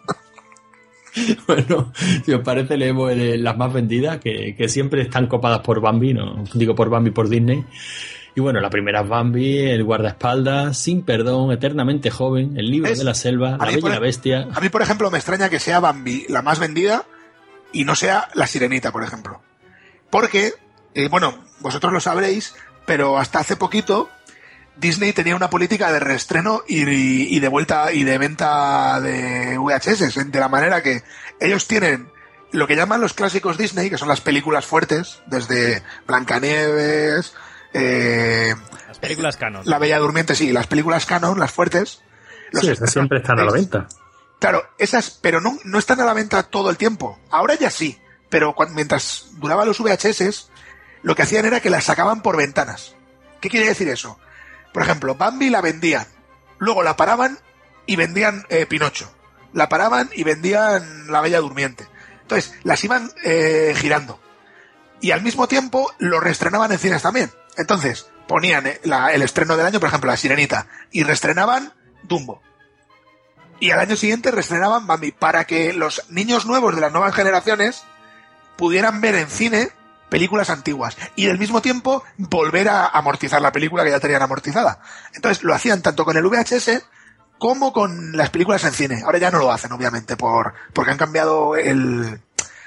Bueno, si os parece, leemos las más vendidas, que siempre están copadas por Bambi, no digo por Bambi, por Disney. Y bueno, la primera es Bambi, El guardaespaldas, Sin perdón, Eternamente joven, El libro de la selva, La bella y la bestia. A mí, por ejemplo, me extraña que sea Bambi la más vendida y no sea La Sirenita, por ejemplo. Porque, bueno, vosotros lo sabréis, pero hasta hace poquito Disney tenía una política de reestreno y de vuelta y de venta de VHS, de la manera que ellos tienen lo que llaman los clásicos Disney, que son las películas fuertes, desde Blancanieves, las películas canon. La Bella Durmiente, sí, las películas canon, las fuertes. Sí, esas siempre están a la venta. Claro, esas, pero no están a la venta todo el tiempo. Ahora ya sí, pero mientras duraban los VHS, lo que hacían era que las sacaban por ventanas. ¿Qué quiere decir eso? Por ejemplo, Bambi la vendían, luego la paraban y vendían Pinocho. La paraban y vendían La Bella Durmiente. Entonces, las iban girando. Y al mismo tiempo lo reestrenaban en cines también. Entonces, ponían el estreno del año, por ejemplo, La Sirenita, y reestrenaban Dumbo. Y al año siguiente reestrenaban Bambi, para que los niños nuevos de las nuevas generaciones pudieran ver en cine películas antiguas y al mismo tiempo volver a amortizar la película que ya tenían amortizada. Entonces lo hacían tanto con el VHS como con las películas en cine. Ahora ya no lo hacen, obviamente, porque han cambiado el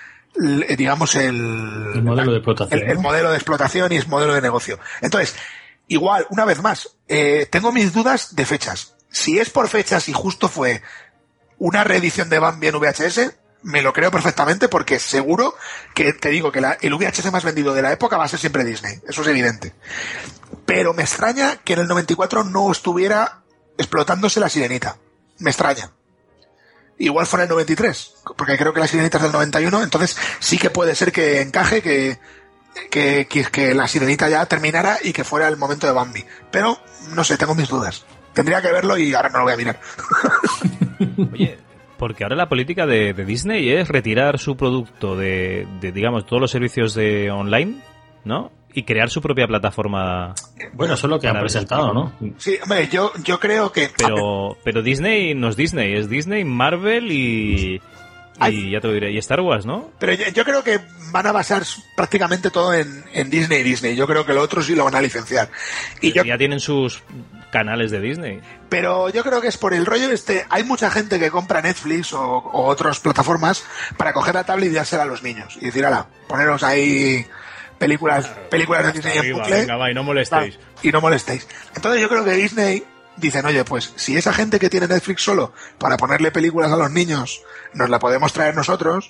modelo de explotación. El modelo de explotación y el modelo de negocio. Entonces, igual, una vez más, tengo mis dudas de fechas. Si es por fechas y justo fue una reedición de Bambi en VHS, me lo creo perfectamente, porque seguro que te digo que el VHS más vendido de la época va a ser siempre Disney. Eso es evidente. Pero me extraña que en el 94 no estuviera explotándose La Sirenita. Me extraña. Igual fue en el 93, porque creo que La Sirenita es del 91, entonces sí que puede ser que encaje que La Sirenita ya terminara y que fuera el momento de Bambi. Pero, no sé, tengo mis dudas. Tendría que verlo y ahora no lo voy a mirar. Oye, porque ahora la política de Disney es retirar su producto de digamos, todos los servicios de online, ¿no? Y crear su propia plataforma. Bueno, eso es lo que han presentado, ¿no? Sí, hombre, yo creo que... Pero Disney no es Disney, es Disney, Marvel y ya te lo diré, y Star Wars, ¿no? Pero yo creo que van a basar prácticamente todo en Disney. Yo creo que lo otro sí lo van a licenciar. Y ya tienen sus canales de Disney. Pero yo creo que es por el rollo hay mucha gente que compra Netflix o otras plataformas para coger la tablet y dársela a los niños. Y decir, ala, poneros ahí películas de Disney en bucle. Venga, va, y no molestéis. Y no molestéis. Entonces yo creo que Disney dicen, oye, pues si esa gente que tiene Netflix solo para ponerle películas a los niños nos la podemos traer nosotros,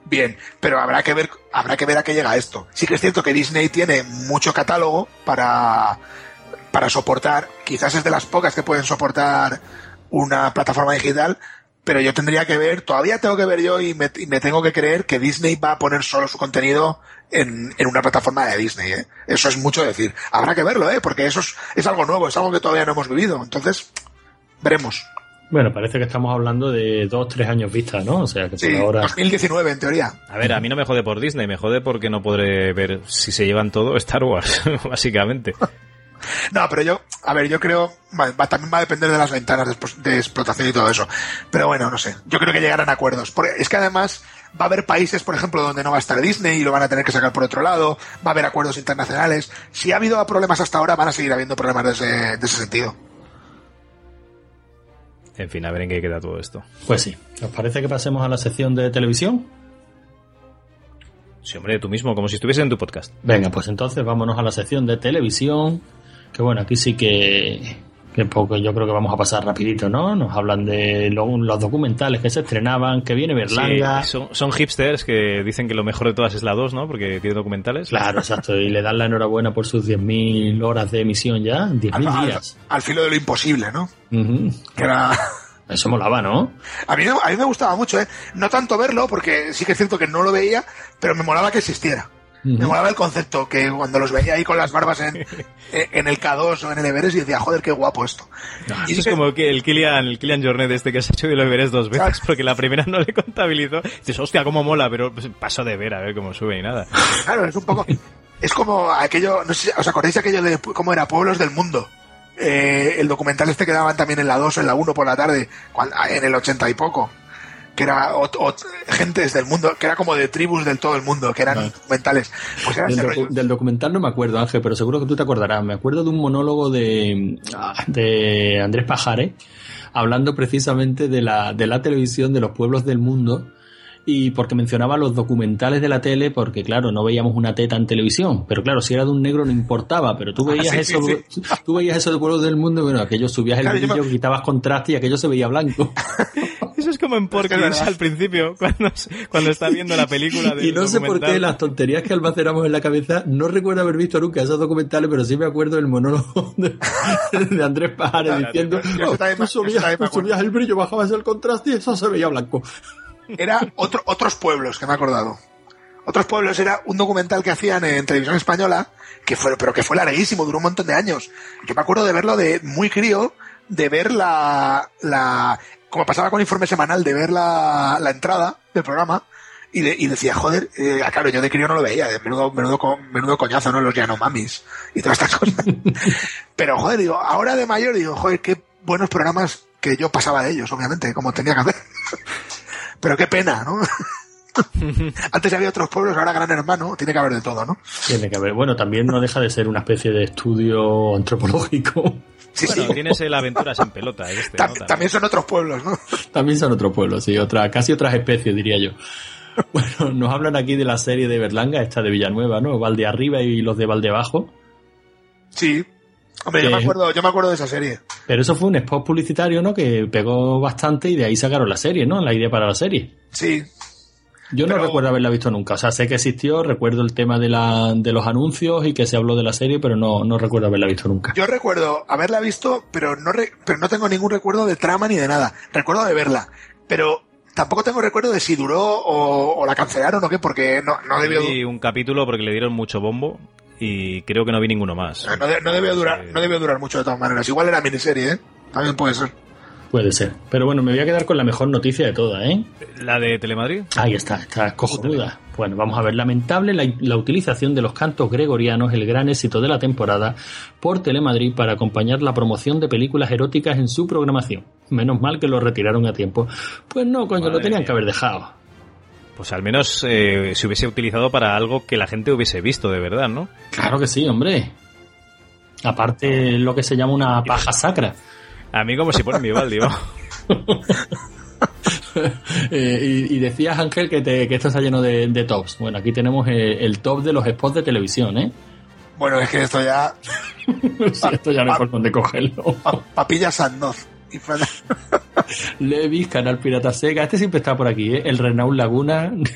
bien, pero habrá que ver a qué llega esto. Sí que es cierto que Disney tiene mucho catálogo para soportar, quizás es de las pocas que pueden soportar una plataforma digital, pero yo todavía tengo que ver yo y me tengo que creer que Disney va a poner solo su contenido en una plataforma de Disney, ¿eh? Eso es mucho decir. Habrá que verlo, porque eso es algo nuevo, es algo que todavía no hemos vivido. Entonces, veremos. Bueno, parece que estamos hablando de 2-3 años vista, ¿no? O sea, que sí, por ahora... 2019 en teoría. A ver, a mí no me jode por Disney, me jode porque no podré ver si se llevan todo Star Wars, básicamente. No, pero yo creo, también va a depender de las ventanas de explotación y todo eso. Pero bueno, no sé, yo creo que llegarán a acuerdos. Porque es que además va a haber países, por ejemplo, donde no va a estar Disney y lo van a tener que sacar por otro lado, va a haber acuerdos internacionales. Si ha habido problemas hasta ahora, van a seguir habiendo problemas de ese sentido. En fin, a ver en qué queda todo esto. Pues sí. ¿Os parece que pasemos a la sección de televisión? Sí, hombre, tú mismo, como si estuviese en tu podcast. Venga, pues entonces vámonos a la sección de televisión. Que bueno, aquí sí que poco, yo creo que vamos a pasar rapidito, ¿no? Nos hablan de los documentales que se estrenaban, que viene Berlanga. Sí, son hipsters que dicen que lo mejor de todas es la 2, ¿no? Porque tiene documentales. Claro, exacto. Y le dan la enhorabuena por sus 10.000 horas de emisión ya. 10.000 días. Al filo de lo imposible, ¿no? Uh-huh. Que era... Eso molaba, ¿no? A mí me gustaba mucho, ¿eh? No tanto verlo, porque sí que es cierto que no lo veía, pero me molaba que existiera. Me molaba el concepto, que cuando los veía ahí con las barbas en el K2 o en el Everest y decía, joder, qué guapo esto. Y es como que el Kilian Jornet que se ha hecho el Everest 2 veces, claro, porque la primera no le contabilizó. Dices, hostia, cómo mola, pero paso de ver, a ver cómo sube y nada. Claro, es un poco... Es como aquello, no sé, ¿os acordáis de aquello de cómo era Pueblos del Mundo? El documental que daban también en la 2 o en la 1 por la tarde, en el 80 y poco. Que era gentes del mundo, que era como de tribus del todo el mundo, que eran documentales. Pues era del documental no me acuerdo, Ángel, pero seguro que tú te acordarás. Me acuerdo de un monólogo de Andrés Pajares, hablando precisamente de la televisión de los pueblos del mundo, y porque mencionaba los documentales de la tele, porque claro, no veíamos una teta en televisión, pero claro, si era de un negro no importaba, pero tú veías tú veías eso de pueblos del mundo, y bueno, aquello subías el vídeo, quitabas contraste y aquello se veía blanco. Eso es como en Porky's al principio, cuando está viendo la película del y no sé por qué las tonterías que almacenamos en la cabeza, no recuerdo haber visto nunca esos documentales, pero sí me acuerdo del monólogo de Andrés Pajares diciendo, tú subías el brillo, bajabas el contraste y eso se veía blanco. Era Otros Pueblos, que me he acordado. Otros Pueblos era un documental que hacían en televisión española, pero que fue larguísimo, duró un montón de años. Yo me acuerdo de verlo de muy crío, de ver como pasaba con Informe Semanal, de ver la entrada del programa y decía, joder, claro, yo de crío no lo veía, menudo coñazo, ¿no? Los Yanomamis y todas estas cosas. Pero, joder, digo, ahora de mayor, digo, joder, qué buenos programas que yo pasaba de ellos, obviamente, como tenía que hacer. Pero qué pena, ¿no? Antes había Otros Pueblos, ahora Gran Hermano, tiene que haber de todo, ¿no? Tiene que haber, bueno, también no deja de ser una especie de estudio antropológico. Sí, bueno, sí. Tienes el Aventuras en Pelota. ¿no? También son otros pueblos, ¿no? También son otros pueblos, sí, casi otras especies, diría yo. Bueno, nos hablan aquí de la serie de Berlanga, esta de Villanueva, ¿no? Valdearriba y los de Valdeabajo. Sí. Hombre, yo me acuerdo de esa serie. Pero eso fue un spot publicitario, ¿no? Que pegó bastante y de ahí sacaron la serie, ¿no? La idea para la serie. Sí. Yo no recuerdo haberla visto nunca. O sea, sé que existió, recuerdo el tema de los anuncios y que se habló de la serie, pero no recuerdo haberla visto nunca. Yo recuerdo haberla visto, pero no tengo ningún recuerdo de trama ni de nada. Recuerdo de verla, pero tampoco tengo recuerdo de si duró o la cancelaron o qué, porque no debió... Vi un capítulo porque le dieron mucho bombo y creo que no vi ninguno más. No debió durar mucho de todas maneras. Igual era miniserie, ¿eh? También puede ser. Puede ser. Pero bueno, me voy a quedar con la mejor noticia de todas, ¿eh? ¿La de Telemadrid? Ahí está cojonuda. Bueno, vamos a ver. Lamentable la utilización de los cantos gregorianos, el gran éxito de la temporada, por Telemadrid para acompañar la promoción de películas eróticas en su programación. Menos mal que lo retiraron a tiempo. Pues no, coño, lo tenían que haber dejado. Pues al menos se hubiese utilizado para algo que la gente hubiese visto de verdad, ¿no? Claro que sí, hombre. Aparte, lo que se llama una paja sacra. A mí como si pone mi Vivaldi, ¿no? y decías, Ángel, que esto está lleno de tops. Bueno, aquí tenemos el top de los spots de televisión, ¿eh? Bueno, es que esto ya... sí, esto ya no hay por dónde cogerlo. Papilla Sandoz. Levis, Canal Pirata Sega. Este siempre está por aquí, ¿eh? El Renault Laguna.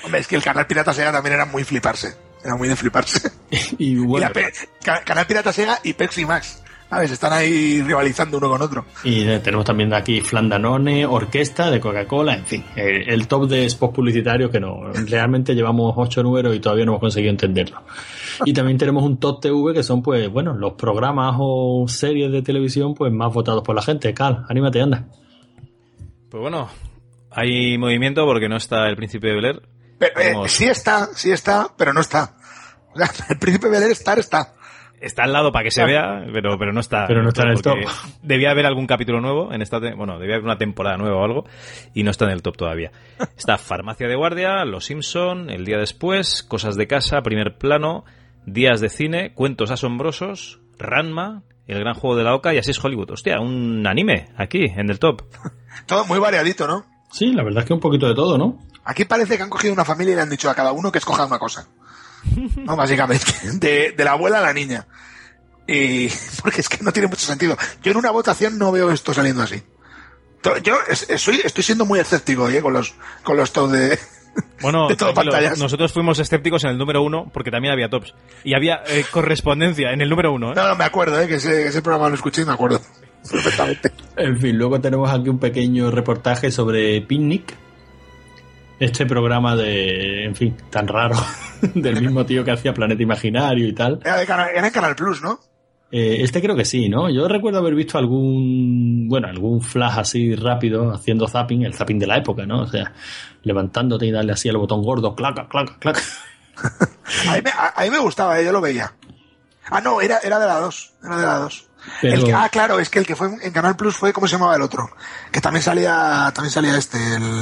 Hombre, es que el canal Pirata Sega también era muy fliparse. Era muy de fliparse. Y bueno, Canal Pirata Sega y Pepsi Max. ¿Sabes? Están ahí rivalizando uno con otro. y tenemos también aquí Flan Danone, Orquesta de Coca-Cola, en fin, el top de spots publicitarios que no, realmente llevamos 8 números y todavía no hemos conseguido entenderlo. Y también tenemos un top TV que son, pues, bueno, los programas o series de televisión pues más votados por la gente. Cal, anímate, anda. Pues bueno, hay movimiento porque no está el Príncipe de Bel-Air. Pero, sí está, pero no está. O sea, el Príncipe Bel-Air está. Está al lado para que se vea, pero no está. Pero no está en el top. Debía haber algún capítulo nuevo en esta, bueno, debía haber una temporada nueva o algo y no está en el top todavía. Está Farmacia de Guardia, Los Simpson, El día después, Cosas de casa, Primer plano, Días de cine, Cuentos asombrosos, Ranma, El gran juego de la oca y Así es Hollywood. Hostia, un anime aquí en el top. Todo muy variadito, ¿no? Sí, la verdad es que un poquito de todo, ¿no? Aquí parece que han cogido una familia y le han dicho a cada uno que escoja una cosa. No, básicamente. De la abuela a la niña. Y porque es que no tiene mucho sentido. Yo en una votación no veo esto saliendo así. Yo estoy siendo muy escéptico con los top de... Bueno, de todo pantallas. Nosotros fuimos escépticos en el número 1 porque también había tops. Y había correspondencia en el número 1. No, me acuerdo, que ese programa lo escuché y me acuerdo. Perfectamente. En fin, luego tenemos aquí un pequeño reportaje sobre Picnic. Este programa de, en fin, tan raro, del mismo tío que hacía Planeta Imaginario y tal. Era en Canal Plus, ¿no? Este creo que sí, ¿no? Yo recuerdo haber visto algún flash así rápido haciendo zapping, el zapping de la época, ¿no? O sea, levantándote y darle así al botón gordo, clac, clac, clac. A mí me gustaba, yo lo veía. Ah, no, era de la 2. Era de la 2. Pero... claro, es que el que fue en Canal Plus fue, ¿cómo se llamaba el otro? Que también salía este,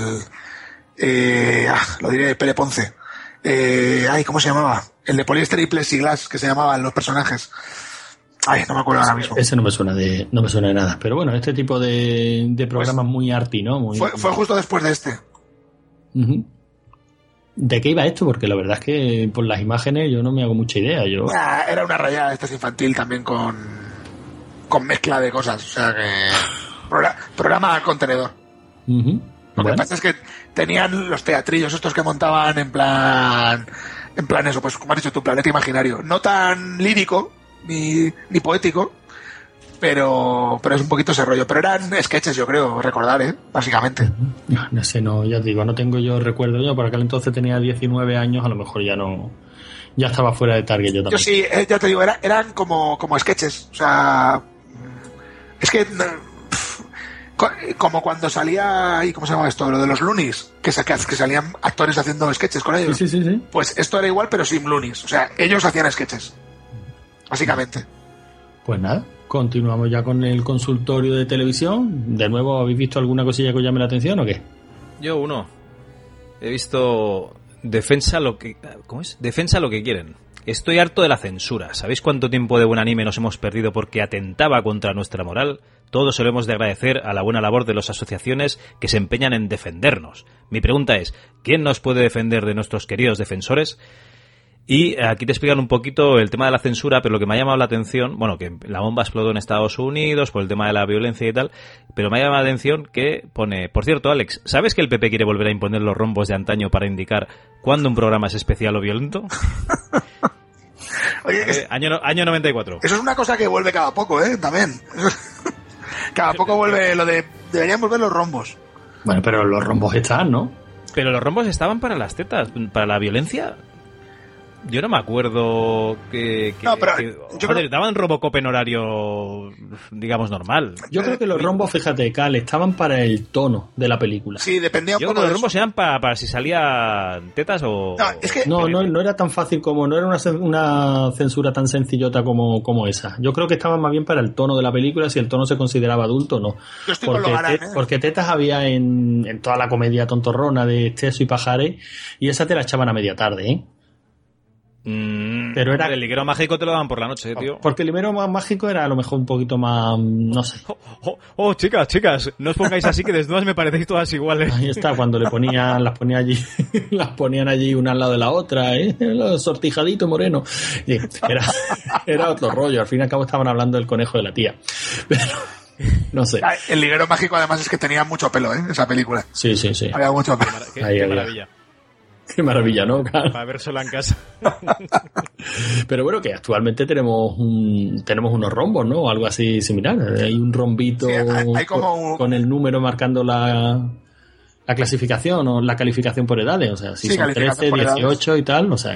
lo diré, Pere Ponce. ¿Cómo se llamaba? El de poliéster y plexiglas, que se llamaban los personajes. No me acuerdo ahora mismo. Ese no me suena de nada. Pero bueno, este tipo de programas muy arty, ¿no? Fue justo después de este. Uh-huh. ¿De qué iba esto? Porque la verdad es que por las imágenes yo no me hago mucha idea. Era una rayada infantil también con mezcla de cosas. O sea que... programa contenedor. Uh-huh. Lo que pasa es que tenían los teatrillos estos que montaban en plan eso, pues como has dicho tu Planeta Imaginario. No tan lírico ni poético, pero es un poquito ese rollo. Pero eran sketches, yo creo, recordar, básicamente. No sé, ya te digo, no tengo yo recuerdo. Yo por aquel entonces tenía 19 años, a lo mejor ya estaba fuera de target yo también. Yo sí, ya te digo, eran como sketches. O sea, es que... como cuando salía, ¿cómo se llama esto? Lo de los Loonies, que salían actores haciendo sketches con ellos. Sí. Pues esto era igual, pero sin Loonies. O sea, ellos hacían sketches, básicamente. Pues nada, continuamos ya con el consultorio de televisión. De nuevo, ¿habéis visto alguna cosilla que os llame la atención o qué? Yo he visto Defensa lo que quieren. Estoy harto de la censura. ¿Sabéis cuánto tiempo de buen anime nos hemos perdido porque atentaba contra nuestra moral? Todos solemos de agradecer a la buena labor de las asociaciones que se empeñan en defendernos. Mi pregunta es, ¿quién nos puede defender de nuestros queridos defensores? Y aquí te explican un poquito el tema de la censura, pero lo que me ha llamado la atención, bueno, que la bomba explotó en Estados Unidos por el tema de la violencia y tal, pero me ha llamado la atención que pone, por cierto, Alex, ¿sabes que el PP quiere volver a imponer los rombos de antaño para indicar cuándo un programa es especial o violento? Oye, año 94. Eso es una cosa que vuelve cada poco, también. Cada poco vuelve lo de... Deberían volver los rombos. Bueno, pero los rombos están, ¿no? Pero los rombos estaban para las tetas, para la violencia. Yo no me acuerdo que daban Robocop en horario, digamos, normal. Yo creo que los rombos, fíjate, Cal, estaban para el tono de la película. Sí, dependía un poco. Yo creo que los rombos eran para si salía tetas o... No, es que... No era tan fácil como... No era una censura tan sencillota como esa. Yo creo que estaban más bien para el tono de la película, si el tono se consideraba adulto o no. Yo estoy con lo Garan, porque tetas había en toda la comedia tontorrona de Esteso y Pajares, y esa te la echaban a media tarde, ¿eh? Pero era... El liguero mágico te lo daban por la noche, tío. Porque el liguero mágico era a lo mejor un poquito más... no sé. Chicas, no os pongáis así que desnudas me parecéis todas iguales. Ahí está, cuando las ponían allí una al lado de la otra, sortijadito moreno. Sí, era otro rollo. Al fin y al cabo estaban hablando del conejo de la tía. Pero... no sé. El liguero mágico además es que tenía mucho pelo, esa película. Sí. Había mucho pelo. Qué maravilla. Qué maravilla, ¿no? Claro. Para ver sola en casa. Pero bueno, que actualmente tenemos unos rombos, ¿no? O algo así similar. Hay un rombito Sí, hay como con el número marcando la clasificación o la calificación por edades. O sea, si Sí, son calificación 13, por edades. 18 y tal, o sea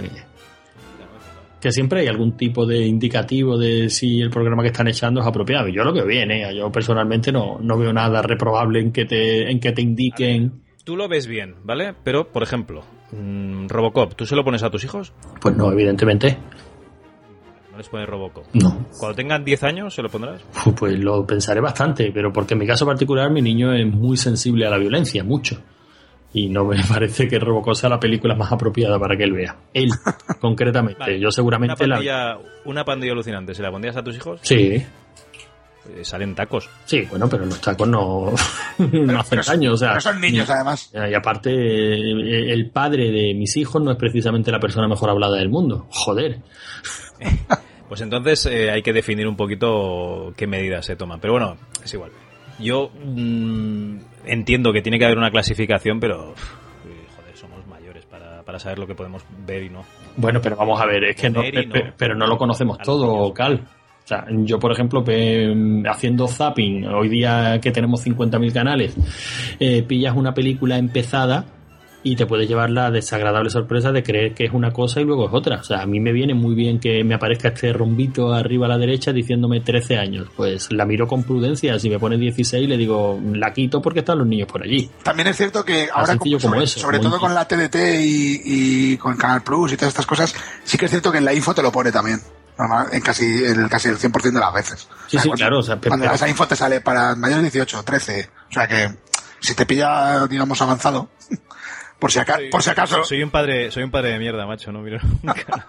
que siempre hay algún tipo de indicativo de si el programa que están echando es apropiado. Yo lo veo bien, ¿eh? Yo personalmente no veo nada reprobable en que te indiquen. Tú lo ves bien, ¿vale? Pero, por ejemplo, Robocop, ¿tú se lo pones a tus hijos? Pues no, evidentemente. No les pones Robocop. No. Cuando tengan 10 años, ¿se lo pondrás? Pues lo pensaré bastante, pero porque en mi caso particular mi niño es muy sensible a la violencia, mucho. Y no me parece que Robocop sea la película más apropiada para que él vea. Él, concretamente. Vale. Yo seguramente Una pandilla alucinante, ¿se la pondrías a tus hijos? Sí, Salen tacos. sí, bueno, pero los tacos no hacen daño, o sea... Pero son niños, además. Y aparte, el padre de mis hijos no es precisamente la persona mejor hablada del mundo. Joder. Pues entonces hay que definir un poquito qué medidas se toman. Pero bueno, es igual. Yo entiendo que tiene que haber una clasificación, pero joder, somos mayores para saber lo que podemos ver y no. Bueno, pero vamos a ver, es que no, pero no lo conocemos todo, Cal. O sea, yo, por ejemplo, haciendo zapping, hoy día que tenemos 50.000 canales, pillas una película empezada y te puedes llevar la desagradable sorpresa de creer que es una cosa y luego es otra. O sea, a mí me viene muy bien que me aparezca este rombito arriba a la derecha diciéndome 13 años. Pues la miro con prudencia. Si me pone 16, le digo, la quito porque están los niños por allí. También es cierto que ahora, sobre todo con la TDT y con Canal Plus y todas estas cosas, sí que es cierto que en la info te lo pone también. En casi el 100% de las veces. Sí, sí, claro. O sea, cuando esa info te sale para mayores de 18, 13. O sea que si te pilla, digamos, avanzado, por si acaso. Soy un padre de mierda, macho, no miro nunca.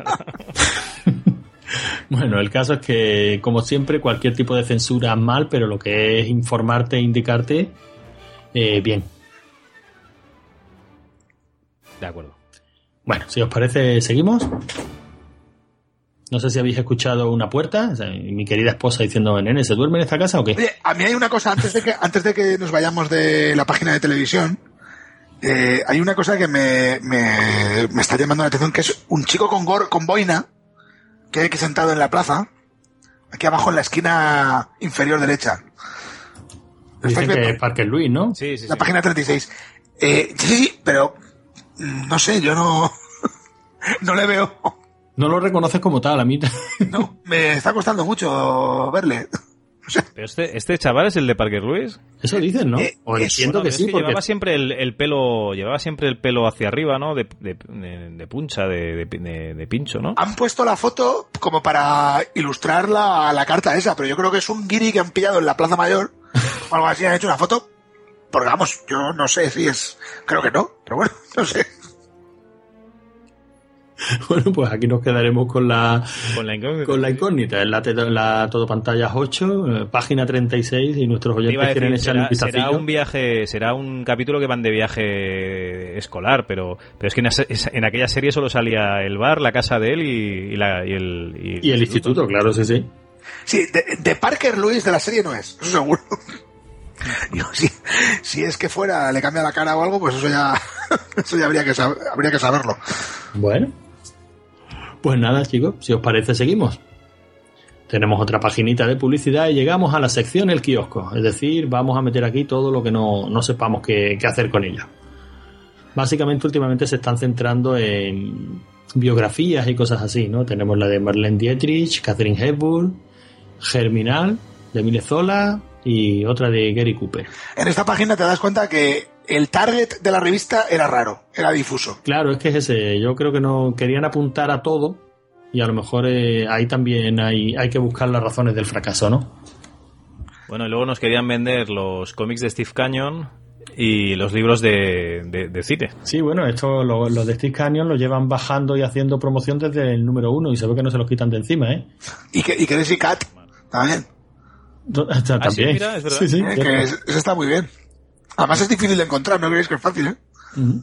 Bueno, el caso es que, como siempre, cualquier tipo de censura mal, pero lo que es informarte e indicarte, bien. De acuerdo. Bueno, si os parece, seguimos. No sé si habéis escuchado una puerta, o sea, mi querida esposa diciendo, nene, ¿se duerme en esta casa o qué? Oye, a mí hay una cosa, antes de que nos vayamos de la página de televisión, hay una cosa que me está llamando la atención, que es un chico con boina, que hay aquí sentado en la plaza, aquí abajo en la esquina inferior derecha. Dicen que es Parker Lewis, ¿no? Sí. La página 36. Sí, pero no sé, yo no le veo. No lo reconoces como tal, a mí. No, me está costando mucho verle. O sea, ¿Pero este chaval es el de Parker Lewis? Eso dicen, ¿no? O entiendo que sí, porque llevaba siempre el pelo hacia arriba, ¿no? De puncha, de pincho, ¿no? Han puesto la foto como para ilustrar la carta esa, pero yo creo que es un guiri que han pillado en la Plaza Mayor o algo así, han hecho una foto. Porque vamos, yo no sé si es... Creo que no, pero bueno, no sé. Bueno, pues aquí nos quedaremos con la incógnita. En la todo pantallas 8, página 36, y nuestros oyentes quieren echarle un vistacillo. Será un capítulo que van de viaje escolar, pero es que en aquella serie solo salía el bar, la casa de él y el instituto, claro, sí. Sí, de Parker Lewis de la serie no es, eso seguro. Yo, si es que fuera, le cambia la cara o algo, pues eso ya habría que saberlo. Bueno, pues nada, chicos, si os parece, seguimos. Tenemos otra paginita de publicidad y llegamos a la sección El Kiosco. Es decir, vamos a meter aquí todo lo que no sepamos qué hacer con ella. Básicamente, últimamente se están centrando en biografías y cosas así, ¿no? Tenemos la de Marlene Dietrich, Katharine Hepburn, Germinal, de Emile Zola y otra de Gary Cooper. En esta página te das cuenta que el target de la revista era raro, era difuso. Claro, es que es ese. Yo creo que no querían apuntar a todo y a lo mejor ahí también hay que buscar las razones del fracaso, ¿no? Bueno, y luego nos querían vender los cómics de Steve Canyon y los libros de cine. Sí, bueno, esto los de Steve Canyon los llevan bajando y haciendo promoción desde el número 1 y se ve que no se los quitan de encima, ¿eh? Y que Daisy Cat también. También. Sí, mira, es verdad. Sí, que eso está muy bien. Además es difícil de encontrar, no creéis que es fácil, ¿eh? Uh-huh.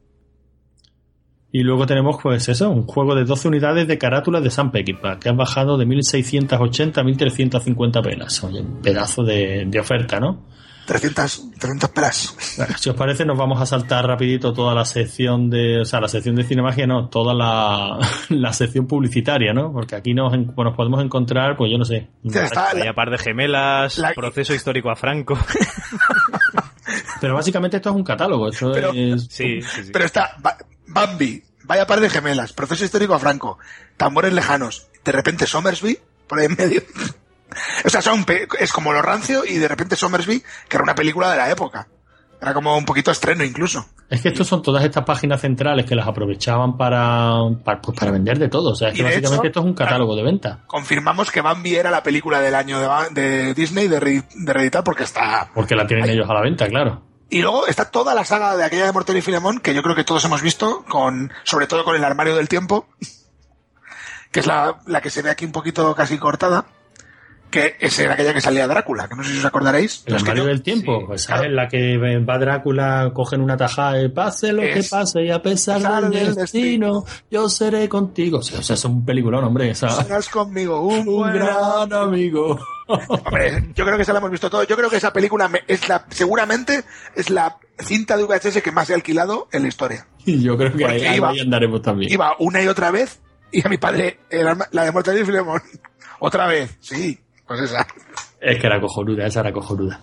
Y luego tenemos, pues eso, un juego de 12 unidades de carátulas de Sam Peckinpah, que han bajado de 1.680 a 1.350 pelas. Oye, un pedazo de oferta, ¿no? 300 pelas. Si os parece, nos vamos a saltar rapidito toda la sección la sección de Cinemagia, no, toda la sección publicitaria, ¿no? Porque aquí nos podemos encontrar, pues yo no sé. Vaya par de gemelas, proceso histórico a Franco. Pero básicamente esto es un catálogo, Sí. Pero está Bambi, vaya par de gemelas, proceso histórico a Franco, tambores lejanos, de repente Somersby, por ahí en medio. O sea, es como lo rancio y de repente Somersby, que era una película de la época. Era como un poquito estreno incluso. Es que estos son todas estas páginas centrales que las aprovechaban para vender de todo. O sea, es que básicamente hecho, esto es un catálogo de venta. Confirmamos que Bambi era la película del año de Disney de reeditar porque la tienen ellos a la venta, claro. Y luego está toda la saga de aquella de Mortadelo y Filemón, que yo creo que todos hemos visto, sobre todo con El armario del tiempo, que es la que se ve aquí un poquito casi cortada. Que es aquella que salía Drácula, que no sé si os acordaréis. El armario del tiempo, sí, pues claro. Es la que va Drácula, cogen una tajada y pase lo que pase y a pesar del destino, yo seré contigo. O sea, es un peliculón, hombre. Serás conmigo un gran amigo. Hombre, yo creo que esa la hemos visto todo. Yo creo que esa película seguramente es la cinta de VHS que más he alquilado en la historia. Y yo creo que ahí andaremos también. Iba una y otra vez y a mi padre, la de Mortadelo y Filemón, otra vez, sí. Pues esa. Es que era cojonuda, esa era cojonuda.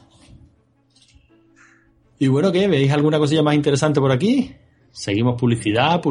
Y bueno, ¿qué? ¿Veis alguna cosilla más interesante por aquí? Seguimos publicidad.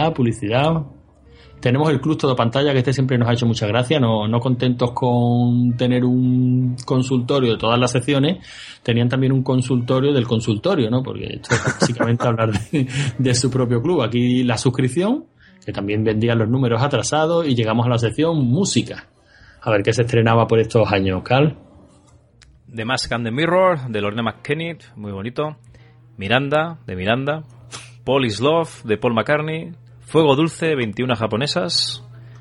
Tenemos el club todo pantalla, que siempre nos ha hecho mucha gracia. No contentos con tener un consultorio de todas las secciones, tenían también un consultorio del consultorio, ¿no? Porque esto es básicamente hablar de su propio club. Aquí la suscripción, que también vendían los números atrasados, y llegamos a la sección música. A ver qué se estrenaba por estos años, Carl. The Mask and the Mirror, de Lorne McKennitt, muy bonito. Miranda, de Miranda. Paul is Love, de Paul McCartney. Fuego Dulce, 21 japonesas.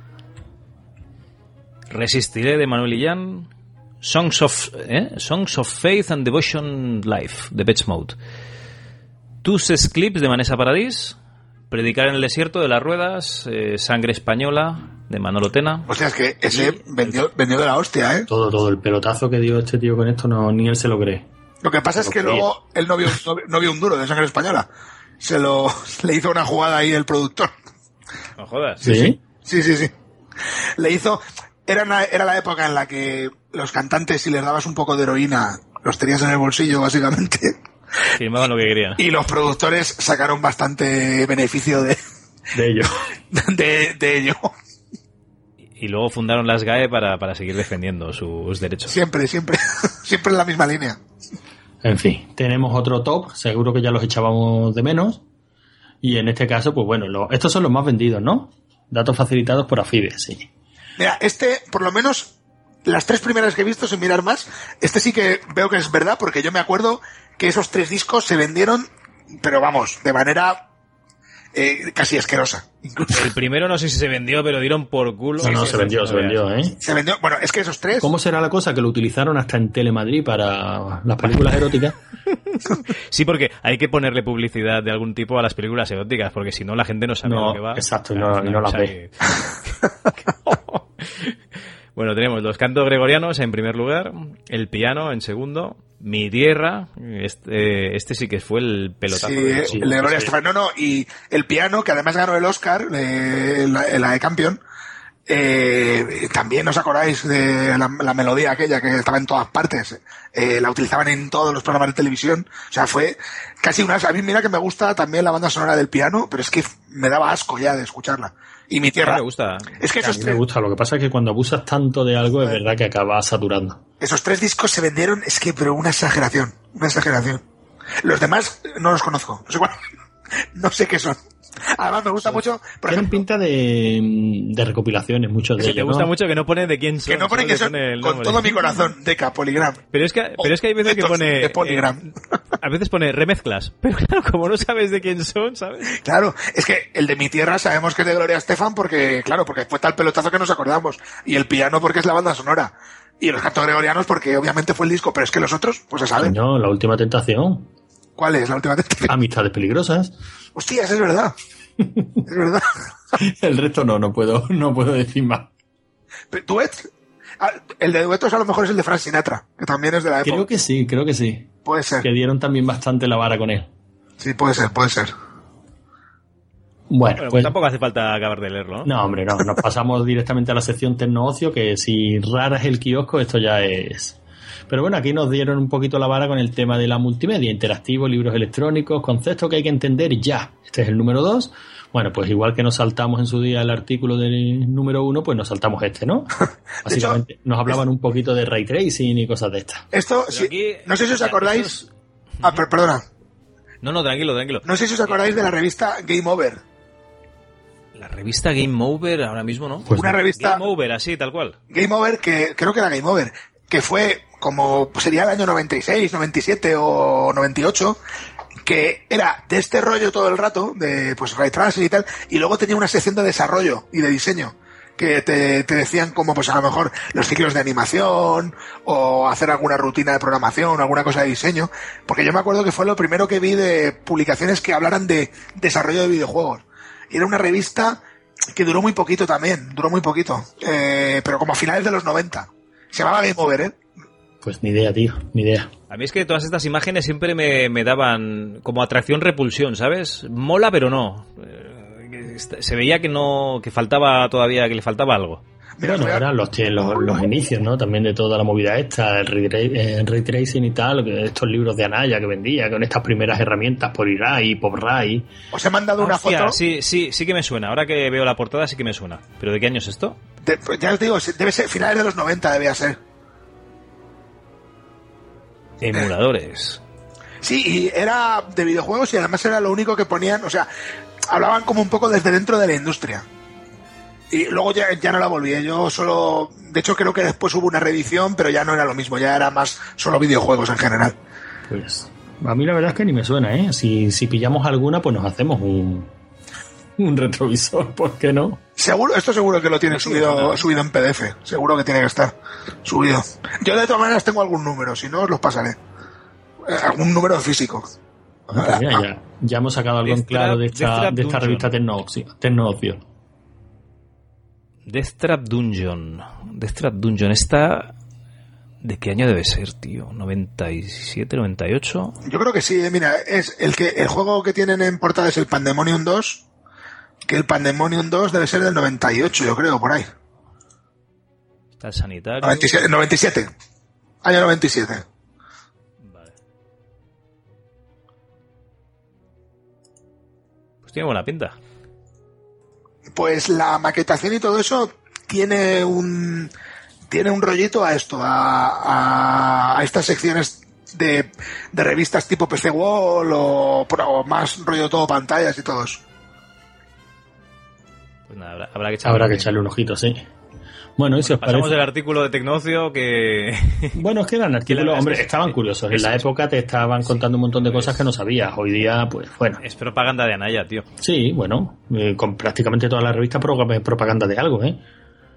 Resistiré, de Manuel Illán. Songs of Faith and Devotion Live, de Depeche Mode. Two Sex Clips, de Vanessa Paradis. Predicar en el desierto, de Las Ruedas. Sangre española, de Manolo Tena. O sea, es que ese vendió de la hostia, ¿eh? Todo el pelotazo que dio este tío con esto, ni él se lo cree. Lo que pasa es que luego él no vio un duro de Sangre española. Le hizo una jugada ahí el productor. No jodas. ¿Sí? Sí. Le hizo... Era la época en la que los cantantes, si les dabas un poco de heroína, los tenías en el bolsillo, básicamente. Firmaban lo que querían. Y los productores sacaron bastante beneficio de ello. de ello. Y luego fundaron las GAE para seguir defendiendo sus derechos. Siempre en la misma línea. En fin, tenemos otro top, seguro que ya los echábamos de menos. Y en este caso, pues bueno, estos son los más vendidos, ¿no? Datos facilitados por AFIBE, sí. Mira, por lo menos, las 3 primeras que he visto, sin mirar más, sí que veo que es verdad, porque yo me acuerdo que esos 3 discos se vendieron, pero vamos, de manera casi asquerosa. Incluso. El primero no sé si se vendió, pero dieron por culo. No, se vendió, ¿eh? Se vendió, bueno, es que esos 3... ¿Cómo será la cosa? Que lo utilizaron hasta en Telemadrid para las películas eróticas. Sí, porque hay que ponerle publicidad de algún tipo a las películas eróticas, porque si no la gente no sabe lo que va. Exacto, y no las ve. Bueno, tenemos los cantos gregorianos en primer lugar, el piano en segundo, Mi Tierra, este sí que fue el pelotazo. Sí, el de Gloria Estefan. No, y el piano, que además ganó el Oscar, la de campeón, también os acordáis de la melodía aquella que estaba en todas partes, la utilizaban en todos los programas de televisión, o sea, fue casi a mí mira que me gusta también la banda sonora del piano, pero es que me daba asco ya de escucharla. Y Mi Tierra. A mí me gusta. Es que a mí me gusta. Lo que pasa es que cuando abusas tanto de algo, es verdad que acaba saturando. Esos 3 discos se vendieron, pero una exageración. Los demás no los conozco. No sé qué son. Además me gusta mucho... Tienen pinta de recopilaciones, muchos de ellos. Me gusta mucho que no pone de quién son. Que no pone que son, con todo mi corazón, Deca, Polygram. Pero es que hay veces que pone... De Polygram. A veces pone remezclas. Pero claro, como no sabes de quién son, ¿sabes? Claro, es que el de Mi Tierra sabemos que es de Gloria Estefan porque fue tal pelotazo que nos acordamos. Y el piano porque es la banda sonora. Y los cantos gregorianos porque obviamente fue el disco. Pero es que los otros, pues se saben. No, La Última Tentación. ¿Cuál es La Última Tentación? Amistades peligrosas. Hostias, es verdad. Es verdad. El resto no puedo decir más. ¿Duet? El de duetos a lo mejor es el de Frank Sinatra, que también es de la época. Creo que sí. Puede ser. Que dieron también bastante la vara con él. Sí, puede ser. Bueno, pues tampoco hace falta acabar de leerlo, ¿no? No, hombre, no. Nos pasamos directamente a la sección Tecnoocio, que si rara es el kiosco, esto ya es... Pero bueno, aquí nos dieron un poquito la vara con el tema de la multimedia, interactivo, libros electrónicos, conceptos que hay que entender ya. Este es el número 2. Bueno, pues igual que nos saltamos en su día el artículo del número 1, pues nos saltamos este, ¿no? Básicamente hecho, nos hablaban un poquito de ray tracing y cosas de estas. Esto, sí, aquí, no sé si os acordáis... perdona. No, tranquilo. No sé si os acordáis de la revista Game Over. La revista Game Over ahora mismo, ¿no? Pues una revista... Game Over, así, tal cual. Game Over, que creo que era Game Over, que fue como, pues sería el año 96, 97 o 98... que era de este rollo todo el rato, de pues ray tracing y tal, y luego tenía una sección de desarrollo y de diseño, que te decían como pues a lo mejor los ciclos de animación, o hacer alguna rutina de programación, alguna cosa de diseño, porque yo me acuerdo que fue lo primero que vi de publicaciones que hablaran de desarrollo de videojuegos. Y era una revista que duró muy poquito también, pero como a finales de los 90. Se llamaba Game Over, ¿eh? Pues ni idea, tío, ni idea. A mí es que todas estas imágenes siempre me daban como atracción-repulsión, ¿sabes? Mola, pero no. Se veía que faltaba todavía, que le faltaba algo. Bueno, eran los inicios, ¿no? También de toda la movida esta, el ray tracing y tal, estos libros de Anaya que vendía, con estas primeras herramientas por Irai, PopRay. Os he mandado una foto. Sí que me suena. Ahora que veo la portada sí que me suena. ¿Pero de qué año es esto? Pues ya os digo, debe ser finales de los 90, debía ser. Emuladores. Sí, y era de videojuegos y además era lo único que ponían, o sea, hablaban como un poco desde dentro de la industria. Y luego ya no la volví, yo solo... De hecho creo que después hubo una reedición, pero ya no era lo mismo, ya era más solo videojuegos en general. Pues a mí la verdad es que ni me suena, ¿eh? Si pillamos alguna, pues nos hacemos un retrovisor, ¿por qué no? Esto seguro que lo tiene subido en PDF, seguro que tiene que estar subido. Yo de todas maneras tengo algún número, si no os los pasaré. Algún número físico. Pues mira, ya hemos sacado algo en claro de esta revista Tecnoocio. Death Trap Dungeon, esta... ¿De qué año debe ser, tío? ¿97, 98? Yo creo que sí, mira, es el juego que tienen en portada es el Pandemonium 2, que el Pandemonium 2 debe ser del 98, yo creo, por ahí. Está el sanitario. 97. Año 97. Vale. Pues tiene buena pinta. Pues la maquetación y todo eso tiene un rollito a esto, a estas secciones de revistas tipo PC Wall o más rollo todo pantallas y todo eso. Pues nada, habrá que echarle un ojito, sí. Bueno, y si os pasamos parece... del artículo de Tecnocio que... Bueno, es que eran artículos, hombre, estaban curiosos. En la época te estaban contando un montón de cosas que no sabías. Hoy día, pues bueno. Es propaganda de Anaya, tío. Sí, bueno, con prácticamente todas las revistas propaganda de algo, ¿eh?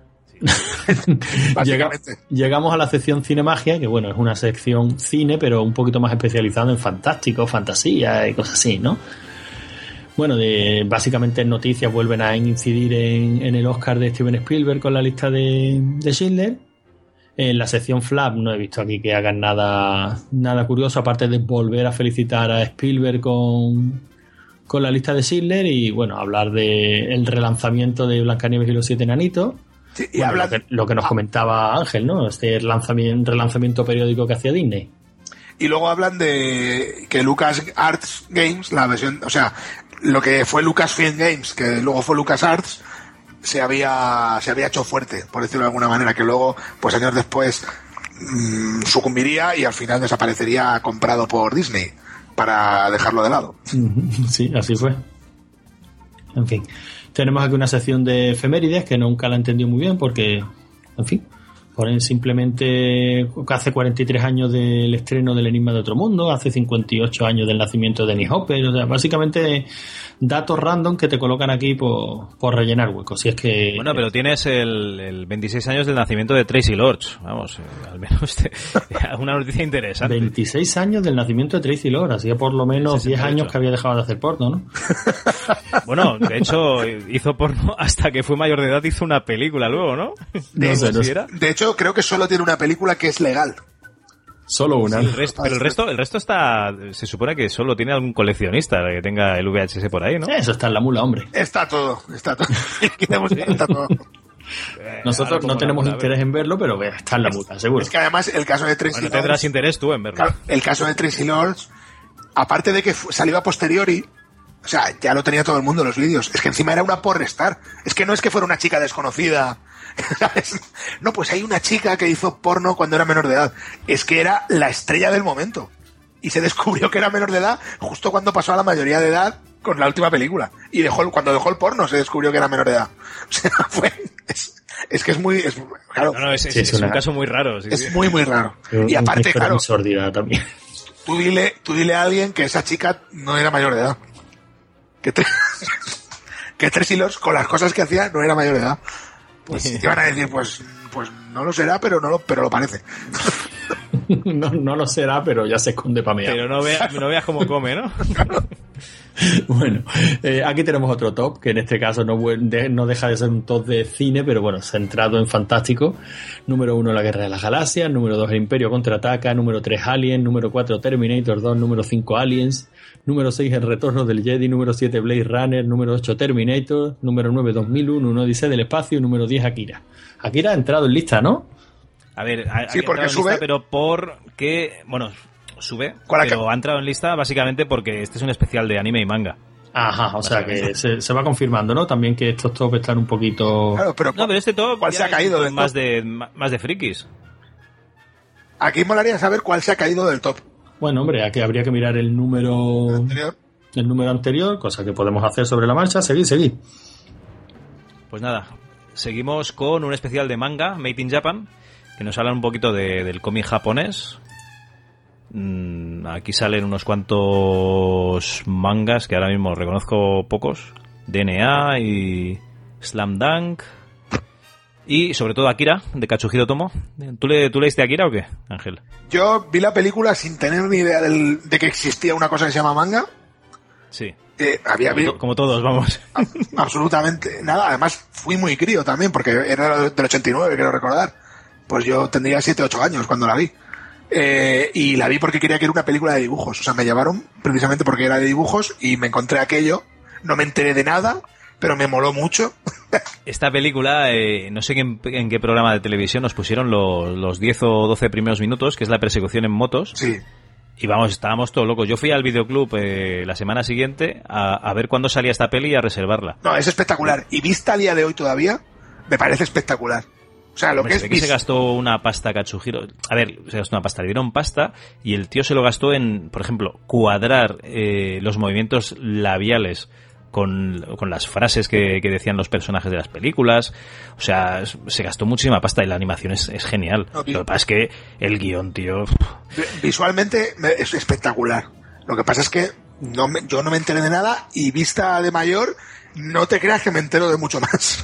Llegamos a la sección Cinemagia, que bueno, es una sección cine, pero un poquito más especializada en fantástico, fantasía y cosas así, ¿no? Bueno, básicamente en noticias vuelven a incidir en el Oscar de Steven Spielberg con la lista de Schindler. En la sección Flap no he visto aquí que hagan nada curioso, aparte de volver a felicitar a Spielberg con la lista de Schindler y bueno, hablar del relanzamiento de Blancanieves y los 7 enanitos. Sí, y bueno, lo que nos comentaba Ángel, ¿no? Este relanzamiento periódico que hacía Disney. Y luego hablan de que LucasArts Games, la versión, o sea, lo que fue Lucasfilm Games, que luego fue LucasArts, se había hecho fuerte, por decirlo de alguna manera, que luego, pues años después, sucumbiría y al final desaparecería comprado por Disney para dejarlo de lado. Sí, así fue. En fin, tenemos aquí una sección de efemérides que nunca la entendí muy bien porque, en fin, ponen simplemente que hace 43 años del estreno del Enigma de Otro Mundo, hace 58 años del nacimiento de Dennis Hopper, o sea, básicamente datos random que te colocan aquí por rellenar huecos. Si es que... Bueno, pero tienes el 26 años del nacimiento de Tracy Lords, vamos, al menos una noticia interesante. 26 años del nacimiento de Tracy Lords, hacía por lo menos 10 años que había dejado de hacer porno, ¿no? Bueno, de hecho, hizo porno hasta que fue mayor de edad, hizo una película luego, ¿no? De hecho, creo que solo tiene una película que es legal. Solo una. Sí, pero el resto está... Se supone que solo tiene algún coleccionista que tenga el VHS por ahí, ¿no? Eso está en la mula, hombre. Está todo. Está todo. Nosotros no tenemos interés en verlo, pero está en la mula, seguro. Es que además el caso de Tracy Bueno, Lords... tendrás interés tú en verlo. Claro, el caso de Tracy Lords, aparte de que salió a posteriori, o sea, ya lo tenía todo el mundo en los vídeos, es que encima era una porrestar. Es que no es que fuera una chica desconocida, ¿sabes? No, pues hay una chica que hizo porno cuando era menor de edad. Es que era la estrella del momento. Y se descubrió que era menor de edad justo cuando pasó a la mayoría de edad con la última película. Y cuando dejó el porno se descubrió que era menor de edad. O sea, es que es muy... claro, No, es un caso muy raro. Sí, es muy, muy raro. Y aparte, claro, muy sordida también. Tú dile a alguien que esa chica no era mayor de edad. Que Tracy Lords, con las cosas que hacía, no era mayor de edad. Pues te van a decir, pues no lo será, pero lo parece. No lo será, pero ya se esconde para mear. Pero no veas cómo come, ¿no? Bueno, aquí tenemos otro top, que en este caso no deja de ser un top de cine, pero bueno, centrado en fantástico. Número 1, La Guerra de las Galaxias. Número 2, El Imperio Contraataca. Número 3, Alien. Número 4, Terminator 2. Número 5, Aliens. Número 6, El Retorno del Jedi. Número 7, Blade Runner. Número 8, Terminator. Número 9, 2001, Una Odisea del Espacio. Número 10, Akira. Akira ha entrado en lista, ¿no? A ver, sí, porque sube, lista, pero porque, bueno, sube, pero ha entrado en lista básicamente porque este es un especial de anime y manga. Ajá, o sea que se va confirmando, ¿no? También que estos top están un poquito... Claro, pero este top ¿cuál se ha caído del más top? De frikis. Aquí molaría saber cuál se ha caído del top. Bueno, hombre, aquí habría que mirar el número anterior, cosa que podemos hacer sobre la marcha. Seguid. Pues nada, seguimos con un especial de manga, Made in Japan, que nos habla un poquito del cómic japonés. Aquí salen unos cuantos mangas que ahora mismo reconozco pocos. DNA y Slam Dunk. Y sobre todo Akira, de Katsuhiro Tomo. ¿Tú leíste Akira o qué, Ángel? Yo vi la película sin tener ni idea de que existía una cosa que se llama manga. Sí. Como todos, vamos. Absolutamente nada. Además, fui muy crío también, porque era del 89, quiero recordar. Pues yo tendría 7 o 8 años cuando la vi. Y la vi porque quería que era una película de dibujos. O sea, me llevaron precisamente porque era de dibujos y me encontré aquello. No me enteré de nada, pero me moló mucho. Esta película, no sé en qué programa de televisión nos pusieron los 10 o 12 primeros minutos, que es la persecución en motos. Sí. Y vamos, estábamos todos locos. Yo fui al videoclub la semana siguiente a ver cuándo salía esta peli y a reservarla. No, es espectacular. Y vista a día de hoy todavía, me parece espectacular. O sea, lo que es... se gastó una pasta Katsuhiro. A ver, se gastó una pasta. Le dieron pasta y el tío se lo gastó en, por ejemplo, cuadrar los movimientos labiales con las frases que decían los personajes de las películas. O sea, se gastó muchísima pasta y la animación es genial. No, lo que pasa es que el guión, tío... Visualmente es espectacular. Lo que pasa es que yo no me enteré de nada y vista de mayor, no te creas que me entero de mucho más.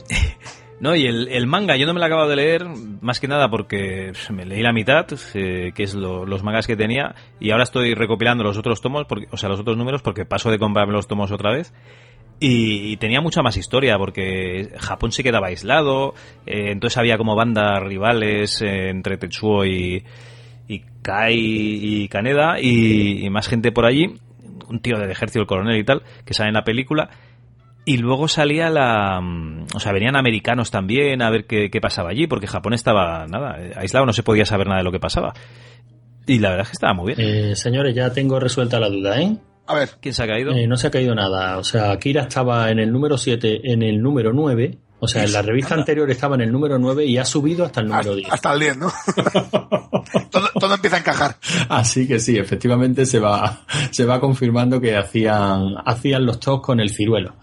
No, y el manga yo no me lo he acabado de leer, más que nada porque me leí la mitad, que es los mangas que tenía, y ahora estoy recopilando los otros tomos, los otros números, porque paso de comprarme los tomos otra vez. Y tenía mucha más historia, porque Japón se quedaba aislado, entonces había como bandas rivales entre Tetsuo y Kai y Kaneda, y más gente por allí, un tío del ejército, el coronel y tal, que sale en la película. Y luego salía venían americanos también a ver qué pasaba allí, porque Japón estaba, aislado, no se podía saber nada de lo que pasaba. Y la verdad es que estaba muy bien. Señores, ya tengo resuelta la duda, ¿eh? A ver. ¿Quién se ha caído? No se ha caído nada. O sea, Akira estaba en el número 7, en el número 9. O sea, en la revista anterior estaba en el número 9 y ha subido hasta el número 10. Hasta el 10, ¿no? todo empieza a encajar. Así que sí, efectivamente se va confirmando que hacían los tops con el ciruelo.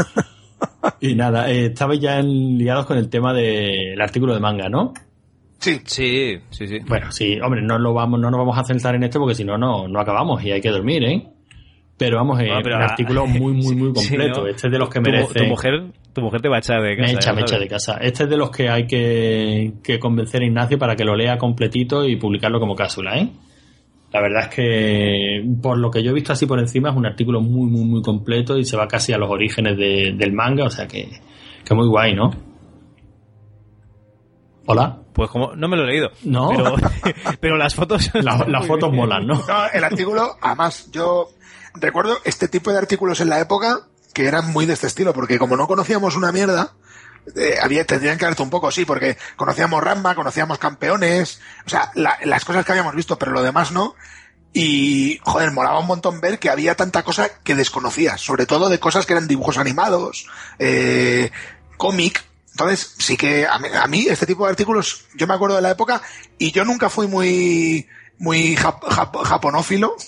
Y nada, estabais ya liados con el tema del artículo de manga, ¿no? Sí. Sí. Bueno, sí, hombre, no nos vamos a centrar en esto porque si no acabamos y hay que dormir, ¿eh? Pero vamos, un artículo muy, muy, muy completo. Sí, ¿no? Este es de los que merece... Tu mujer te va a echar de casa. Me echa de casa. Este es de los que hay que convencer a Ignacio para que lo lea completito y publicarlo como cápsula, ¿eh? La verdad es que, por lo que yo he visto así por encima, es un artículo muy, muy, muy completo y se va casi a los orígenes del manga, o sea que muy guay, ¿no? Hola. Pues como no me lo he leído. No. Pero las fotos... Las fotos molan, ¿no? No, el artículo, además, yo recuerdo este tipo de artículos en la época que eran muy de este estilo, porque como no conocíamos una mierda, tendrían que darte un poco, sí, porque conocíamos Ramma, conocíamos Campeones, o sea, las cosas que habíamos visto, pero lo demás no. Y, joder, molaba un montón ver que había tanta cosa que desconocías, sobre todo de cosas que eran dibujos animados, cómic. Entonces, sí que a mí este tipo de artículos, yo me acuerdo de la época, y yo nunca fui muy japonófilo,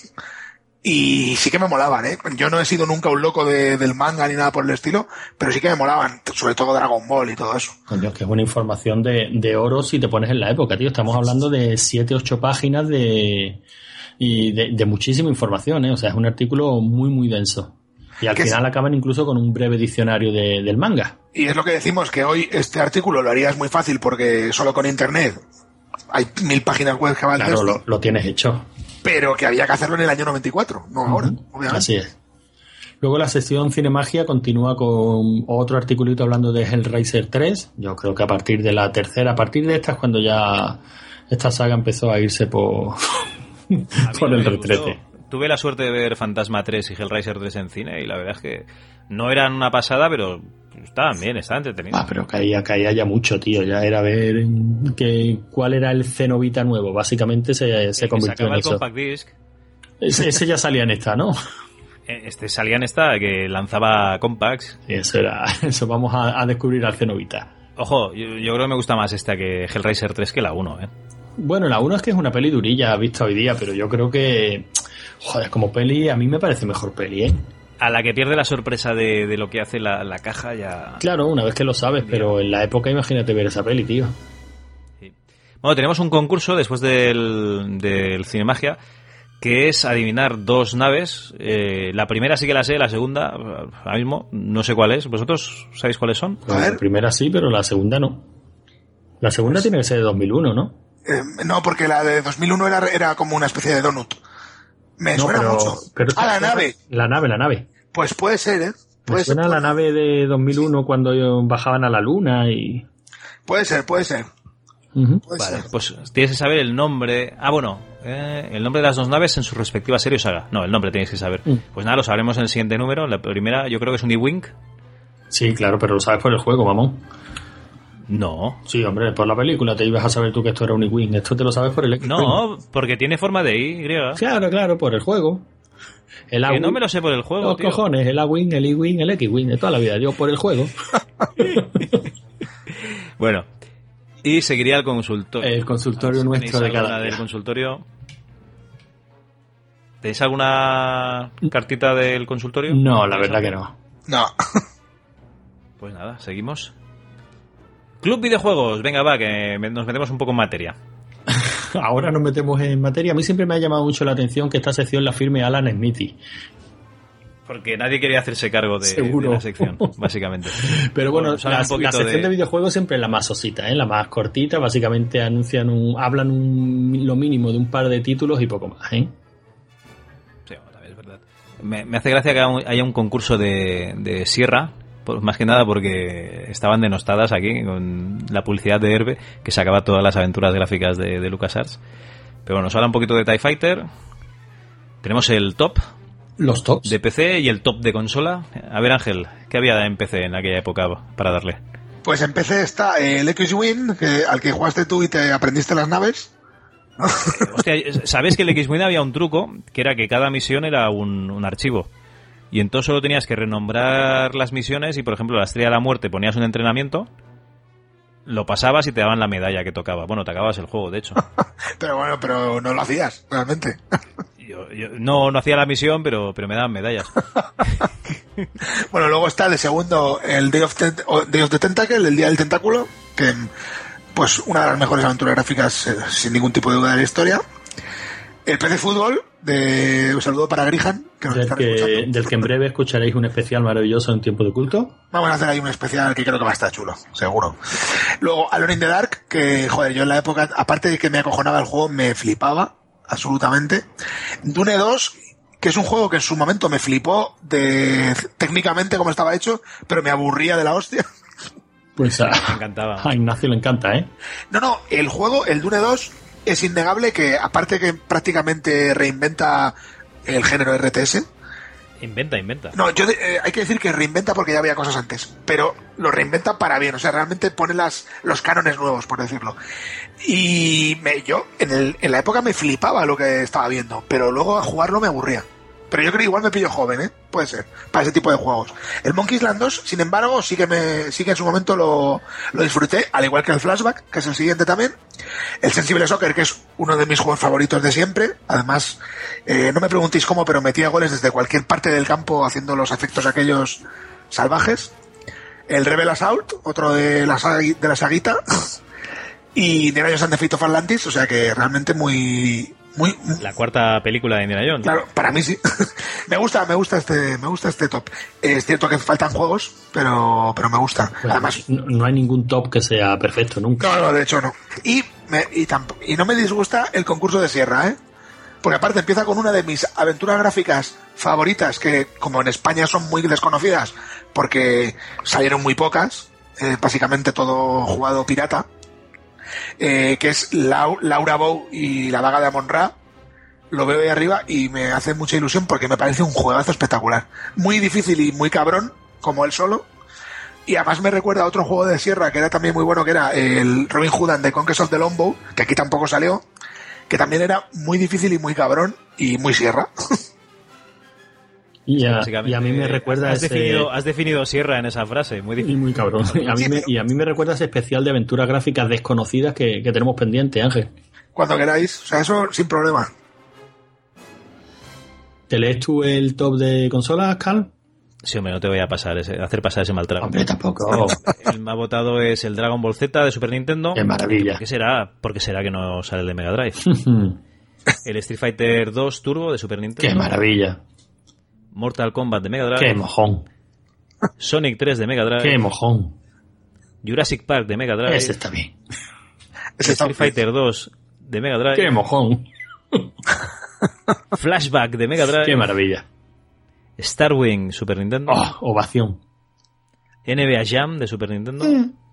y sí que me molaban, ¿eh? Yo no he sido nunca un loco del manga ni nada por el estilo, pero sí que me molaban, sobre todo Dragon Ball y todo eso. Coño, es que es una información de oro si te pones en la época, tío. Estamos hablando de 7-8 páginas de muchísima información, ¿eh? O sea, es un artículo muy, muy denso. Y al final acaban incluso con un breve diccionario del manga. Y es lo que decimos, que hoy este artículo lo harías muy fácil porque solo con internet hay 1000 páginas web que valen. Claro, lo tienes hecho. Pero que había que hacerlo en el año 94, no ahora, obviamente. Así es. Luego la sección Cinemagia continúa con otro articulito hablando de Hellraiser 3. Yo creo que a partir de la tercera, a partir de esta es cuando ya esta saga empezó a irse por el retrete. Tuve la suerte de ver Fantasma 3 y Hellraiser 3 en cine y la verdad es que no eran una pasada, pero estaban bien, estaban entretenidos. Pero caía ya mucho, tío. Ya era ver cuál era el Cenobita nuevo. Básicamente se convirtió en el eso. Compact Disc. Ese ya salía en esta, ¿no? Este salía en esta, que lanzaba compacts. Sí, eso vamos a descubrir al Cenobita. Ojo, yo creo que me gusta más esta que Hellraiser 3 que la 1, ¿eh? Bueno, la 1 es que es una peli durilla vista hoy día, pero yo creo que... Joder, como peli, a mí me parece mejor peli, ¿eh? A la que pierde la sorpresa de lo que hace la caja ya... Claro, una vez que lo sabes, pero en la época imagínate ver esa peli, tío. Sí. Bueno, tenemos un concurso después del Cinemagia, que es adivinar 2 naves. La primera sí que la sé, la segunda, ahora mismo, no sé cuál es. ¿Vosotros sabéis cuáles son? Pues la primera sí, pero la segunda no. La segunda tiene que ser de 2001, ¿no? No, porque la de 2001 era como una especie de donut. Me suena mucho. Pero la nave. La nave. Pues puede ser, ¿eh? Me suena a la nave de 2001 cuando bajaban a la luna y... Puede ser. Uh-huh. Vale, pues tienes que saber el nombre... el nombre de las 2 naves en su respectiva serie o saga. No, el nombre tienes que saber. Pues nada, lo sabremos en el siguiente número. La primera yo creo que es un E-Wing. Sí, claro, pero lo sabes por el juego, mamón. No. Sí, hombre, por la película te ibas a saber tú que esto era un E-Wing. Esto te lo sabes por el X-Wing. No, porque tiene forma de Y. Claro, por el juego. El que no me lo sé por el juego, los tío. Cojones, el A-Wing, el E-Wing, el X-Wing, de toda la vida. Yo por el juego. Bueno, y seguiría el consultorio. El consultorio nuestro de cada día. Del consultorio. ¿Tenéis alguna cartita del consultorio? No, la verdad que no. No. Pues nada, seguimos. Club Videojuegos, venga va, que nos metemos un poco en materia. Ahora nos metemos en materia. A mí siempre me ha llamado mucho la atención que esta sección la firme Alan Smithy. Porque nadie quería hacerse cargo de la sección, básicamente. Pero bueno, la sección de videojuegos siempre es la más osita, ¿eh? La más cortita. Básicamente hablan lo mínimo de un par de títulos y poco más, ¿eh? Sí, es verdad. Me hace gracia que haya un concurso de Sierra. Más que nada porque estaban denostadas aquí con la publicidad de Herbe, que sacaba todas las aventuras gráficas de LucasArts. Pero bueno, nos habla un poquito de TIE Fighter. Tenemos el top. Los tops. De PC y el top de consola. A ver, Ángel, ¿qué había en PC en aquella época para darle? Pues en PC está el X-Wing, al que jugaste tú y te aprendiste las naves. Hostia, ¿sabes que el X-Wing había un truco? Que era que cada misión era un archivo. Y entonces solo tenías que renombrar las misiones y, por ejemplo, la Estrella de la Muerte ponías un entrenamiento, lo pasabas y te daban la medalla que tocaba. Bueno, te acabas el juego, de hecho. pero no lo hacías, realmente. Yo no hacía la misión, pero me daban medallas. Bueno, luego está de segundo el Day of the Tentacle, el Día del Tentáculo, que pues una de las mejores aventuras gráficas sin ningún tipo de duda de la historia. El PC Fútbol, un saludo para Grihan, que nos está escuchando. Del que en breve escucharéis un especial maravilloso en Tiempo de Culto. Vamos a hacer ahí un especial que creo que va a estar chulo, seguro. Luego Alone in the Dark, que joder, yo en la época, aparte de que me acojonaba el juego, me flipaba absolutamente. Dune 2, que es un juego que en su momento me flipó técnicamente cómo estaba hecho, pero me aburría de la hostia. Pues me encantaba. A Ignacio le encanta, ¿eh? No, el juego, el Dune 2, es innegable que, aparte que prácticamente reinventa el género RTS. Inventa. No, hay que decir que reinventa porque ya había cosas antes, pero lo reinventa para bien, o sea, realmente pone los cánones nuevos, por decirlo. Y yo, en la época me flipaba lo que estaba viendo, pero luego a jugarlo me aburría. Pero yo creo que igual me pillo joven, ¿eh? Puede ser, para ese tipo de juegos. El Monkey Island 2, sin embargo, sí que en su momento lo disfruté, al igual que el Flashback, que es el siguiente también. El Sensible Soccer, que es uno de mis juegos favoritos de siempre. Además, no me preguntéis cómo, pero metía goles desde cualquier parte del campo haciendo los efectos aquellos salvajes. El Rebel Assault, otro de la saguita. Y Indiana Jones and the Fate of Atlantis, o sea que realmente muy... La cuarta película de Indiana Jones. Claro, para mí sí. me gusta este top. Es cierto que faltan juegos, pero me gusta. Bueno, además, no hay ningún top que sea perfecto nunca. No, de hecho no. Y no me disgusta el concurso de Sierra, ¿eh? Porque aparte empieza con una de mis aventuras gráficas favoritas, que como en España son muy desconocidas, porque salieron muy pocas, básicamente todo jugado pirata. Que es Laura Bow y la daga de Amon-Ra. Lo veo ahí arriba y me hace mucha ilusión porque me parece un juegazo espectacular, muy difícil y muy cabrón como él solo, y además me recuerda a otro juego de Sierra que era también muy bueno, que era el Robin Hood and the Conquest of the Longbow, que aquí tampoco salió, que también era muy difícil y muy cabrón y muy Sierra. Y a mí me recuerda has definido Sierra en esa frase, muy difícil. Y muy cabrón. Y a mí me recuerda ese especial de aventuras gráficas desconocidas que tenemos pendiente, Ángel. Cuando queráis, o sea, eso sin problema. ¿Te lees tú el top de consolas, Carl? Sí, hombre, no te voy a hacer pasar ese mal trago. Hombre, tampoco. El más votado es el Dragon Ball Z de Super Nintendo. ¡Qué maravilla! ¿Por qué será que no sale el de Mega Drive? El Street Fighter 2 Turbo de Super Nintendo. ¡Qué maravilla! Mortal Kombat de Mega Drive. ¡Qué mojón! Sonic 3 de Mega Drive. ¡Qué mojón! Jurassic Park de Mega Drive. Ese está bien. Street Fighter 2 de Mega Drive. ¡Qué mojón! Flashback de Mega Drive. ¡Qué maravilla! Starwing Super Nintendo. ¡Oh, ovación! NBA Jam de Super Nintendo.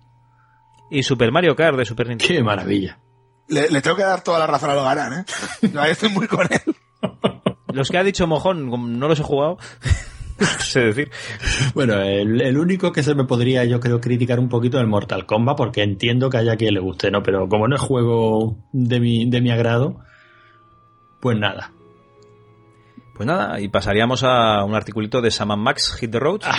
Y Super Mario Kart de Super Nintendo. ¡Qué maravilla! Le tengo que dar toda la razón a Logarán, ¿eh? Yo estoy muy con él. Los que ha dicho mojón, no los he jugado. Sé decir. Bueno, el único que se me podría, yo creo, criticar un poquito es el Mortal Kombat, porque entiendo que haya quien le guste, ¿no? Pero como no es juego de mi agrado, pues nada. Pues nada, y pasaríamos a un articulito de Sam & Max Hit the Road.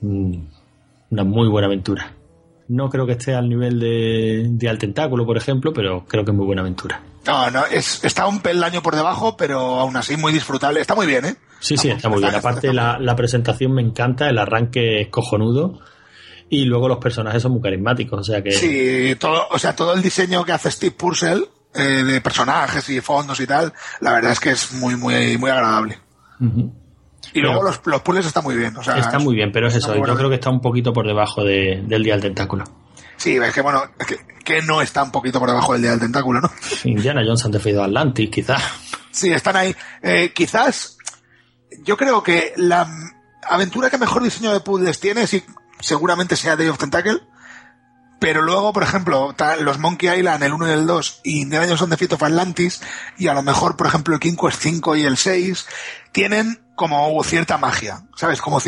Una muy buena aventura. No creo que esté al nivel de Al Tentáculo, por ejemplo, pero creo que es muy buena aventura. No, está un peldaño por debajo, pero aún así muy disfrutable. Está muy bien, ¿eh? Sí, está muy bien. Aparte, la presentación me encanta, el arranque es cojonudo y luego los personajes son muy carismáticos, o sea que... Sí, todo el diseño que hace Steve Purcell, de personajes y fondos y tal, la verdad es que es muy, muy, muy agradable. Uh-huh. Y luego los puzzles están muy bien. O sea, está muy bien, pero es eso. Yo creo que está un poquito por debajo del Día del Tentáculo. Sí, es que bueno, que no está un poquito por debajo del Día del Tentáculo, ¿no? Indiana Jones and the Fate of Atlantis, quizás. Sí, están ahí. Quizás, yo creo que la aventura que mejor diseño de puzzles tiene, sí, seguramente sea Day of Tentacle. Pero luego, por ejemplo, los Monkey Island, el 1 y el 2, y Indiana Jones and the Fate of Atlantis, y a lo mejor, por ejemplo, el King Quest 5 y el 6, tienen como cierta magia, ¿sabes? Como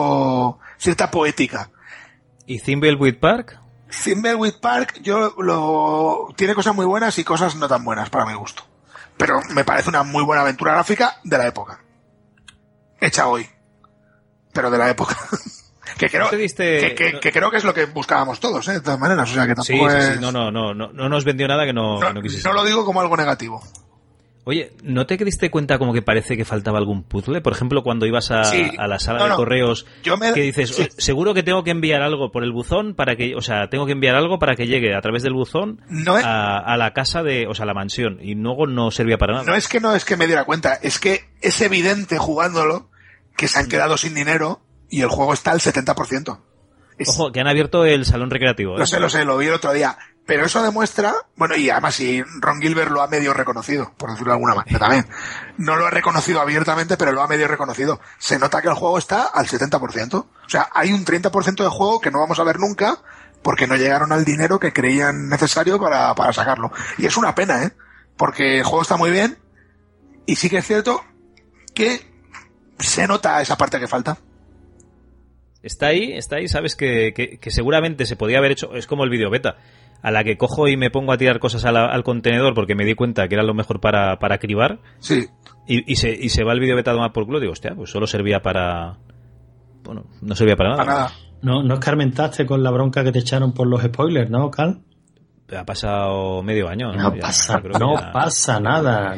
cierta poética. ¿Y Thimbleweed Park? Thimbleweed Park, tiene cosas muy buenas y cosas no tan buenas, para mi gusto. Pero me parece una muy buena aventura gráfica de la época. Hecha hoy. Pero de la época. Que creo que es lo que buscábamos todos, de todas maneras, o sea que tampoco sí. No nos vendió nada que no quisiese. No lo digo como algo negativo. Oye, ¿no te diste cuenta como que parece que faltaba algún puzzle? Por ejemplo, cuando ibas a la sala de correos, que dices, seguro que tengo que enviar algo por el buzón tengo que enviar algo para que llegue a través del buzón a la casa a la mansión, y luego no servía para nada. No es que me diera cuenta, es que es evidente jugándolo que se han quedado sin dinero y el juego está al 70%. Ojo, que han abierto el salón recreativo. Lo sé, lo vi el otro día. Pero eso demuestra, bueno, y además si Ron Gilbert lo ha medio reconocido, por decirlo de alguna manera también. No lo ha reconocido abiertamente, pero lo ha medio reconocido. Se nota que el juego está al 70%. O sea, hay un 30% de juego que no vamos a ver nunca, porque no llegaron al dinero que creían necesario para sacarlo. Y es una pena, porque el juego está muy bien y sí que es cierto que se nota esa parte que falta. Está ahí, sabes que seguramente se podía haber hecho, es como el vídeo beta, a la que cojo y me pongo a tirar cosas al contenedor porque me di cuenta que era lo mejor para cribar. Sí. Y se va el vídeo beta a tomar por culo, digo, hostia, pues solo servía para... Bueno, no servía para nada. Para nada. No escarmentaste con la bronca que te echaron por los spoilers, ¿no, Cal? Ha pasado medio año, ¿no? No pasa nada.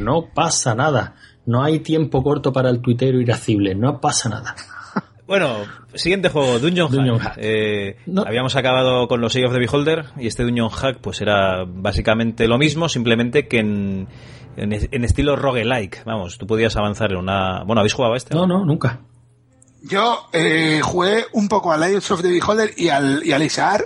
No hay tiempo corto para el tuitero irascible, no pasa nada. Bueno, siguiente juego, Dungeon Hack. No. Habíamos acabado con los Eye of the Beholder y este Dungeon Hack pues era básicamente lo mismo, simplemente que en estilo roguelike. Vamos, tú podías avanzar en una... Bueno, ¿habéis jugado a este? No, nunca. Yo jugué un poco al Eye of the Beholder y al Isar.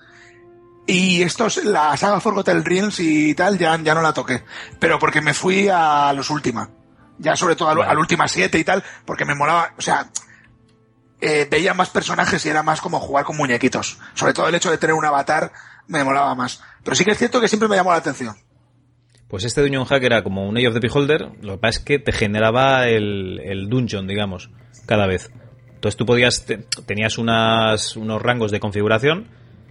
Y la saga Forgotten Realms y tal, ya no la toqué. Pero porque me fui a los Ultima. Ya sobre todo al Ultima 7 y tal, porque me molaba, o sea, veía más personajes y era más como jugar con muñequitos. Sobre todo el hecho de tener un avatar me molaba más. Pero sí que es cierto que siempre me llamó la atención. Pues este Dungeon Hack era como un Eye of the Beholder, lo que pasa es que te generaba el dungeon, digamos, cada vez. Entonces tú tenías unos rangos de configuración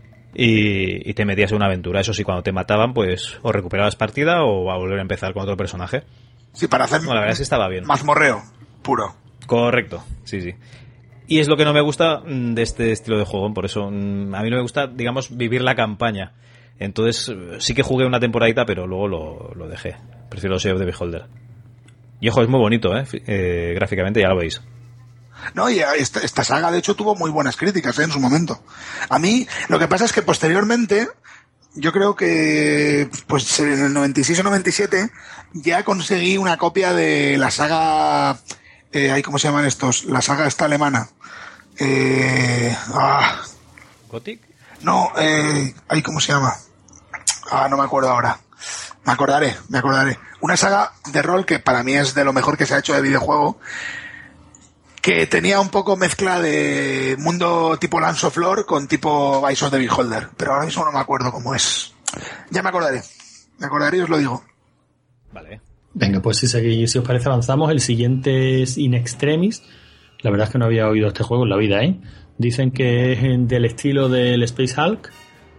y te metías en una aventura. Eso sí, cuando te mataban, pues o recuperabas partida o a volver a empezar con otro personaje. Sí, para hacer la verdad es que estaba bien. Mazmorreo puro. Correcto, sí. Y es lo que no me gusta de este estilo de juego, por eso a mí no me gusta, digamos, vivir la campaña. Entonces sí que jugué una temporadita, pero luego lo dejé. Prefiero los Eye of the Beholder. Y ojo, es muy bonito, gráficamente, ya lo veis. No, y esta saga de hecho tuvo muy buenas críticas en su momento. A mí, lo que pasa es que posteriormente, yo creo que pues en el 96 o 97 ya conseguí una copia de la saga, ¿cómo se llaman estos? La saga esta alemana. ¿Gothic? No, ¿cómo se llama? No me acuerdo ahora. Me acordaré. Una saga de rol que para mí es de lo mejor que se ha hecho de videojuego, que tenía un poco mezcla de mundo tipo Lands of Lore con tipo Eye of the Beholder, pero ahora mismo no me acuerdo cómo es. Ya me acordaré y os lo digo. Vale. Venga, pues si os parece avanzamos. El siguiente es In Extremis. La verdad es que no había oído este juego en la vida, Dicen que es del estilo del Space Hulk.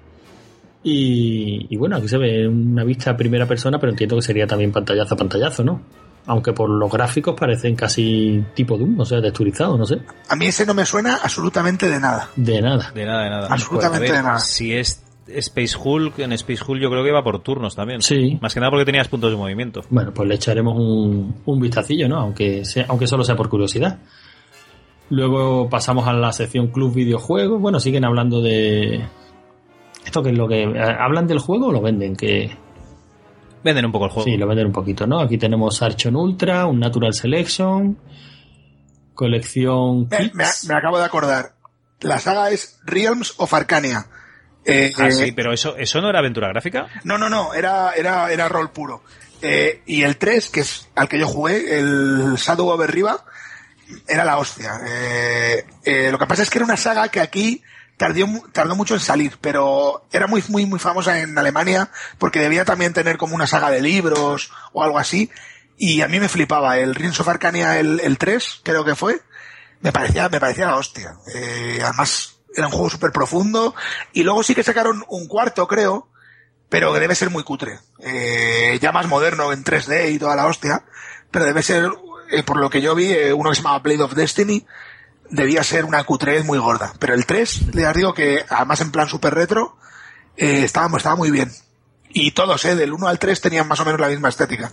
Y bueno, aquí se ve una vista a primera persona, pero entiendo que sería también pantallazo, ¿no? Aunque por los gráficos parecen casi tipo Doom, o sea, texturizado, no sé. A mí ese no me suena absolutamente de nada. De nada. Absolutamente de nada. Si es Space Hulk, en Space Hulk yo creo que va por turnos también. Sí. Más que nada porque tenías puntos de movimiento. Bueno, pues le echaremos un vistacillo, ¿no? Aunque solo sea por curiosidad. Luego pasamos a la sección Club Videojuegos. Bueno, siguen hablando de... ¿Esto qué es lo que...? ¿Hablan del juego o lo venden? Que... Venden un poco el juego. Sí, lo venden un poquito, ¿no? Aquí tenemos Archon Ultra, un Natural Selection, colección Kits. Me acabo de acordar. La saga es Realms of Arcania. Sí, pero eso no era aventura gráfica. No, era rol puro. Y el 3, que es al que yo jugué, el Shadow over Riva, era la hostia. Lo que pasa es que era una saga que aquí tardó mucho en salir, pero era muy, muy, muy famosa en Alemania porque debía también tener como una saga de libros o algo así. Y a mí me flipaba. El Realms of Arcania, el 3, creo que fue, me parecía la hostia. Además, era un juego súper profundo. Y luego sí que sacaron un cuarto, creo, pero que debe ser muy cutre. Ya más moderno, en 3D y toda la hostia. Pero debe ser, por lo que yo vi, uno que se llamaba Blade of Destiny, debía ser una cutrez muy gorda. Pero el 3, les digo que, además en plan super retro, estaba muy bien. Y todos, del 1 al 3 tenían más o menos la misma estética.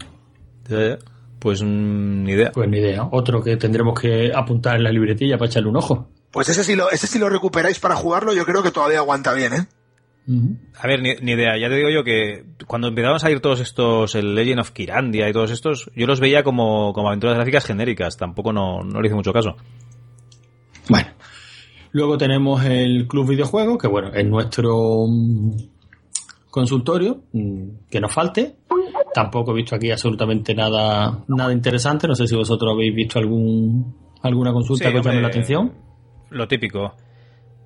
Pues ni idea. Pues ni idea. Otro que tendremos que apuntar en la libretilla para echarle un ojo. Pues ese si lo recuperáis para jugarlo, yo creo que todavía aguanta bien, A ver, ni idea. Ya te digo yo que cuando empezamos a ir todos estos, el Legend of Kyrandia y todos estos, yo los veía como aventuras gráficas genéricas. Tampoco no le hice mucho caso. Bueno, luego tenemos el Club Videojuegos, que bueno, es nuestro consultorio, que nos falte. Tampoco he visto aquí absolutamente nada interesante. No sé si vosotros habéis visto alguna consulta que os llame la atención. Lo típico.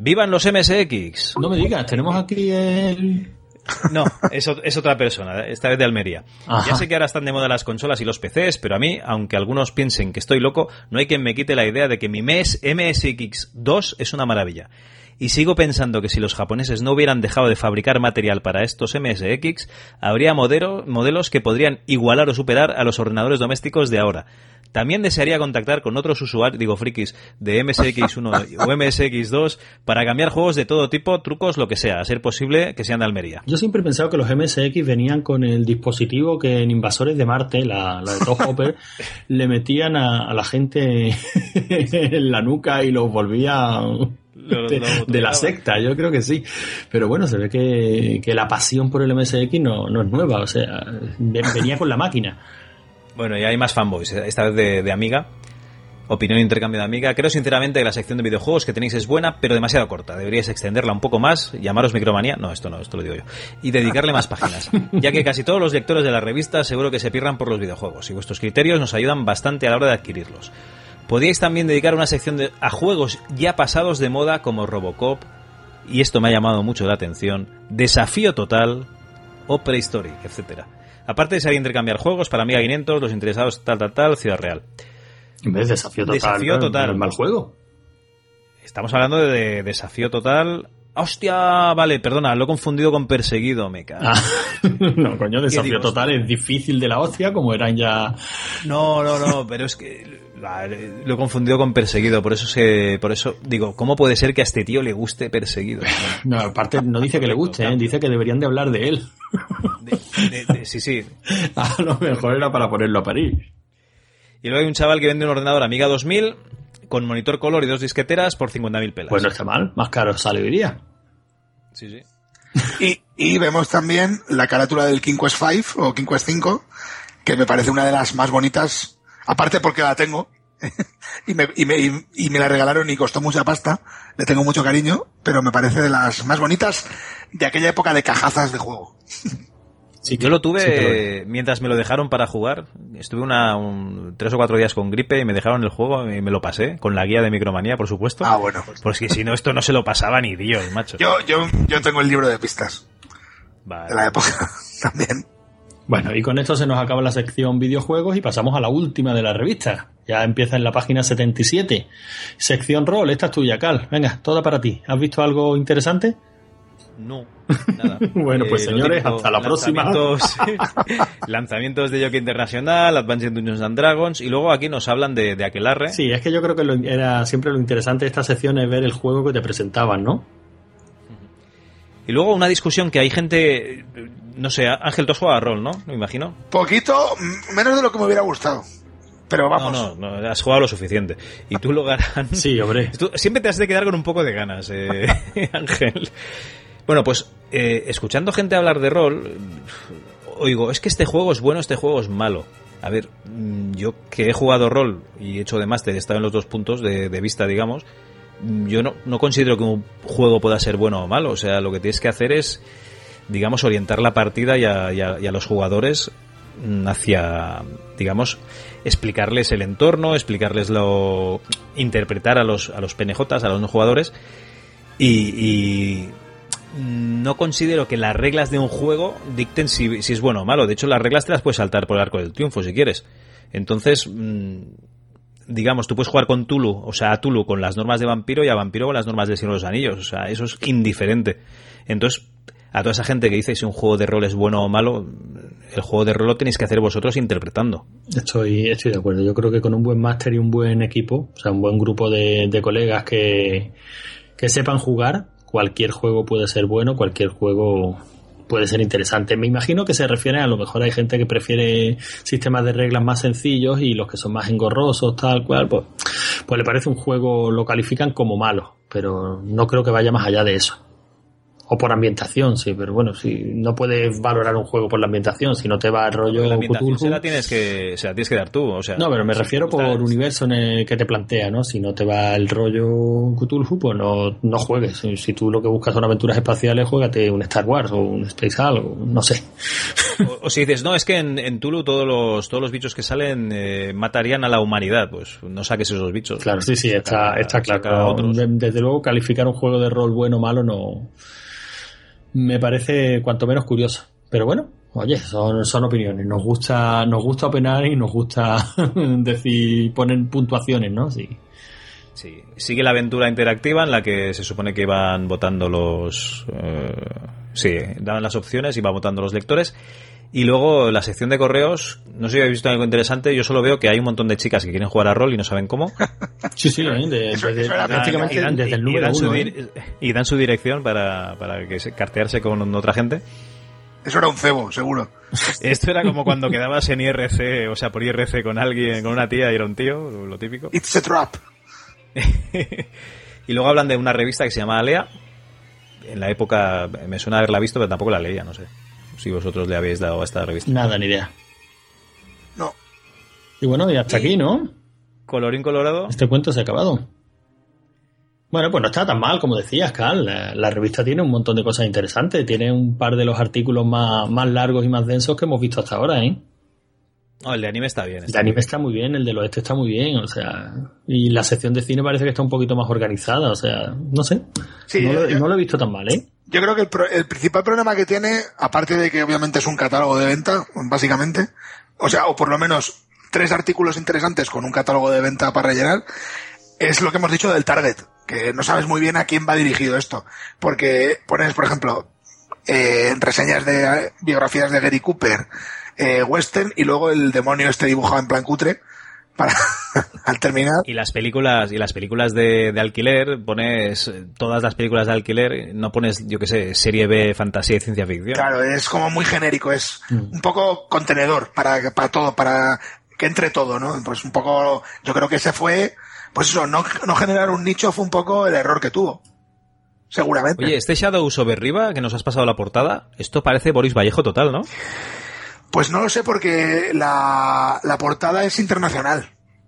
¡Vivan los MSX! No me digas, tenemos aquí el... No, es otra persona, esta vez de Almería. Ajá. Ya sé que ahora están de moda las consolas y los PCs, pero a mí, aunque algunos piensen que estoy loco, no hay quien me quite la idea de que mi MSX2 es una maravilla. Y sigo pensando que si los japoneses no hubieran dejado de fabricar material para estos MSX, habría modelos que podrían igualar o superar a los ordenadores domésticos de ahora. También desearía contactar con otros usuarios, frikis, de MSX1 o MSX2 para cambiar juegos de todo tipo, trucos, lo que sea, a ser posible que sean de Almería. Yo siempre he pensado que los MSX venían con el dispositivo que en Invasores de Marte, la de Top Hopper, le metían a la gente en la nuca y los volvía... de la secta, yo creo que sí. Pero bueno, se ve que la pasión por el MSX no es nueva, o sea, venía con la máquina. Bueno, y hay más fanboys, esta vez de Amiga. Opinión e intercambio de Amiga. Creo sinceramente que la sección de videojuegos que tenéis es buena, pero demasiado corta. Deberíais extenderla un poco más, llamaros Micromanía. No, esto lo digo yo. Y dedicarle más páginas. Ya que casi todos los lectores de la revista seguro que se pierdan por los videojuegos. Y vuestros criterios nos ayudan bastante a la hora de adquirirlos. Podríais también dedicar una sección a juegos ya pasados de moda como Robocop, y esto me ha llamado mucho la atención, Desafío Total o Prehistoric, etcétera. Aparte de saber intercambiar juegos para Amiga 500, los interesados tal, Ciudad Real. En vez de Desafío Total, ¿no? ¿El mal juego? Estamos hablando de Desafío Total... ¡Hostia! Vale, perdona, lo he confundido con Perseguido, me cago. No, coño, Desafío Total es difícil de la hostia, como eran ya... No, pero es que... Lo he confundido con Perseguido, por eso digo, ¿cómo puede ser que a este tío le guste Perseguido? No, aparte no dice que le guste, dice que deberían de hablar de él. Sí. A lo mejor era para ponerlo a parir. Y luego hay un chaval que vende un ordenador Amiga 2000 con monitor color y 2 disqueteras por 50.000 pelas. Pues no está mal, más caro sale hoy día. Sí. Y vemos también la carátula del King Quest 5 o King Quest 5, que me parece una de las más bonitas, aparte porque la tengo y me la regalaron y costó mucha pasta, le tengo mucho cariño, pero me parece de las más bonitas de aquella época de cajazas de juego. Sí, yo lo tuve mientras me lo dejaron para jugar. Estuve 3 o 4 días con gripe y me dejaron el juego y me lo pasé con la guía de Micromanía, por supuesto. Ah, bueno. Pues que si no, esto no se lo pasaba ni Dios, macho. Yo tengo el libro de pistas. Vale. De la época también. Bueno, y con esto se nos acaba la sección videojuegos y pasamos a la última de la revista. Ya empieza en la página 77. Sección rol, esta es tuya, Cal. Venga, toda para ti. ¿Has visto algo interesante? No, nada. Bueno, pues señores, hasta la próxima. Lanzamientos de Yoki Internacional, Advanced Dungeons and Dragons, y luego aquí nos hablan de Aquelarre. Sí, es que yo creo que era siempre lo interesante de esta sección es ver el juego que te presentaban, ¿no? Y luego una discusión que hay gente, no sé, Ángel, tú has jugado a rol, ¿no? Me imagino. Poquito, menos de lo que me hubiera gustado. Pero vamos. No, has jugado lo suficiente. Y tú, Logarán... Sí, hombre. Tú siempre te has de quedar con un poco de ganas, Ángel. Bueno, pues escuchando gente hablar de rol, oigo, es que este juego es bueno, este juego es malo. A ver, yo que he jugado rol y he hecho de máster, he estado en los dos puntos de vista, digamos, yo no considero que un juego pueda ser bueno o malo. O sea, lo que tienes que hacer es, digamos, orientar la partida y a los jugadores hacia, digamos, explicarles el entorno, interpretar a los PNJs, a los no jugadores, y no considero que las reglas de un juego dicten si es bueno o malo. De hecho, las reglas te las puedes saltar por el arco del triunfo si quieres. Entonces, digamos, tú puedes jugar con Tulu, o sea, a Tulu con las normas de Vampiro y a Vampiro con las normas de Señor de los Anillos. O sea, eso es indiferente. Entonces, a toda esa gente que dice si un juego de rol es bueno o malo, el juego de rol lo tenéis que hacer vosotros interpretando. Estoy de acuerdo. Yo creo que con un buen máster y un buen equipo, o sea, un buen grupo de colegas que sepan jugar, cualquier juego puede ser bueno, cualquier juego puede ser interesante. Me imagino que se refiere, a lo mejor hay gente que prefiere sistemas de reglas más sencillos y los que son más engorrosos, tal cual, pues le parece un juego, lo califican como malo, pero no creo que vaya más allá de eso. O por ambientación, sí, pero bueno, si no puedes valorar un juego por la ambientación, si no te va el rollo La ambientación Cthulhu. se la tienes que dar tú, o sea. No, pero me si refiero te gusta- por universo en el que te plantea, ¿no? Si no te va el rollo Cthulhu, pues no juegues. Si tú lo que buscas son aventuras espaciales, juégate un Star Wars o un Space Hulk, o no sé. O si dices, no, es que en Tulu todos los bichos que salen matarían a la humanidad, pues no saques esos bichos. Claro, sí, está saca claro. otros. Desde luego, calificar un juego de rol bueno o malo no me parece cuanto menos curioso. Pero bueno, oye, son opiniones. Nos gusta opinar y nos gusta decir, poner puntuaciones, ¿no? Sí. Sí, sigue la aventura interactiva en la que se supone que iban votando daban las opciones, iban votando los lectores. Y luego la sección de correos, no sé si habéis visto algo interesante, yo solo veo que hay un montón de chicas que quieren jugar a rol y no saben cómo. Sí, prácticamente desde el número uno. Y dan su dirección para cartearse con otra gente. Eso era un cebo, seguro. Esto era como cuando quedabas en IRC, o sea, por IRC con alguien, con una tía y era un tío, lo típico. It's a trap. Y luego hablan de una revista que se llama Alea. En la época me suena haberla visto, pero tampoco la leía, no sé si vosotros le habéis dado a esta revista. Nada, ni idea. No. Y bueno, y hasta aquí, ¿no? Colorín colorado. Este cuento se ha acabado. Bueno, pues no está tan mal, como decías, Carl. La revista tiene un montón de cosas interesantes. Tiene un par de los artículos más largos y más densos que hemos visto hasta ahora, ¿eh? No, el de anime está bien. El de anime está muy bien, el del oeste está muy bien, o sea... Y la sección de cine parece que está un poquito más organizada, o sea... No sé. Sí, no lo he visto tan mal, ¿eh? Yo creo que el principal problema que tiene, aparte de que obviamente es un catálogo de venta, básicamente, o sea, o por lo menos 3 artículos interesantes con un catálogo de venta para rellenar, es lo que hemos dicho del target, que no sabes muy bien a quién va dirigido esto. Porque pones, por ejemplo, reseñas de biografías de Gary Cooper, western, y luego el demonio este dibujado en plan cutre, para al terminar. Y las películas de alquiler, pones todas las películas de alquiler, no pones, yo qué sé, serie B, fantasía y ciencia ficción. Claro, es como muy genérico, es un poco contenedor para todo, para que entre todo, ¿no? Pues un poco, yo creo que ese fue, pues eso, no generar un nicho fue un poco el error que tuvo. Seguramente. Oye, este Shadows over Riva que nos has pasado la portada, esto parece Boris Vallejo total, ¿no? Pues no lo sé porque la portada es internacional.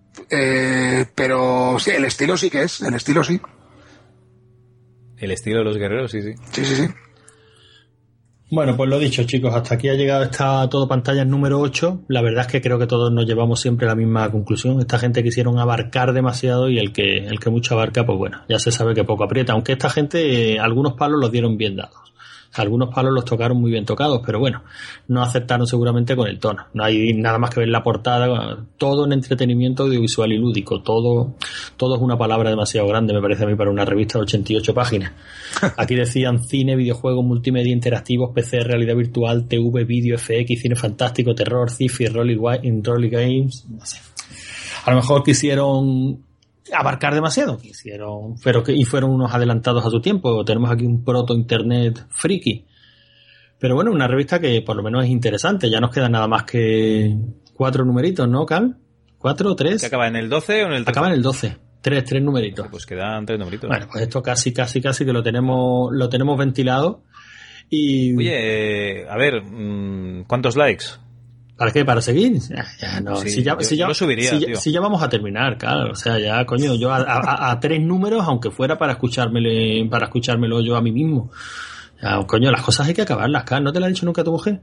Pero sí, el estilo sí que es, el estilo sí. El estilo de los guerreros, sí, sí. Sí, sí, sí. Bueno, pues lo dicho, chicos, hasta aquí ha llegado esta Todo Pantallas número 8. La verdad es que creo que todos nos llevamos siempre a la misma conclusión. Esta gente quisieron abarcar demasiado y el que mucho abarca, pues bueno, ya se sabe que poco aprieta. Aunque esta gente, algunos palos los dieron bien dados. Algunos palos los tocaron muy bien tocados, pero bueno, no aceptaron seguramente con el tono. No hay nada más que ver la portada, todo en entretenimiento audiovisual y lúdico, todo es una palabra demasiado grande, me parece a mí, para una revista de 88 páginas. Aquí decían cine, videojuegos, multimedia interactivos, PC, realidad virtual, TV, vídeo, FX, cine fantástico, terror, sci-fi, role games, no sé. A lo mejor quisieron abarcar demasiado, y fueron unos adelantados a su tiempo. Tenemos aquí un proto internet friki, pero bueno, una revista que por lo menos es interesante. Ya nos quedan nada más que 4 numeritos, ¿no, Cal? ¿4 o 3? ¿Que acaba en el 12 o en el 13? Acaba en el 12. 3 numeritos. Pues quedan 3 numeritos. Bueno, pues esto casi que lo tenemos ventilado. Y oye, a ver, ¿cuántos likes? ¿Para qué? ¿Para seguir? Ya no. Sí, yo lo subiría, tío. Si ya vamos a terminar, claro. O sea, ya, coño, yo a 3 números, aunque fuera para escuchármelo yo a mí mismo. Ya, coño, las cosas hay que acabarlas, Carl. ¿No te lo ha dicho nunca tu mujer?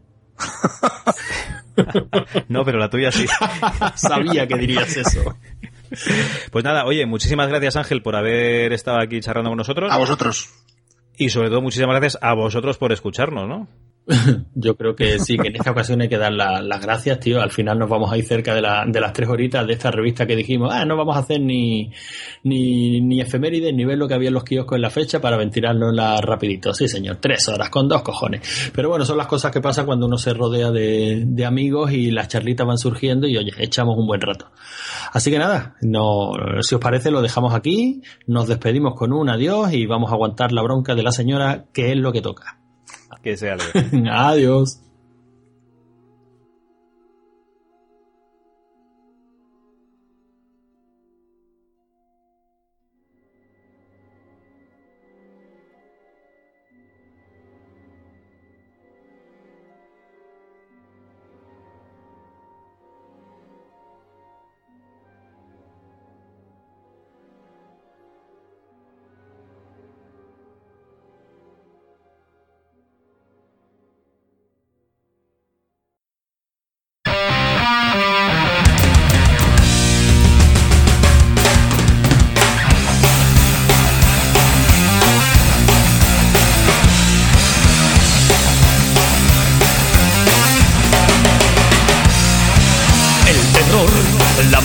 No, pero la tuya sí. Sabía que dirías eso. Pues nada, oye, muchísimas gracias, Ángel, por haber estado aquí charlando con nosotros. A vosotros. Y sobre todo, muchísimas gracias a vosotros por escucharnos, ¿no? Yo creo que sí, que en esta ocasión hay que dar las gracias, tío. Al final nos vamos a ir cerca de las 3 horitas de esta revista que dijimos, no vamos a hacer ni efemérides, ni ver lo que había en los kioscos en la fecha para ventilárnosla rapidito. Sí, señor, 3 horas, con 2 cojones. Pero bueno, son las cosas que pasan cuando uno se rodea de amigos y las charlitas van surgiendo y, oye, echamos un buen rato. Así que nada, si os parece lo dejamos aquí, nos despedimos con un adiós y vamos a aguantar la bronca de la señora, que es lo que toca. Que sea leve. Adiós.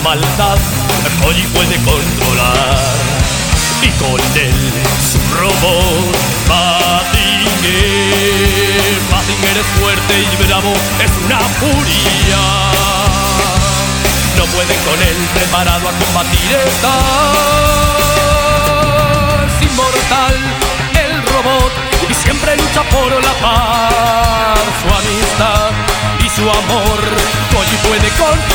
maldad Koji puede controlar. Y con él su robot Mazinger. Mazinger es fuerte y bravo, es una furia. No pueden con él, preparado a combatir estás. Inmortal el robot y siempre lucha por la paz. Su amistad y su amor Koji puede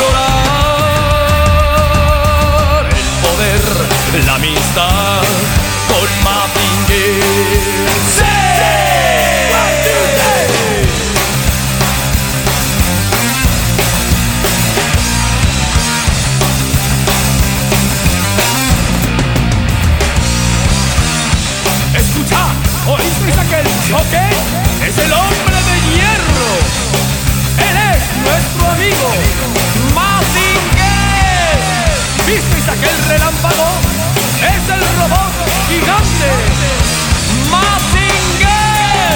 controlar. El poder, la amistad con Mazinger. ¡Sí! Escucha, ¿oísteis aquel choque? Es el hombre de hierro. Él es nuestro amigo Mazinger. ¿Visteis aquel relámpago? Es el robot gigante Mazinger.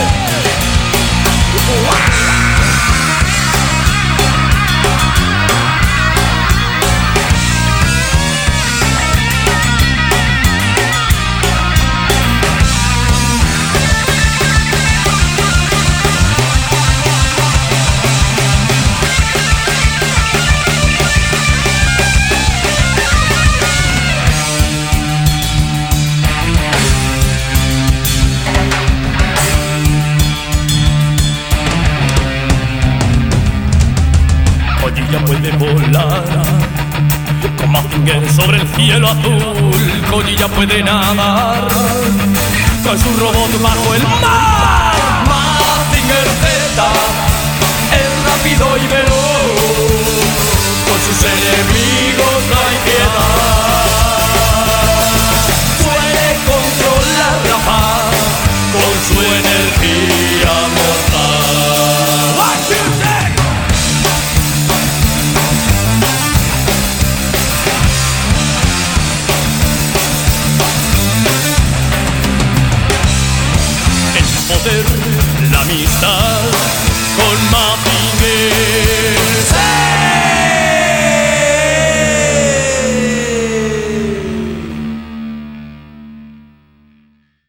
Ya puede volar con Mazinger sobre el cielo azul. Koji ya puede nadar con su robot bajo el mar. Mazinger Z es rápido y veloz, con sus enemigos no hay piedad. Puede controlar la paz con su energía mortal. What you say? La amistad